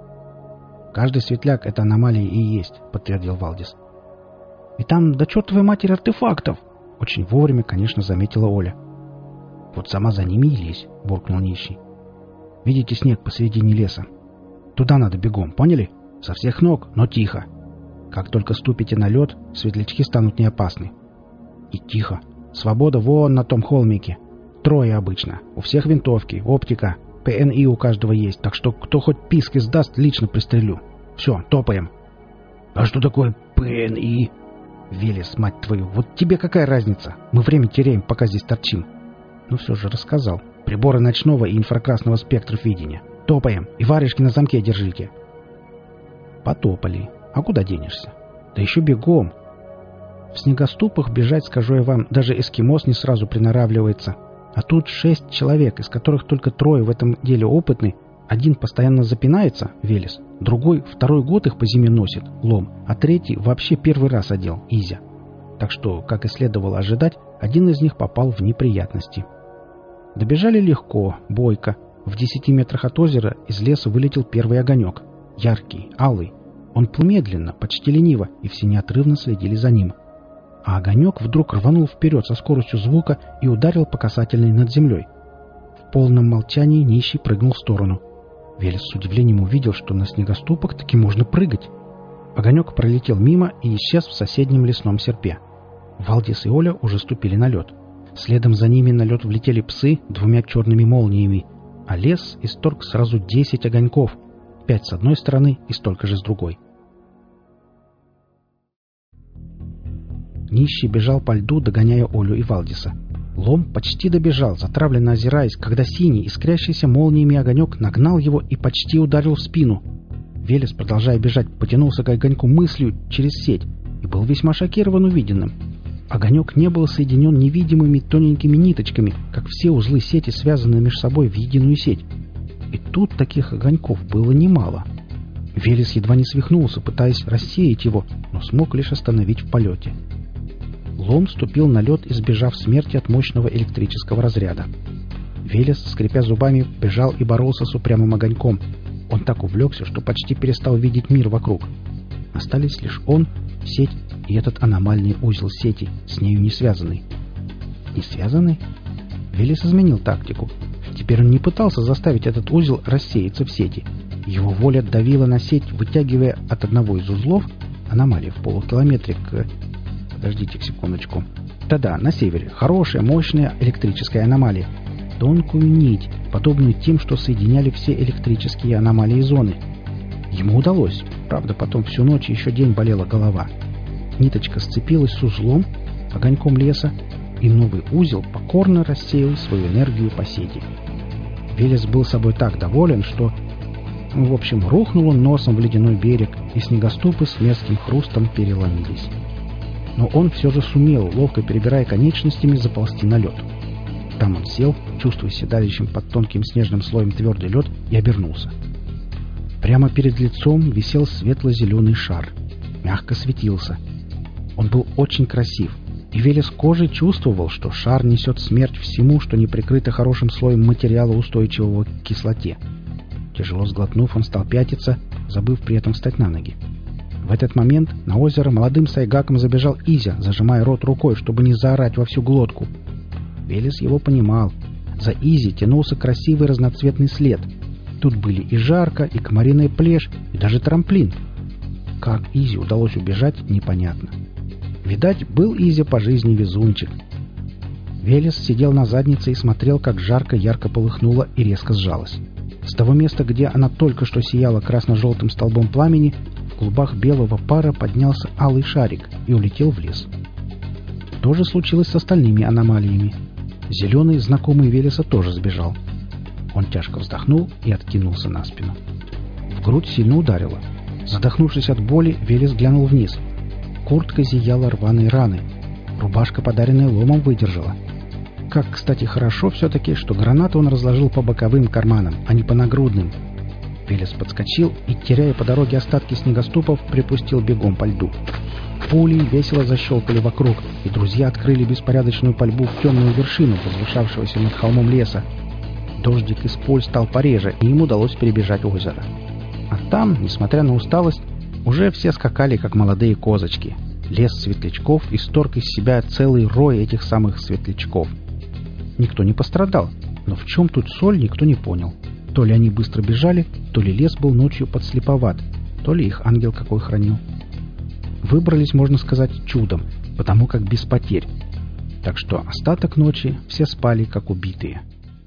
«Каждый светляк — это аномалия и есть», — подтвердил Валдис. «И там до чертовой матери артефактов!» Очень вовремя, конечно, заметила Оля. «Вот сама за ними и лезь», — буркнул нищий. «Видите снег посредине леса? Туда надо бегом, поняли? Со всех ног, но тихо. Как только ступите на лед, светлячки станут неопасны. И тихо. Свобода вон на том холмике. 3 обычно. У всех винтовки, оптика, ПНИ у каждого есть, так что кто хоть писк издаст, лично пристрелю. Все, топаем». «А что такое ПНИ?» «Велес, мать твою, вот тебе какая разница? Мы время теряем, пока здесь торчим». Ну все же рассказал. Приборы ночного и инфракрасного спектров видения. Топаем и варежки на замке держите. Потопали. А куда денешься? Да еще бегом. В снегоступах бежать, скажу я вам, даже эскимос не сразу приноравливается. А тут 6 человек, из которых только 3 в этом деле опытны. Один постоянно запинается, Велес, другой 2-й год их по зиме носит, Лом, а 3-й вообще 1-й раз одел, Изя. Так что, как и следовало ожидать, один из них попал в неприятности. Добежали легко, бойко. В 10 метрах от озера из леса вылетел первый огонек. Яркий, алый. Он плыл медленно, почти лениво, и все неотрывно следили за ним. А огонек вдруг рванул вперед со скоростью звука и ударил по касательной над землей. В полном молчании нищий прыгнул в сторону. Велес с удивлением увидел, что на снегоступах таки можно прыгать. Огонек пролетел мимо и исчез в соседнем лесном серпе. Валдис и Оля уже ступили на лед. Следом за ними на лед влетели псы 2 черными молниями, а лес исторг сразу 10 огоньков, 5 с одной стороны и столько же с другой. Нищий бежал по льду, догоняя Олю и Валдиса. Лом почти добежал, затравленно озираясь, когда синий, искрящийся молниями огонек нагнал его и почти ударил в спину. Велес, продолжая бежать, потянулся к огоньку мыслью через сеть и был весьма шокирован увиденным. Огонек не был соединен невидимыми тоненькими ниточками, как все узлы сети связаны между собой в единую сеть. И тут таких огоньков было немало. Велес едва не свихнулся, пытаясь рассеять его, но смог лишь остановить в полете. Лом ступил на лед, избежав смерти от мощного электрического разряда. Велес, скрипя зубами, бежал и боролся с упрямым огоньком. Он так увлекся, что почти перестал видеть мир вокруг. Остались лишь он, сеть и этот аномальный узел сети, с нею не связанный. Не связанный? Велес изменил тактику. Теперь он не пытался заставить этот узел рассеяться в сети. Его воля давила на сеть, вытягивая от одного из узлов, аномалии в полукилометре к... Подождите секундочку. Да-да, на севере. Хорошая, мощная электрическая аномалия. Тонкую нить, подобную тем, что соединяли все электрические аномалии зоны. Ему удалось. Правда, потом всю ночь и еще день болела голова. Ниточка сцепилась с узлом, огоньком леса, и новый узел покорно рассеял свою энергию по сети. Велес был собой так доволен, что... В общем, рухнул он носом в ледяной берег, и снегоступы с мерзким хрустом переломились. Но он все же сумел, ловко перебирая конечностями, заползти на лед. Там он сел, чувствуя седалищем под тонким снежным слоем твердый лед, и обернулся. Прямо перед лицом висел светло-зеленый шар. Мягко светился. Он был очень красив, и Велес кожей чувствовал, что шар несет смерть всему, что не прикрыто хорошим слоем материала, устойчивого к кислоте. Тяжело сглотнув, он стал пятиться, забыв при этом встать на ноги. В этот момент на озеро молодым сайгаком забежал Изя, зажимая рот рукой, чтобы не заорать во всю глотку. Велес его понимал. За Изи тянулся красивый разноцветный след. Тут были и жарко, и комариная плешь, и даже трамплин. Как Изи удалось убежать, непонятно. Видать, был Изи по жизни везунчик. Велес сидел на заднице и смотрел, как жарко ярко полыхнуло и резко сжалось. С того места, где она только что сияла красно-желтым столбом пламени, в клубах белого пара поднялся алый шарик и улетел в лес. То же случилось с остальными аномалиями. Зеленый, знакомый Велеса, тоже сбежал. Он тяжко вздохнул и откинулся на спину. В грудь сильно ударило. Задохнувшись от боли, Велес глянул вниз. Куртка зияла рваной раной. Рубашка, подаренная Ломом, выдержала. Как, кстати, хорошо все-таки, что гранату он разложил по боковым карманам, а не по нагрудным. Велес подскочил и, теряя по дороге остатки снегоступов, припустил бегом по льду. Пули весело защелкали вокруг, и друзья открыли беспорядочную пальбу в темную вершину, возвышавшегося над холмом леса. Дождик из пуль стал пореже, и им удалось перебежать озеро. А там, несмотря на усталость, уже все скакали, как молодые козочки. Лес светлячков исторг из себя целый рой этих самых светлячков. Никто не пострадал, но в чем тут соль, никто не понял. То ли они быстро бежали, то ли лес был ночью подслеповат, то ли их ангел какой хранил. Выбрались, можно сказать, чудом, потому как без потерь. Так что остаток ночи все спали, как убитые.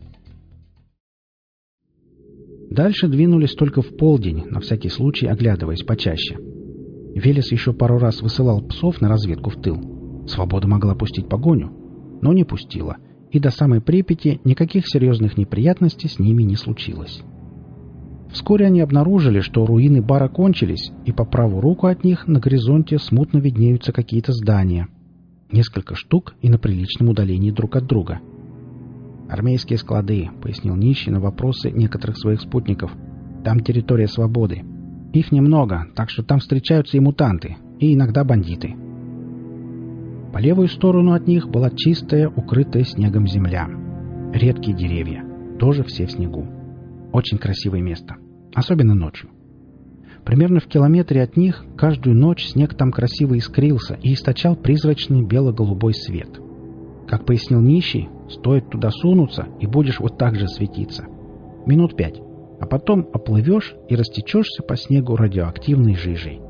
Дальше двинулись только в полдень, на всякий случай оглядываясь почаще. Велес еще пару раз высылал псов на разведку в тыл. Свобода могла пустить погоню, но не пустила, и до самой Припяти никаких серьезных неприятностей с ними не случилось. Вскоре они обнаружили, что руины бара кончились, и по правую руку от них на горизонте смутно виднеются какие-то здания. Несколько штук и на приличном удалении друг от друга. «Армейские склады», — пояснил нищий на вопросы некоторых своих спутников. «Там территория свободы. Их немного, так что там встречаются и мутанты, и иногда бандиты». По левую сторону от них была чистая, укрытая снегом земля. Редкие деревья, тоже все в снегу. Очень красивое место, особенно ночью. Примерно в километре от них каждую ночь снег там красиво искрился и источал призрачный бело-голубой свет. Как пояснил нищий, стоит туда сунуться, и будешь вот так же светиться. Минут 5, а потом оплывешь и растечешься по снегу радиоактивной жижей.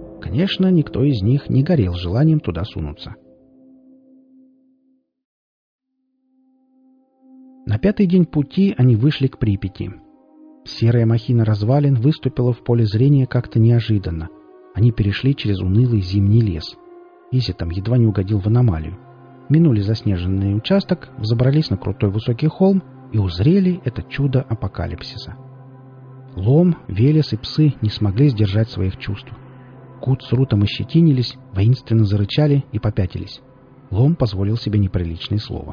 Конечно, никто из них не горел желанием туда сунуться. На 5-й день пути они вышли к Припяти. Серая махина развалин выступила в поле зрения как-то неожиданно. Они перешли через унылый зимний лес. Изи там едва не угодил в аномалию. Минули заснеженный участок, взобрались на крутой высокий холм и узрели это чудо апокалипсиса. Лом, Велес и псы не смогли сдержать своих чувств. Кут с Рутом ощетинились, воинственно зарычали и попятились. Лом позволил себе неприличное слово.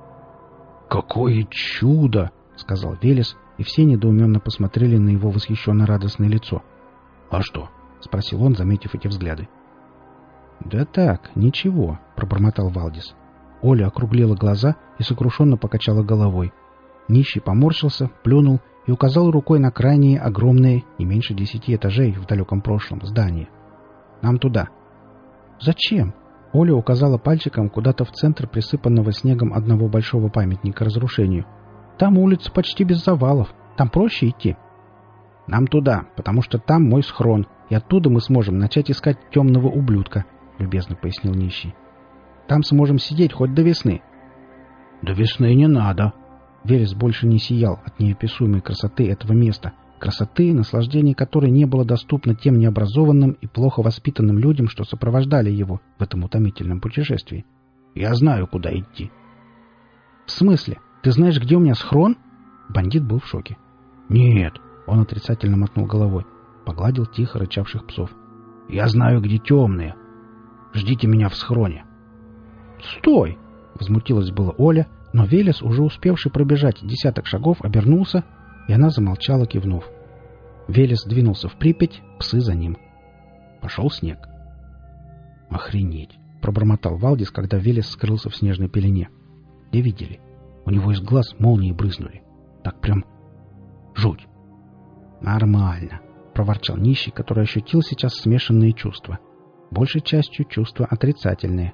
«Какое чудо!» — сказал Велес, и все недоуменно посмотрели на его восхищенно-радостное лицо. «А что?» — спросил он, заметив эти взгляды. «Да так, ничего», — пробормотал Валдис. Оля округлила глаза и сокрушенно покачала головой. Нищий поморщился, плюнул и указал рукой на крайние огромные, не меньше 10 этажей в далеком прошлом, здания. «Нам туда». «Зачем?» Оля указала пальчиком куда-то в центр присыпанного снегом одного большого памятника разрушению. «Там улица почти без завалов. Там проще идти». «Нам туда, потому что там мой схрон, и оттуда мы сможем начать искать темного ублюдка», — любезно пояснил нищий. «Там сможем сидеть хоть до весны». «До весны не надо». Велес больше не сиял от неописуемой красоты этого места, красоты, наслаждение которой не было доступно тем необразованным и плохо воспитанным людям, что сопровождали его в этом утомительном путешествии. «Я знаю, куда идти». «В смысле? Ты знаешь, где у меня схрон?» Бандит был в шоке. «Нет», — он отрицательно мотнул головой, погладил тихо рычавших псов. «Я знаю, где темные. Ждите меня в схроне». «Стой!» — возмутилась была Оля, но Велес, уже успевший пробежать 10 шагов, обернулся, и она замолчала, кивнув. Велес двинулся в Припять, псы за ним. Пошел снег. «Охренеть!» — пробормотал Валдис, когда Велес скрылся в снежной пелене. «Где видели? У него из глаз молнии брызнули. Так прям жуть!» «Нормально!» — проворчал нищий, который ощутил сейчас смешанные чувства. Большей частью чувства отрицательные.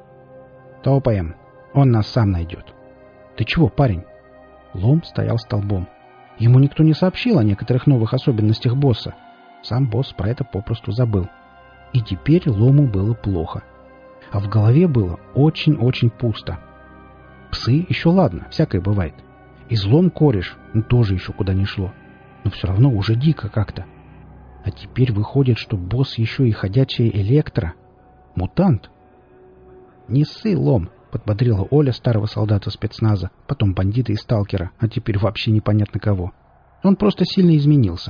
«Топаем! Он нас сам найдет!» «Ты чего, парень?» Лом стоял столбом. Ему никто не сообщил о некоторых новых особенностях босса. Сам босс про это попросту забыл. И теперь Лому было плохо. А в голове было очень-очень пусто. Псы еще ладно, всякое бывает. Излом кореш, тоже еще куда ни шло. Но все равно уже дико как-то. А теперь выходит, что босс еще и ходячая электро. Мутант. «Не ссы, Лом», — подбодрила Оля старого солдата спецназа, потом бандита и сталкера, а теперь вообще непонятно кого. Он просто сильно изменился.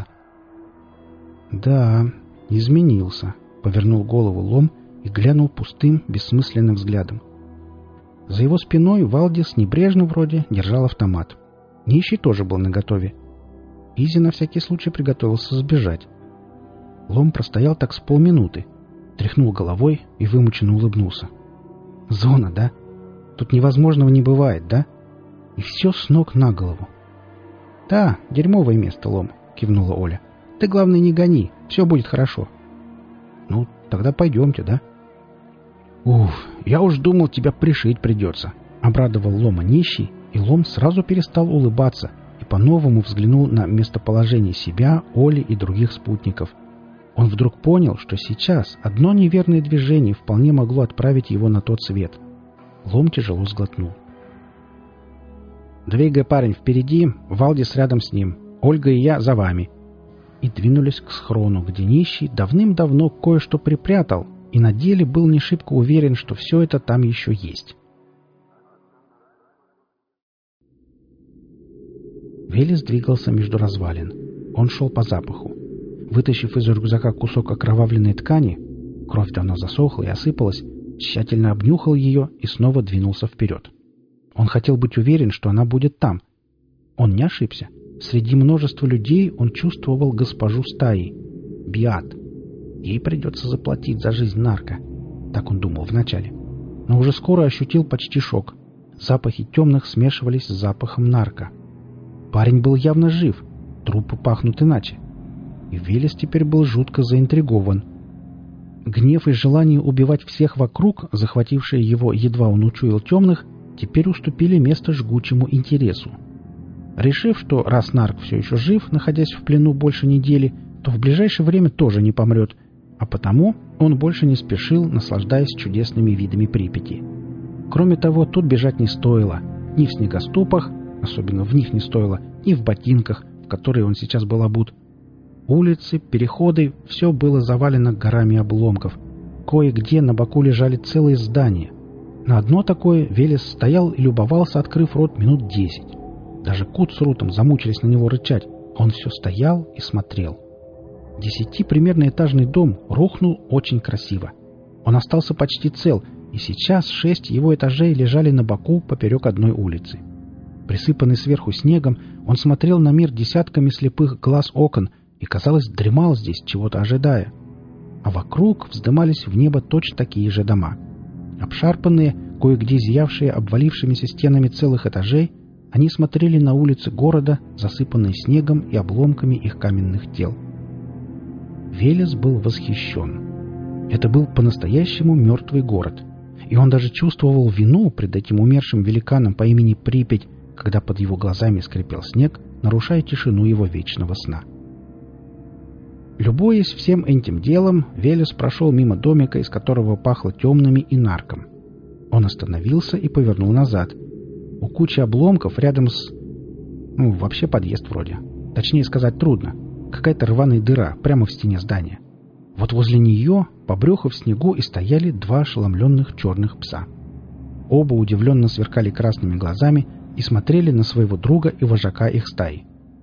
«Да, изменился», — повернул голову Лом и глянул пустым, бессмысленным взглядом. За его спиной Валдис небрежно вроде держал автомат. Нищий тоже был наготове. Изи на всякий случай приготовился сбежать. Лом простоял так с полминуты, тряхнул головой и вымученно улыбнулся. «Зона, да? Тут невозможного не бывает, да? И все с ног на голову». «Да, дерьмовое место, Лом», — кивнула Оля. «Ты, главное, не гони, все будет хорошо». «Ну, тогда пойдемте, да?» «Уф, я уж думал, тебя пришить придется», — обрадовал Лома нищий, и Лом сразу перестал улыбаться и по-новому взглянул на местоположение себя, Оли и других спутников. Он вдруг понял, что сейчас одно неверное движение вполне могло отправить его на тот свет. Лом тяжело сглотнул. «Двигай, парень, впереди, Валдис рядом с ним, Ольга и я за вами». И двинулись к схрону, где нищий давным-давно кое-что припрятал и на деле был не шибко уверен, что все это там еще есть. Велес двигался между развалин. Он шел по запаху. Вытащив из рюкзака кусок окровавленной ткани, кровь давно засохла и осыпалась, тщательно обнюхал ее и снова двинулся вперед. Он хотел быть уверен, что она будет там. Он не ошибся. Среди множества людей он чувствовал госпожу стаи — Биат. Ей придется заплатить за жизнь нарко. Так он думал вначале. Но уже скоро ощутил почти шок. Запахи темных смешивались с запахом нарко. Парень был явно жив. Трупы пахнут иначе. И Велес теперь был жутко заинтригован. Гнев и желание убивать всех вокруг, захватившие его, едва он учуял темных, теперь уступили место жгучему интересу. Решив, что раз нарк все еще жив, находясь в плену больше недели, то в ближайшее время тоже не помрет, а потому он больше не спешил, наслаждаясь чудесными видами Припяти. Кроме того, тут бежать не стоило. Ни в снегоступах, Особенно в них не стоило, и в ботинках, в которые он сейчас был обут. Улицы, переходы — все было завалено горами обломков. Кое-где на боку лежали целые здания. На одно такое Велес стоял и любовался, открыв рот, минут 10. Даже Кут с Рутом замучились на него рычать. Он все стоял и смотрел. 10 этажный дом рухнул очень красиво. Он остался почти цел, и сейчас 6 его этажей лежали на боку поперек одной улицы. Присыпанный сверху снегом, он смотрел на мир десятками слепых глаз окон и, казалось, дремал здесь, чего-то ожидая. А вокруг вздымались в небо точно такие же дома. Обшарпанные, кое-где зиявшие обвалившимися стенами целых этажей, они смотрели на улицы города, засыпанные снегом и обломками их каменных тел. Велес был восхищен. Это был по-настоящему мертвый город, и он даже чувствовал вину пред этим умершим великаном по имени Припять, когда под его глазами скрипел снег, нарушая тишину его вечного сна. Любуясь всем этим делом, Велес прошел мимо домика, из которого пахло темными и нарком. Он остановился и повернул назад. У кучи обломков рядом с... вообще подъезд вроде. Точнее сказать трудно. Какая-то рваная дыра прямо в стене здания. Вот возле нее, по брюху в снегу, и стояли 2 ошеломленных черных пса. Оба удивленно сверкали красными глазами и смотрели на своего друга и вожака их стаи.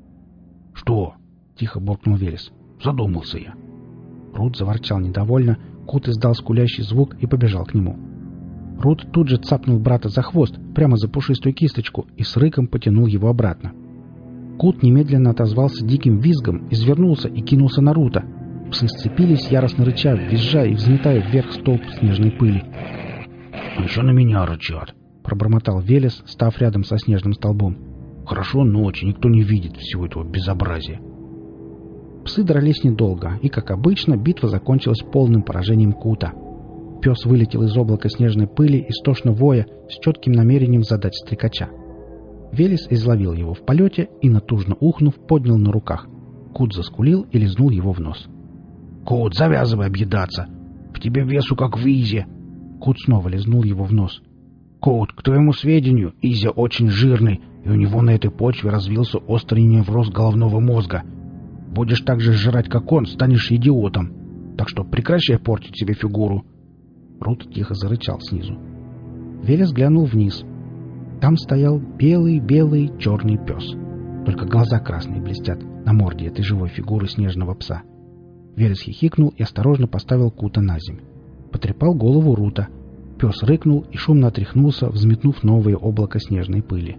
«Что?» — тихо буркнул Велес. «Задумался я». Рут заворчал недовольно, Кут издал скулящий звук и побежал к нему. Рут тут же цапнул брата за хвост, прямо за пушистую кисточку, и с рыком потянул его обратно. Кут немедленно отозвался диким визгом, извернулся и кинулся на Рута. Псы сцепились, яростно рыча, визжа и взметая вверх столб снежной пыли. «Еще на меня рычат», — пробормотал Велес, став рядом со снежным столбом. «Хорошо ночи, никто не видит всего этого безобразия». Псы дрались недолго, и, как обычно, битва закончилась полным поражением Кута. Пес вылетел из облака снежной пыли, истошно воя, с четким намерением задать стрекача. Велес изловил его в полете и, натужно ухнув, поднял на руках. Кут заскулил и лизнул его в нос. «Кут, завязывай объедаться! В тебе весу, как в Изе!» Кут снова лизнул его в нос. «Кут, к твоему сведению, Изя очень жирный, и у него на этой почве развился острый невроз головного мозга. Будешь так же жрать, как он, станешь идиотом. Так что прекращай портить себе фигуру». Рут тихо зарычал снизу. Велес глянул вниз. Там стоял белый черный пес. Только глаза красные блестят на морде этой живой фигуры снежного пса. Велес хихикнул и осторожно поставил Кута на земь. Потрепал голову Рута. Пес рыкнул и шумно отряхнулся, взметнув новое облако снежной пыли.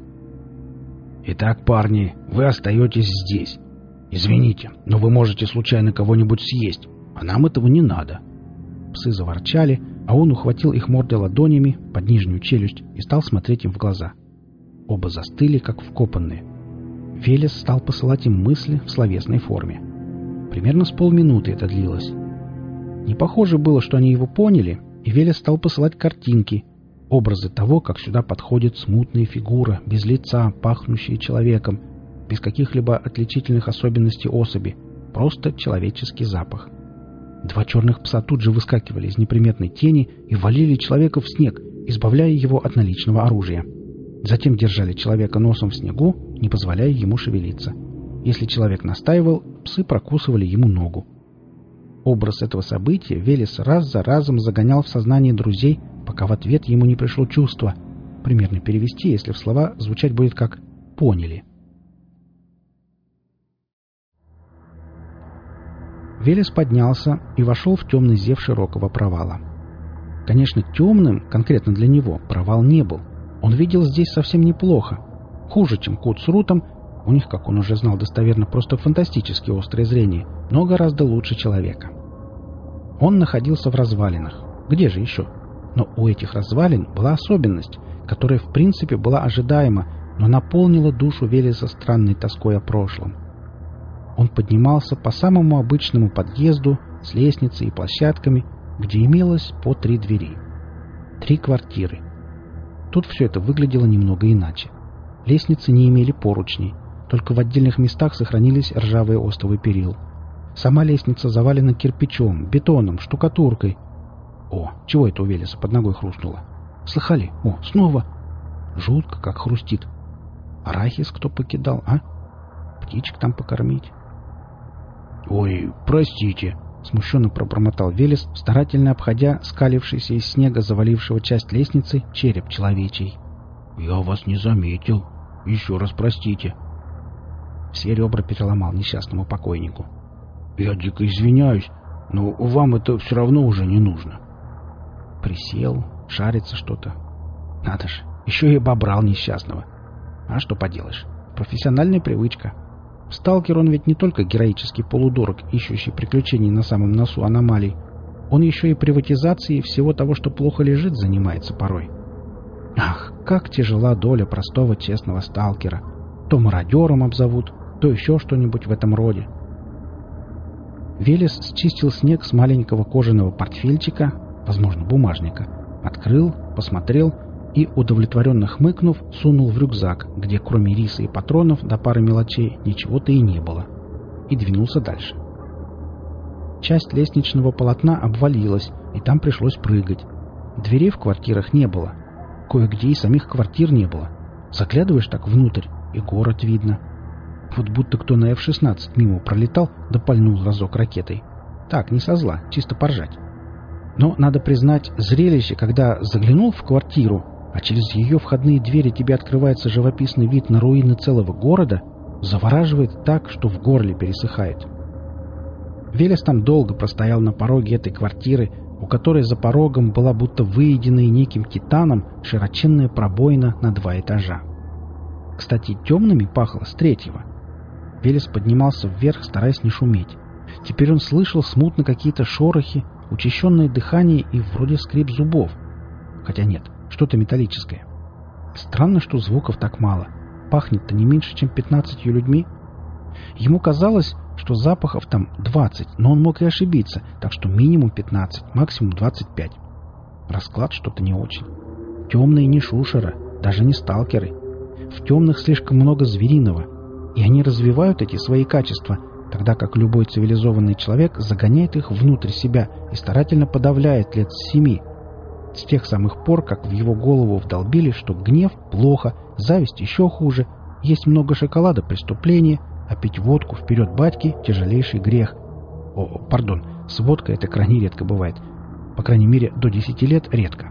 «Итак, парни, вы остаетесь здесь. Извините, но вы можете случайно кого-нибудь съесть, а нам этого не надо». Псы заворчали, а он ухватил их мордой ладонями под нижнюю челюсть и стал смотреть им в глаза. Оба застыли, как вкопанные. Велес стал посылать им мысли в словесной форме. Примерно с полминуты это длилось. Не похоже было, что они его поняли, и Велес стал посылать картинки, образы того, как сюда подходит смутная фигура, без лица, пахнущая человеком, без каких-либо отличительных особенностей особи, просто человеческий запах. 2 черных пса тут же выскакивали из неприметной тени и валили человека в снег, избавляя его от наличного оружия. Затем держали человека носом в снегу, не позволяя ему шевелиться. Если человек настаивал, псы прокусывали ему ногу. Образ этого события Велес раз за разом загонял в сознание друзей, пока в ответ ему не пришло чувство. Примерно перевести, если в слова звучать будет как «поняли». Велес поднялся и вошел в темный зев широкого провала. Конечно, темным, конкретно для него, провал не был. Он видел здесь совсем неплохо. Хуже, чем Кут с Рутом. У них, как он уже знал достоверно, просто фантастически острое зрение, но гораздо лучше человека. Он находился в развалинах. Где же еще? Но у этих развалин была особенность, которая в принципе была ожидаема, но наполнила душу Велеса странной тоской о прошлом. Он поднимался по самому обычному подъезду с лестницей и площадками, где имелось по 3 двери. 3 квартиры. Тут все это выглядело немного иначе. Лестницы не имели поручней, только в отдельных местах сохранились ржавые остовы перил. Сама лестница завалена кирпичом, бетоном, штукатуркой. О, чего это у Велеса под ногой хрустнуло? Слыхали? О, снова! Жутко как хрустит. Арахис кто покидал, а? Птичек там покормить. «Ой, простите», — смущенно пробормотал Велес, старательно обходя скалившийся из снега завалившего часть лестницы череп человечий. «Я вас не заметил. Еще раз простите». Все ребра переломал несчастному покойнику. «Я дико извиняюсь, но вам это все равно уже не нужно». Присел, шарится что-то. Надо же, еще и обобрал несчастного. А что поделаешь, профессиональная привычка. Сталкер он ведь не только героический полудурок, ищущий приключений на самом носу аномалий. Он еще и приватизацией всего того, что плохо лежит, занимается порой. Ах, как тяжела доля простого честного сталкера. То мародером обзовут, то еще что-нибудь в этом роде. Велес счистил снег с маленького кожаного портфельчика, возможно, бумажника, открыл, посмотрел и, удовлетворенно хмыкнув, сунул в рюкзак, где кроме риса и патронов до пары мелочей ничего-то и не было, и двинулся дальше. Часть лестничного полотна обвалилась, и там пришлось прыгать. Дверей в квартирах не было. Кое-где и самих квартир не было. Заглядываешь так внутрь, и город видно. Вот будто кто на F-16 мимо пролетал, да пальнул разок ракетой. Так, не со зла, чисто поржать. Но, надо признать, зрелище, когда заглянул в квартиру, а через ее входные двери тебе открывается живописный вид на руины целого города, завораживает так, что в горле пересыхает. Велес там долго простоял на пороге этой квартиры, у которой за порогом была будто выеденная неким титаном широченная пробоина на 2 этажа. Кстати, темными пахло с 3-го. Велес поднимался вверх, стараясь не шуметь. Теперь он слышал смутно какие-то шорохи, учащенное дыхание и вроде скрип зубов. Хотя нет, что-то металлическое. Странно, что звуков так мало. Пахнет-то не меньше, чем 15 людьми. Ему казалось, что запахов там 20, но он мог и ошибиться, так что минимум 15, максимум 25. Расклад что-то не очень. Темные не шушера, даже не сталкеры. В темных слишком много звериного, и они развивают эти свои качества, тогда как любой цивилизованный человек загоняет их внутрь себя и старательно подавляет лет с 7. С тех самых пор, как в его голову вдолбили, что гнев плохо, зависть еще хуже, есть много шоколада преступление, а пить водку вперед батьки тяжелейший грех. С водкой это крайне редко бывает. По крайней мере, до 10 лет редко.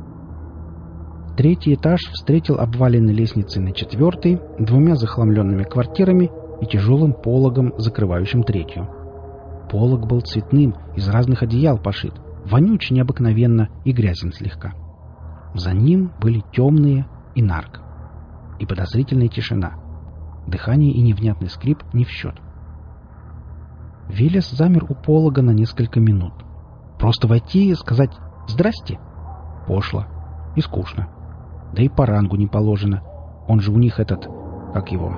3-й этаж встретил обваленной лестницей на 4-й, 2 захламленными квартирами и тяжелым пологом, закрывающим 3-ю. Полог был цветным, из разных одеял пошит, вонючий необыкновенно и грязен слегка. За ним были темные и нарк. И подозрительная тишина. Дыхание и невнятный скрип не в счет. Велес замер у полога на несколько минут. Просто войти и сказать «здрасте» пошло и скучно. Да и по рангу не положено. Он же у них этот, как его,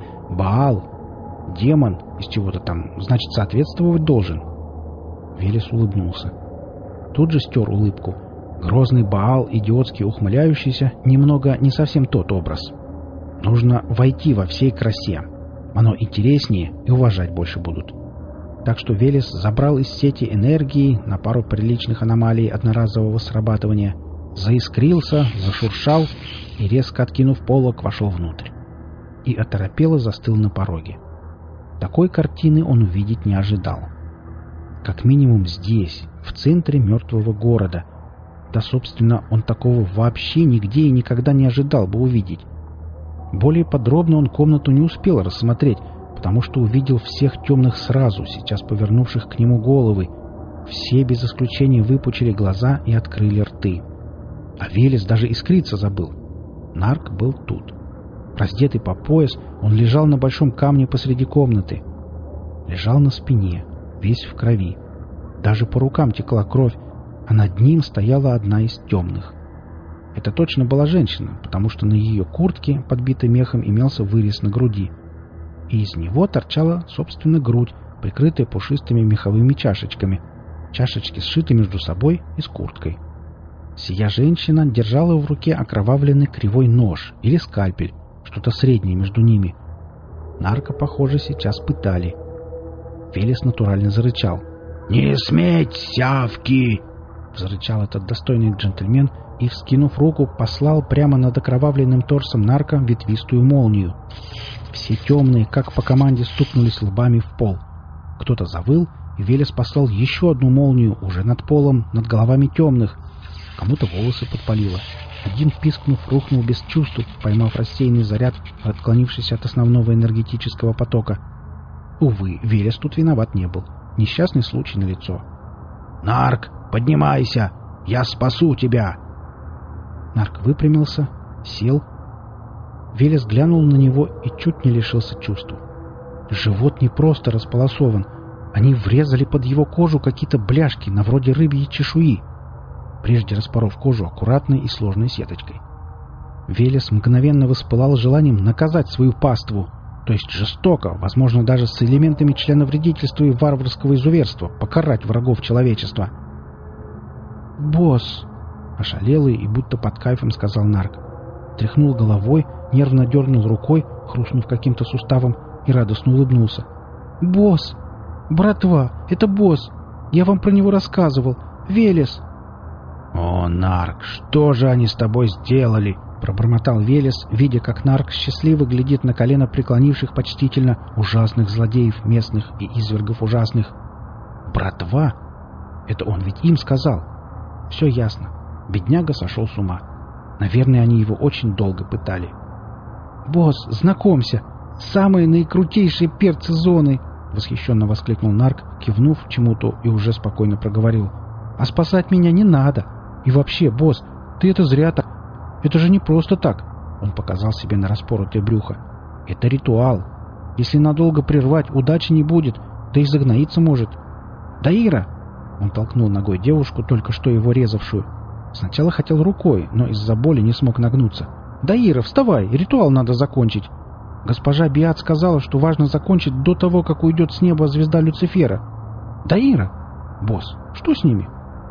Баал, демон из чего-то там, значит, соответствовать должен. Велес улыбнулся. Тут же стер улыбку. Грозный Баал, идиотски ухмыляющийся, немного не совсем тот образ. Нужно войти во всей красе. Оно интереснее и уважать больше будут. Так что Велес забрал из сети энергии на пару приличных аномалий одноразового срабатывания, заискрился, зашуршал и, резко откинув полог, вошел внутрь. И оторопело застыл на пороге. Такой картины он увидеть не ожидал. Как минимум здесь, в центре мертвого города. Да, собственно, он такого вообще нигде и никогда не ожидал бы увидеть. Более подробно он комнату не успел рассмотреть, потому что увидел всех темных сразу, сейчас повернувших к нему головы. Все без исключения выпучили глаза и открыли рты. А Велес даже искриться забыл. Нарк был тут. Раздетый по пояс, он лежал на большом камне посреди комнаты. Лежал на спине, весь в крови. Даже по рукам текла кровь, а над ним стояла одна из темных. Это точно была женщина, потому что на ее куртке, подбитой мехом, имелся вырез на груди. И из него торчала, собственно, грудь, прикрытая пушистыми меховыми чашечками. Чашечки сшиты между собой и с курткой. Сия женщина держала в руке окровавленный кривой нож или скальпель, что-то среднее между ними. Нарка, похоже, сейчас пытали. Велес натурально зарычал. «Не сметь, сявки!» — зарычал этот достойный джентльмен и, вскинув руку, послал прямо над окровавленным торсом нарка ветвистую молнию. Все темные, как по команде, стукнулись лбами в пол. Кто-то завыл, и Велес послал еще одну молнию уже над полом, над головами темных. Кому-то волосы подпалило. Один, пискнув, рухнул без чувств, поймав рассеянный заряд, отклонившись от основного энергетического потока. Увы, Велес тут виноват не был. Несчастный случай налицо. «Нарк, поднимайся! Я спасу тебя!» Нарк выпрямился, сел. Велес глянул на него и чуть не лишился чувств. Живот не просто располосован. Они врезали под его кожу какие-то бляшки, на вроде рыбьей чешуи, прежде распоров кожу аккуратной и сложной сеточкой. Велес мгновенно воспылал желанием наказать свою паству, то есть жестоко, возможно, даже с элементами членовредительства и варварского изуверства, покарать врагов человечества. «Босс!» — ошалелый и будто под кайфом сказал нарк. Тряхнул головой, нервно дернул рукой, хрустнув каким-то суставом, и радостно улыбнулся. «Босс! Братва! Это босс! Я вам про него рассказывал! Велес!» «О, нарк, что же они с тобой сделали?» — пробормотал Велес, видя, как нарк счастливо глядит на колено преклонивших почтительно ужасных злодеев местных и извергов ужасных. «Братва? Это он ведь им сказал!» «Все ясно. Бедняга сошел с ума. Наверное, они его очень долго пытали». «Босс, знакомься! Самые наикрутейшие перцы зоны!» — восхищенно воскликнул нарк, кивнув чему-то и уже спокойно проговорил. «А спасать меня не надо! И вообще, босс, ты это зря так! Это же не просто так!» — он показал себе на распоротое брюхо. «Это ритуал. Если надолго прервать, удачи не будет, да и загноиться может. Даира!» — он толкнул ногой девушку, только что его резавшую. Сначала хотел рукой, но из-за боли не смог нагнуться. «Даира, вставай! Ритуал надо закончить!» Госпожа Биат сказала, что важно закончить до того, как уйдет с неба звезда Люцифера. «Даира!» «Босс, что с ними?»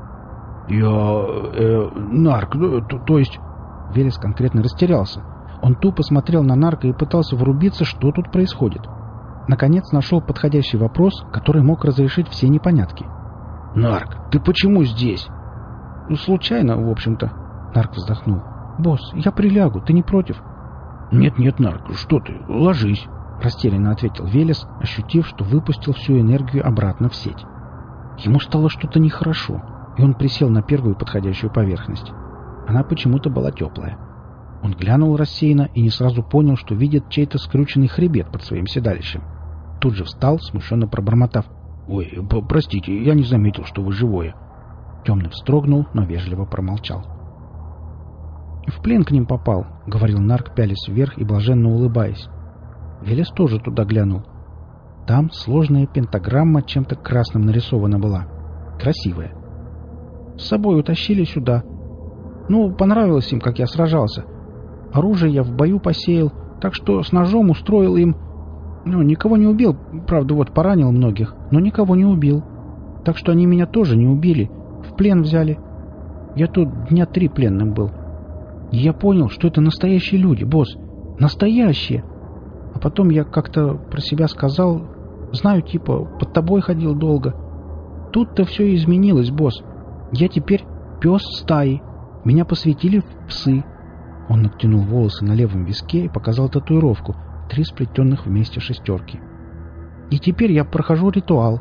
Нарк, то есть...» Велес конкретно растерялся. Он тупо смотрел на нарка и пытался врубиться, что тут происходит. Наконец нашел подходящий вопрос, который мог разрешить все непонятки. «Нарк, ты почему здесь?» «Случайно, в общем-то». Нарк вздохнул. «Босс, я прилягу, ты не против?» «Нет, Нарк, что ты, ложись», — растерянно ответил Велес, ощутив, что выпустил всю энергию обратно в сеть. Ему стало что-то нехорошо, и он присел на первую подходящую поверхность. Она почему-то была теплая. Он глянул рассеянно и не сразу понял, что видит чей-то скрюченный хребет под своим седалищем. Тут же встал, смущенно пробормотав. «Ой, простите, я не заметил, что вы живое». Темный вздрогнул, но вежливо промолчал. «В плен к ним попал», — говорил нарк, пялясь вверх и блаженно улыбаясь. Велес тоже туда глянул. Там сложная пентаграмма чем-то красным нарисована была. Красивая. С собой утащили сюда. Ну, понравилось им, как я сражался. Оружие я в бою посеял, так что с ножом устроил им... Ну, никого не убил, правда, вот поранил многих, но никого не убил. Так что они меня тоже не убили, в плен взяли. Я тут дня 3 пленным был. И я понял, что это настоящие люди, босс. Настоящие. А потом я как-то про себя сказал, знаю, типа, под тобой ходил долго. Тут-то все изменилось, босс. Я теперь пес стаи. Меня посвятили в псы. Он натянул волосы на левом виске и показал татуировку, 3 сплетенных вместе шестерки. И теперь я прохожу ритуал.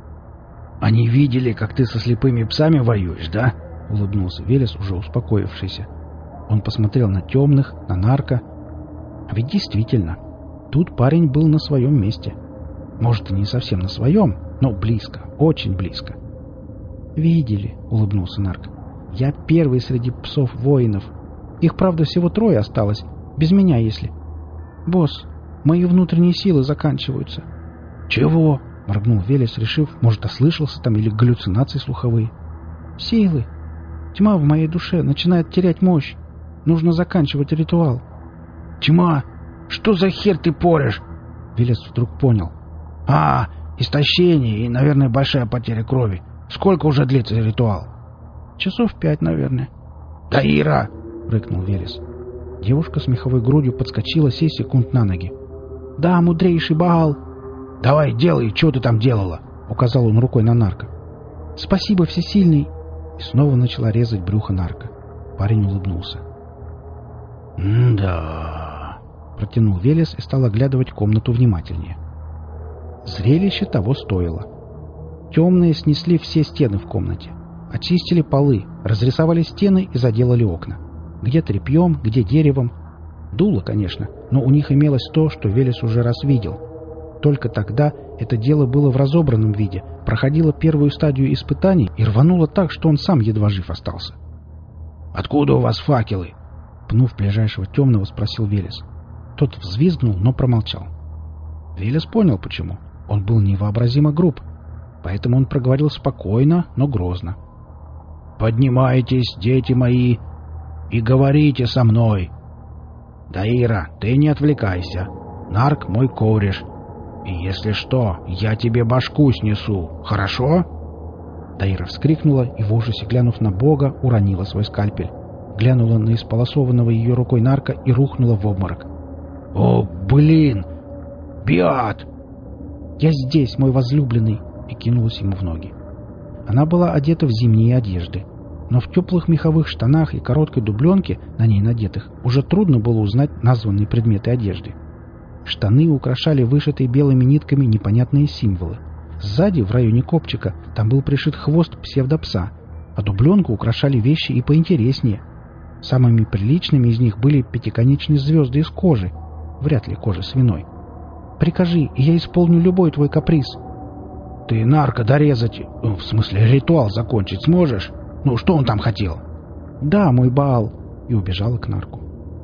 «Они видели, как ты со слепыми псами воюешь, да?» — улыбнулся Велес, уже успокоившийся. Он посмотрел на темных, на нарка. А ведь действительно, тут парень был на своем месте. Может, и не совсем на своем, но близко, очень близко. «Видели», — улыбнулся нарк. «Я первый среди псов-воинов. Их, правда, всего 3 осталось. Без меня, если. Босс, мои внутренние силы заканчиваются». «Чего?» — моргнул Велес, решив, может, ослышался там или галлюцинации слуховые. «Силы. Тьма в моей душе начинает терять мощь. Нужно заканчивать ритуал». «Тьма? Что за хер ты порешь?» Велес вдруг понял. Истощение и, наверное, большая потеря крови. Сколько уже длится ритуал?» «Часов 5, наверное». «Даира!» — рыкнул Велес. Девушка с меховой грудью подскочила 7 секунд на ноги. «Да, мудрейший Баал!» «Давай, делай, что ты там делала?» — указал он рукой на нарка. «Спасибо, всесильный!» И снова начала резать брюхо нарка. Парень улыбнулся. «Да...» — протянул Велес и стал оглядывать комнату внимательнее. Зрелище того стоило. Темные снесли все стены в комнате. Очистили полы, разрисовали стены и заделали окна. Где тряпьем, где деревом. Дуло, конечно, но у них имелось то, что Велес уже раз видел. Только тогда это дело было в разобранном виде, проходило первую стадию испытаний и рвануло так, что он сам едва жив остался. «Откуда у вас факелы?» Пнув ближайшего темного, спросил Велес. Тот взвизгнул, но промолчал. Велес понял, почему. Он был невообразимо груб. Поэтому он проговорил спокойно, но грозно. «Поднимайтесь, дети мои, и говорите со мной. Даира, ты не отвлекайся. Нарк мой кореш. И если что, я тебе башку снесу. Хорошо?» Даира вскрикнула и в ужасе, глянув на Бога, уронила свой скальпель. Глянула на исполосованного ее рукой нарка и рухнула в обморок. «О, блин! Биат!» «Я здесь, мой возлюбленный!» и кинулась ему в ноги. Она была одета в зимние одежды, но в теплых меховых штанах и короткой дубленке, на ней надетых, уже трудно было узнать названные предметы одежды. Штаны украшали вышитые белыми нитками непонятные символы. Сзади, в районе копчика, там был пришит хвост псевдопса, а дубленку украшали вещи и поинтереснее. Самыми приличными из них были пятиконечные звезды из кожи, вряд ли кожи свиной. «Прикажи, и я исполню любой твой каприз». «Ты нарко дорезать, в смысле ритуал закончить сможешь? Ну, что он там хотел?» «Да, мой Баал», и убежала к нарку.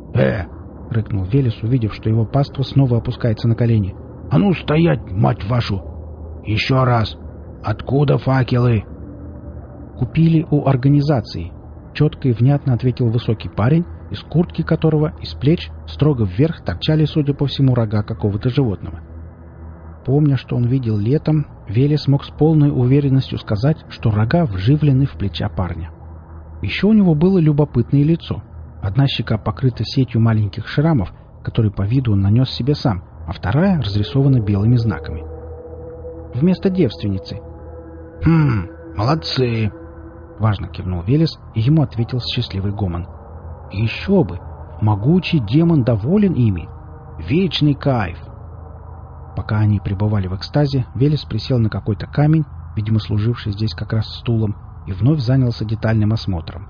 — рыкнул Велес, увидев, что его паства снова опускается на колени. «А ну стоять, мать вашу! Еще раз! Откуда факелы?» «Купили у организации», — четко и внятно ответил высокий парень, из куртки которого, из плеч, строго вверх торчали, судя по всему, рога какого-то животного. Помня, что он видел летом, Велес мог с полной уверенностью сказать, что рога вживлены в плеча парня. Еще у него было любопытное лицо. Одна щека покрыта сетью маленьких шрамов, которые по виду он нанес себе сам, а вторая разрисована белыми знаками. Вместо девственницы. Молодцы!» — важно кивнул Велес, и ему ответил счастливый гомон. «Еще бы! Могучий демон доволен ими! Вечный кайф!» Пока они пребывали в экстазе, Велес присел на какой-то камень, видимо, служивший здесь как раз стулом, и вновь занялся детальным осмотром.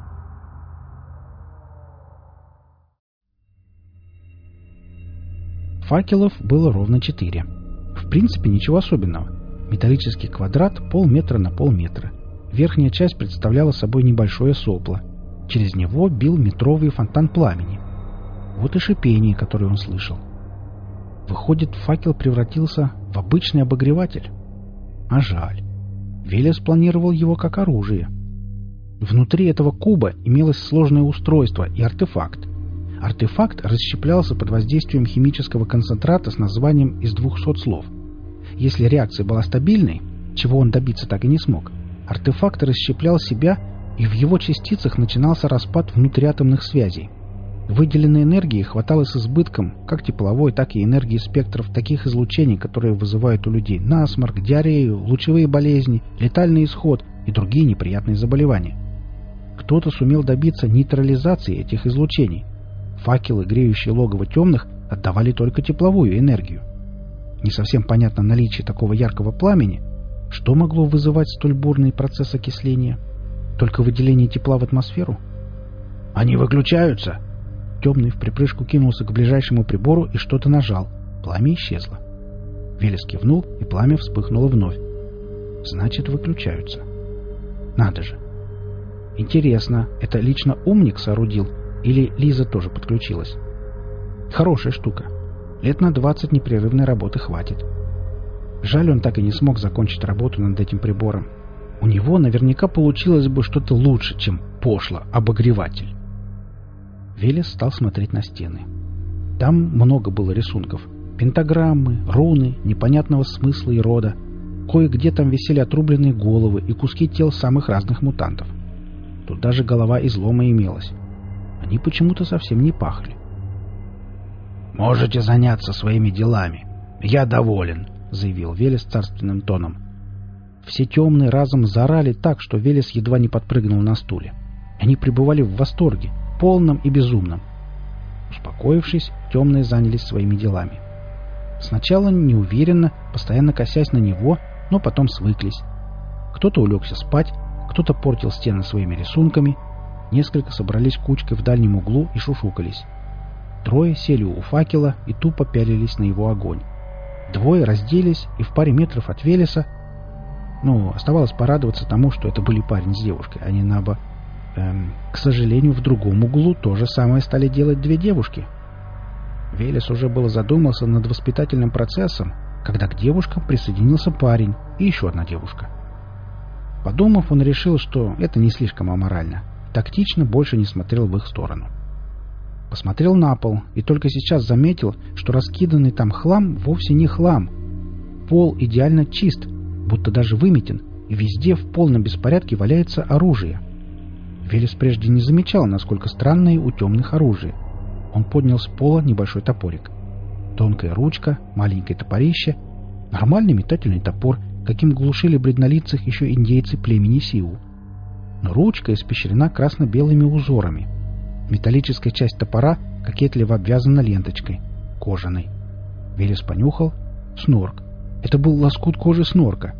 Факелов было ровно 4. В принципе, ничего особенного. Металлический квадрат полметра на полметра. Верхняя часть представляла собой небольшое сопло. Через него бил метровый фонтан пламени. Вот и шипение, которое он слышал. Выходит, факел превратился в обычный обогреватель. А жаль. Велес планировал его как оружие. Внутри этого куба имелось сложное устройство и артефакт. Артефакт расщеплялся под воздействием химического концентрата с названием из 200 слов. Если реакция была стабильной, чего он добиться так и не смог, артефакт расщеплял себя, и в его частицах начинался распад внутриатомных связей. Выделенной энергии хватало с избытком, как тепловой, так и энергии спектров таких излучений, которые вызывают у людей насморк, диарею, лучевые болезни, летальный исход и другие неприятные заболевания. Кто-то сумел добиться нейтрализации этих излучений. Факелы, греющие логово темных, отдавали только тепловую энергию. Не совсем понятно наличие такого яркого пламени. Что могло вызывать столь бурный процесс окисления? Только выделение тепла в атмосферу? «Они выключаются?» Темный в припрыжку кинулся к ближайшему прибору и что-то нажал. Пламя исчезло. Велес кивнул, и пламя вспыхнуло вновь. Значит, выключаются. Надо же. Интересно, это лично умник соорудил, или Лиза тоже подключилась? Хорошая штука. Лет на 20 непрерывной работы хватит. Жаль, он так и не смог закончить работу над этим прибором. У него наверняка получилось бы что-то лучше, чем пошло обогреватель. Велес стал смотреть на стены. Там много было рисунков. Пентаграммы, руны, непонятного смысла и рода. Кое-где там висели отрубленные головы и куски тел самых разных мутантов. Тут даже голова излома имелась. Они почему-то совсем не пахли. «Можете заняться своими делами. Я доволен», — заявил Велес царственным тоном. Все темные разом заорали так, что Велес едва не подпрыгнул на стуле. Они пребывали в восторге, полном и безумном. Успокоившись, темные занялись своими делами. Сначала неуверенно, постоянно косясь на него, но потом свыклись. Кто-то улегся спать, кто-то портил стены своими рисунками, несколько собрались кучкой в дальнем углу и шушукались. Трое сели у факела и тупо пялились на его огонь. Двое разделись и в паре метров от Велеса, оставалось порадоваться тому, что это были парень с девушкой, а не наоборот. К сожалению, в другом углу то же самое стали делать две девушки. Велес уже было задумался над воспитательным процессом, когда к девушкам присоединился парень и еще одна девушка. Подумав, он решил, что это не слишком аморально, тактично больше не смотрел в их сторону. Посмотрел на пол и только сейчас заметил, что раскиданный там хлам вовсе не хлам. Пол идеально чист, будто даже выметен, и везде в полном беспорядке валяется оружие. Велес прежде не замечал, насколько странное у темных оружие. Он поднял с пола небольшой топорик. Тонкая ручка, маленькое топорище, нормальный метательный топор, каким глушили бледнолицых еще индейцы племени Сиу. Но ручка испещрена красно-белыми узорами. Металлическая часть топора кокетливо обвязана ленточкой, кожаной. Велес понюхал. Снорк. Это был лоскут кожи снорка.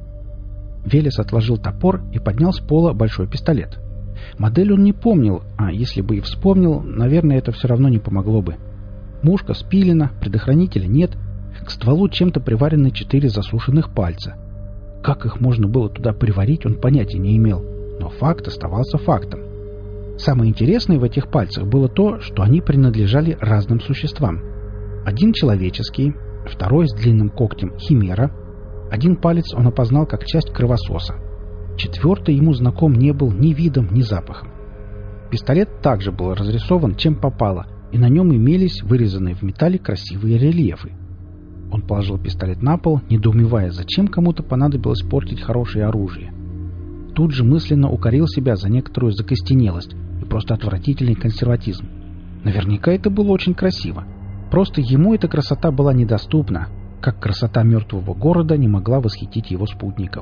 Велес отложил топор и поднял с пола большой пистолет. Модель он не помнил, а если бы и вспомнил, наверное, это все равно не помогло бы. Мушка спилена, предохранителя нет, к стволу чем-то приварены 4 засушенных пальца. Как их можно было туда приварить, он понятия не имел, но факт оставался фактом. Самое интересное в этих пальцах было то, что они принадлежали разным существам. Один человеческий, второй с длинным когтем химера, один палец он опознал как часть кровососа. Четвертый ему знаком не был ни видом, ни запахом. Пистолет также был разрисован чем попало, и на нем имелись вырезанные в металле красивые рельефы. Он положил пистолет на пол, недоумевая, зачем кому-то понадобилось портить хорошее оружие. Тут же мысленно укорил себя за некоторую закостенелость и просто отвратительный консерватизм. Наверняка это было очень красиво. Просто ему эта красота была недоступна, как красота мертвого города не могла восхитить его спутников.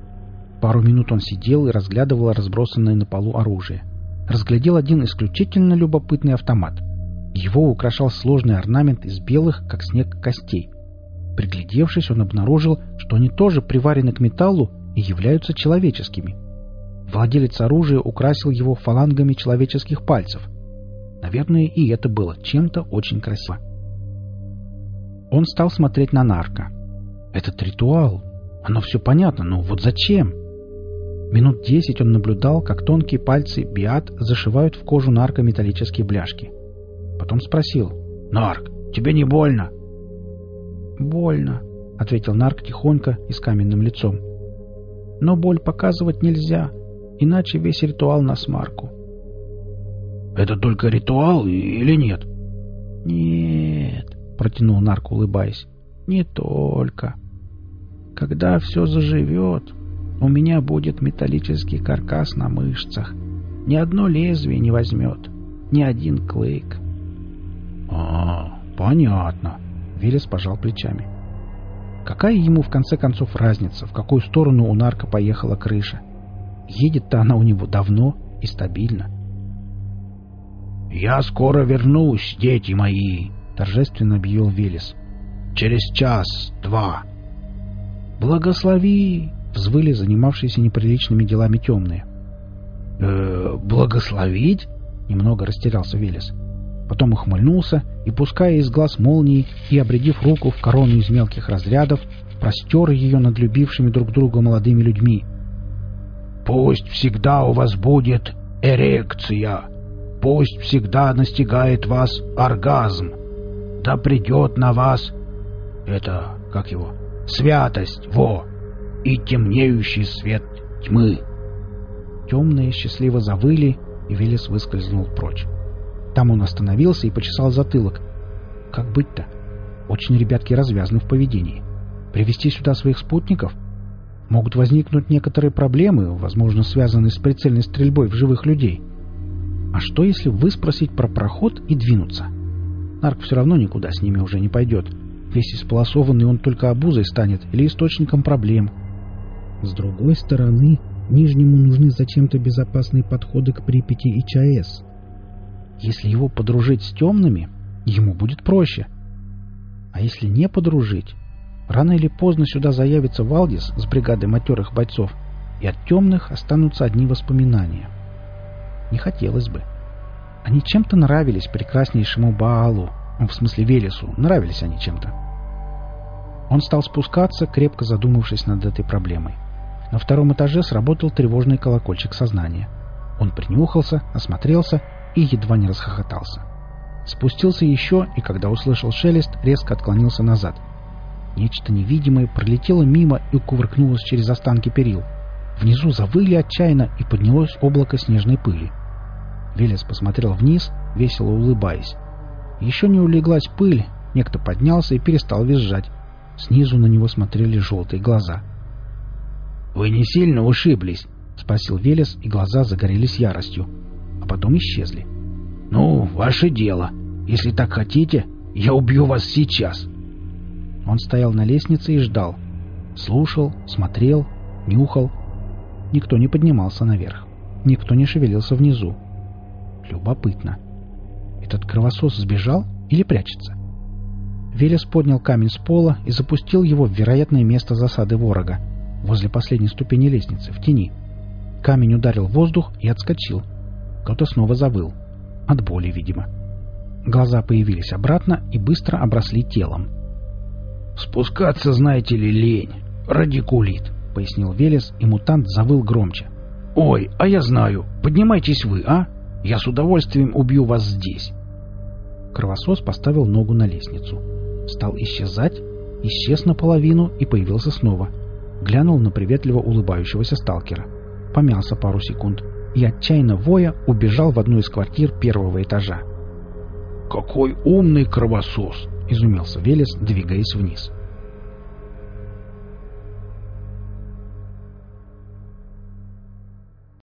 Пару минут он сидел и разглядывал разбросанное на полу оружие. Разглядел один исключительно любопытный автомат. Его украшал сложный орнамент из белых, как снег, костей. Приглядевшись, он обнаружил, что они тоже приварены к металлу и являются человеческими. Владелец оружия украсил его фалангами человеческих пальцев. Наверное, и это было чем-то очень красиво. Он стал смотреть на нарко. Этот ритуал, оно все понятно, но вот зачем? Минут 10 он наблюдал, как тонкие пальцы биат зашивают в кожу нарко металлические бляшки. Потом спросил: «Нарк, тебе не больно?» «Больно», — ответил нарк тихонько и с каменным лицом. «Но боль показывать нельзя, иначе весь ритуал насмарку». «Это только ритуал или нет?» «Нет», — протянул нарк, улыбаясь, — «не только. Когда все заживет, у меня будет металлический каркас на мышцах. Ни одно лезвие не возьмет, ни один клык». Понятно», — Велес пожал плечами. Какая ему в конце концов разница, в какую сторону у нарка поехала крыша? Едет-то она у него давно и стабильно. «Я скоро вернусь, дети мои», — торжественно объявил Велес. «Через час-два». «Благослови!» — взвыли занимавшиеся неприличными делами темные. «Благословить?» — немного растерялся Велес. Потом ухмыльнулся и, пуская из глаз молнии и обрядив руку в корону из мелких разрядов, простер ее над любившими друг друга молодыми людьми. «Пусть всегда у вас будет эрекция, пусть всегда настигает вас оргазм, да придет на вас святость, и темнеющий свет тьмы». Темные счастливо завыли, и Велес выскользнул прочь. Там он остановился и почесал затылок. Как быть-то? Очень ребятки развязаны в поведении. Привести сюда своих спутников? Могут возникнуть некоторые проблемы, возможно, связанные с прицельной стрельбой в живых людей. А что, если выспросить про проход и двинуться? Нарк все равно никуда с ними уже не пойдет. Весь исполосованный он только обузой станет или источником проблем. С другой стороны, Нижнему нужны зачем-то безопасные подходы к Припяти и ЧАЭС. Если его подружить с темными, ему будет проще. А если не подружить, рано или поздно сюда заявится Валдис с бригадой матерых бойцов, и от темных останутся одни воспоминания. Не хотелось бы. Они чем-то нравились прекраснейшему Баалу, в смысле Велесу, нравились они чем-то. Он стал спускаться, крепко задумавшись над этой проблемой. На втором этаже сработал тревожный колокольчик сознания. Он принюхался, осмотрелся и едва не расхохотался. Спустился еще, и когда услышал шелест, резко отклонился назад. Нечто невидимое пролетело мимо и кувыркнулось через останки перил. Внизу завыли отчаянно, и поднялось облако снежной пыли. Велес посмотрел вниз, весело улыбаясь. Еще не улеглась пыль, некто поднялся и перестал визжать. Снизу на него смотрели желтые глаза. «Вы не сильно ушиблись?» — спросил Велес, и глаза загорелись яростью, а потом исчезли. «Ну, ваше дело. Если так хотите, я убью вас сейчас». Он стоял на лестнице и ждал. Слушал, смотрел, нюхал. Никто не поднимался наверх. Никто не шевелился внизу. Любопытно. Этот кровосос сбежал или прячется? Велес поднял камень с пола и запустил его в вероятное место засады ворога, возле последней ступени лестницы, в тени. Камень ударил в воздух и отскочил. Кто-то снова завыл. От боли, видимо. Глаза появились обратно и быстро обросли телом. «Спускаться, знаете ли, лень. Радикулит», — пояснил Велес, и мутант завыл громче. «Ой, а я знаю. Поднимайтесь вы, а? Я с удовольствием убью вас здесь». Кровосос поставил ногу на лестницу. Стал исчезать, исчез наполовину и появился снова. Глянул на приветливо улыбающегося сталкера. Помялся пару секунд и, отчаянно воя, убежал в одну из квартир первого этажа. «Какой умный кровосос!» — изумился Велес, двигаясь вниз.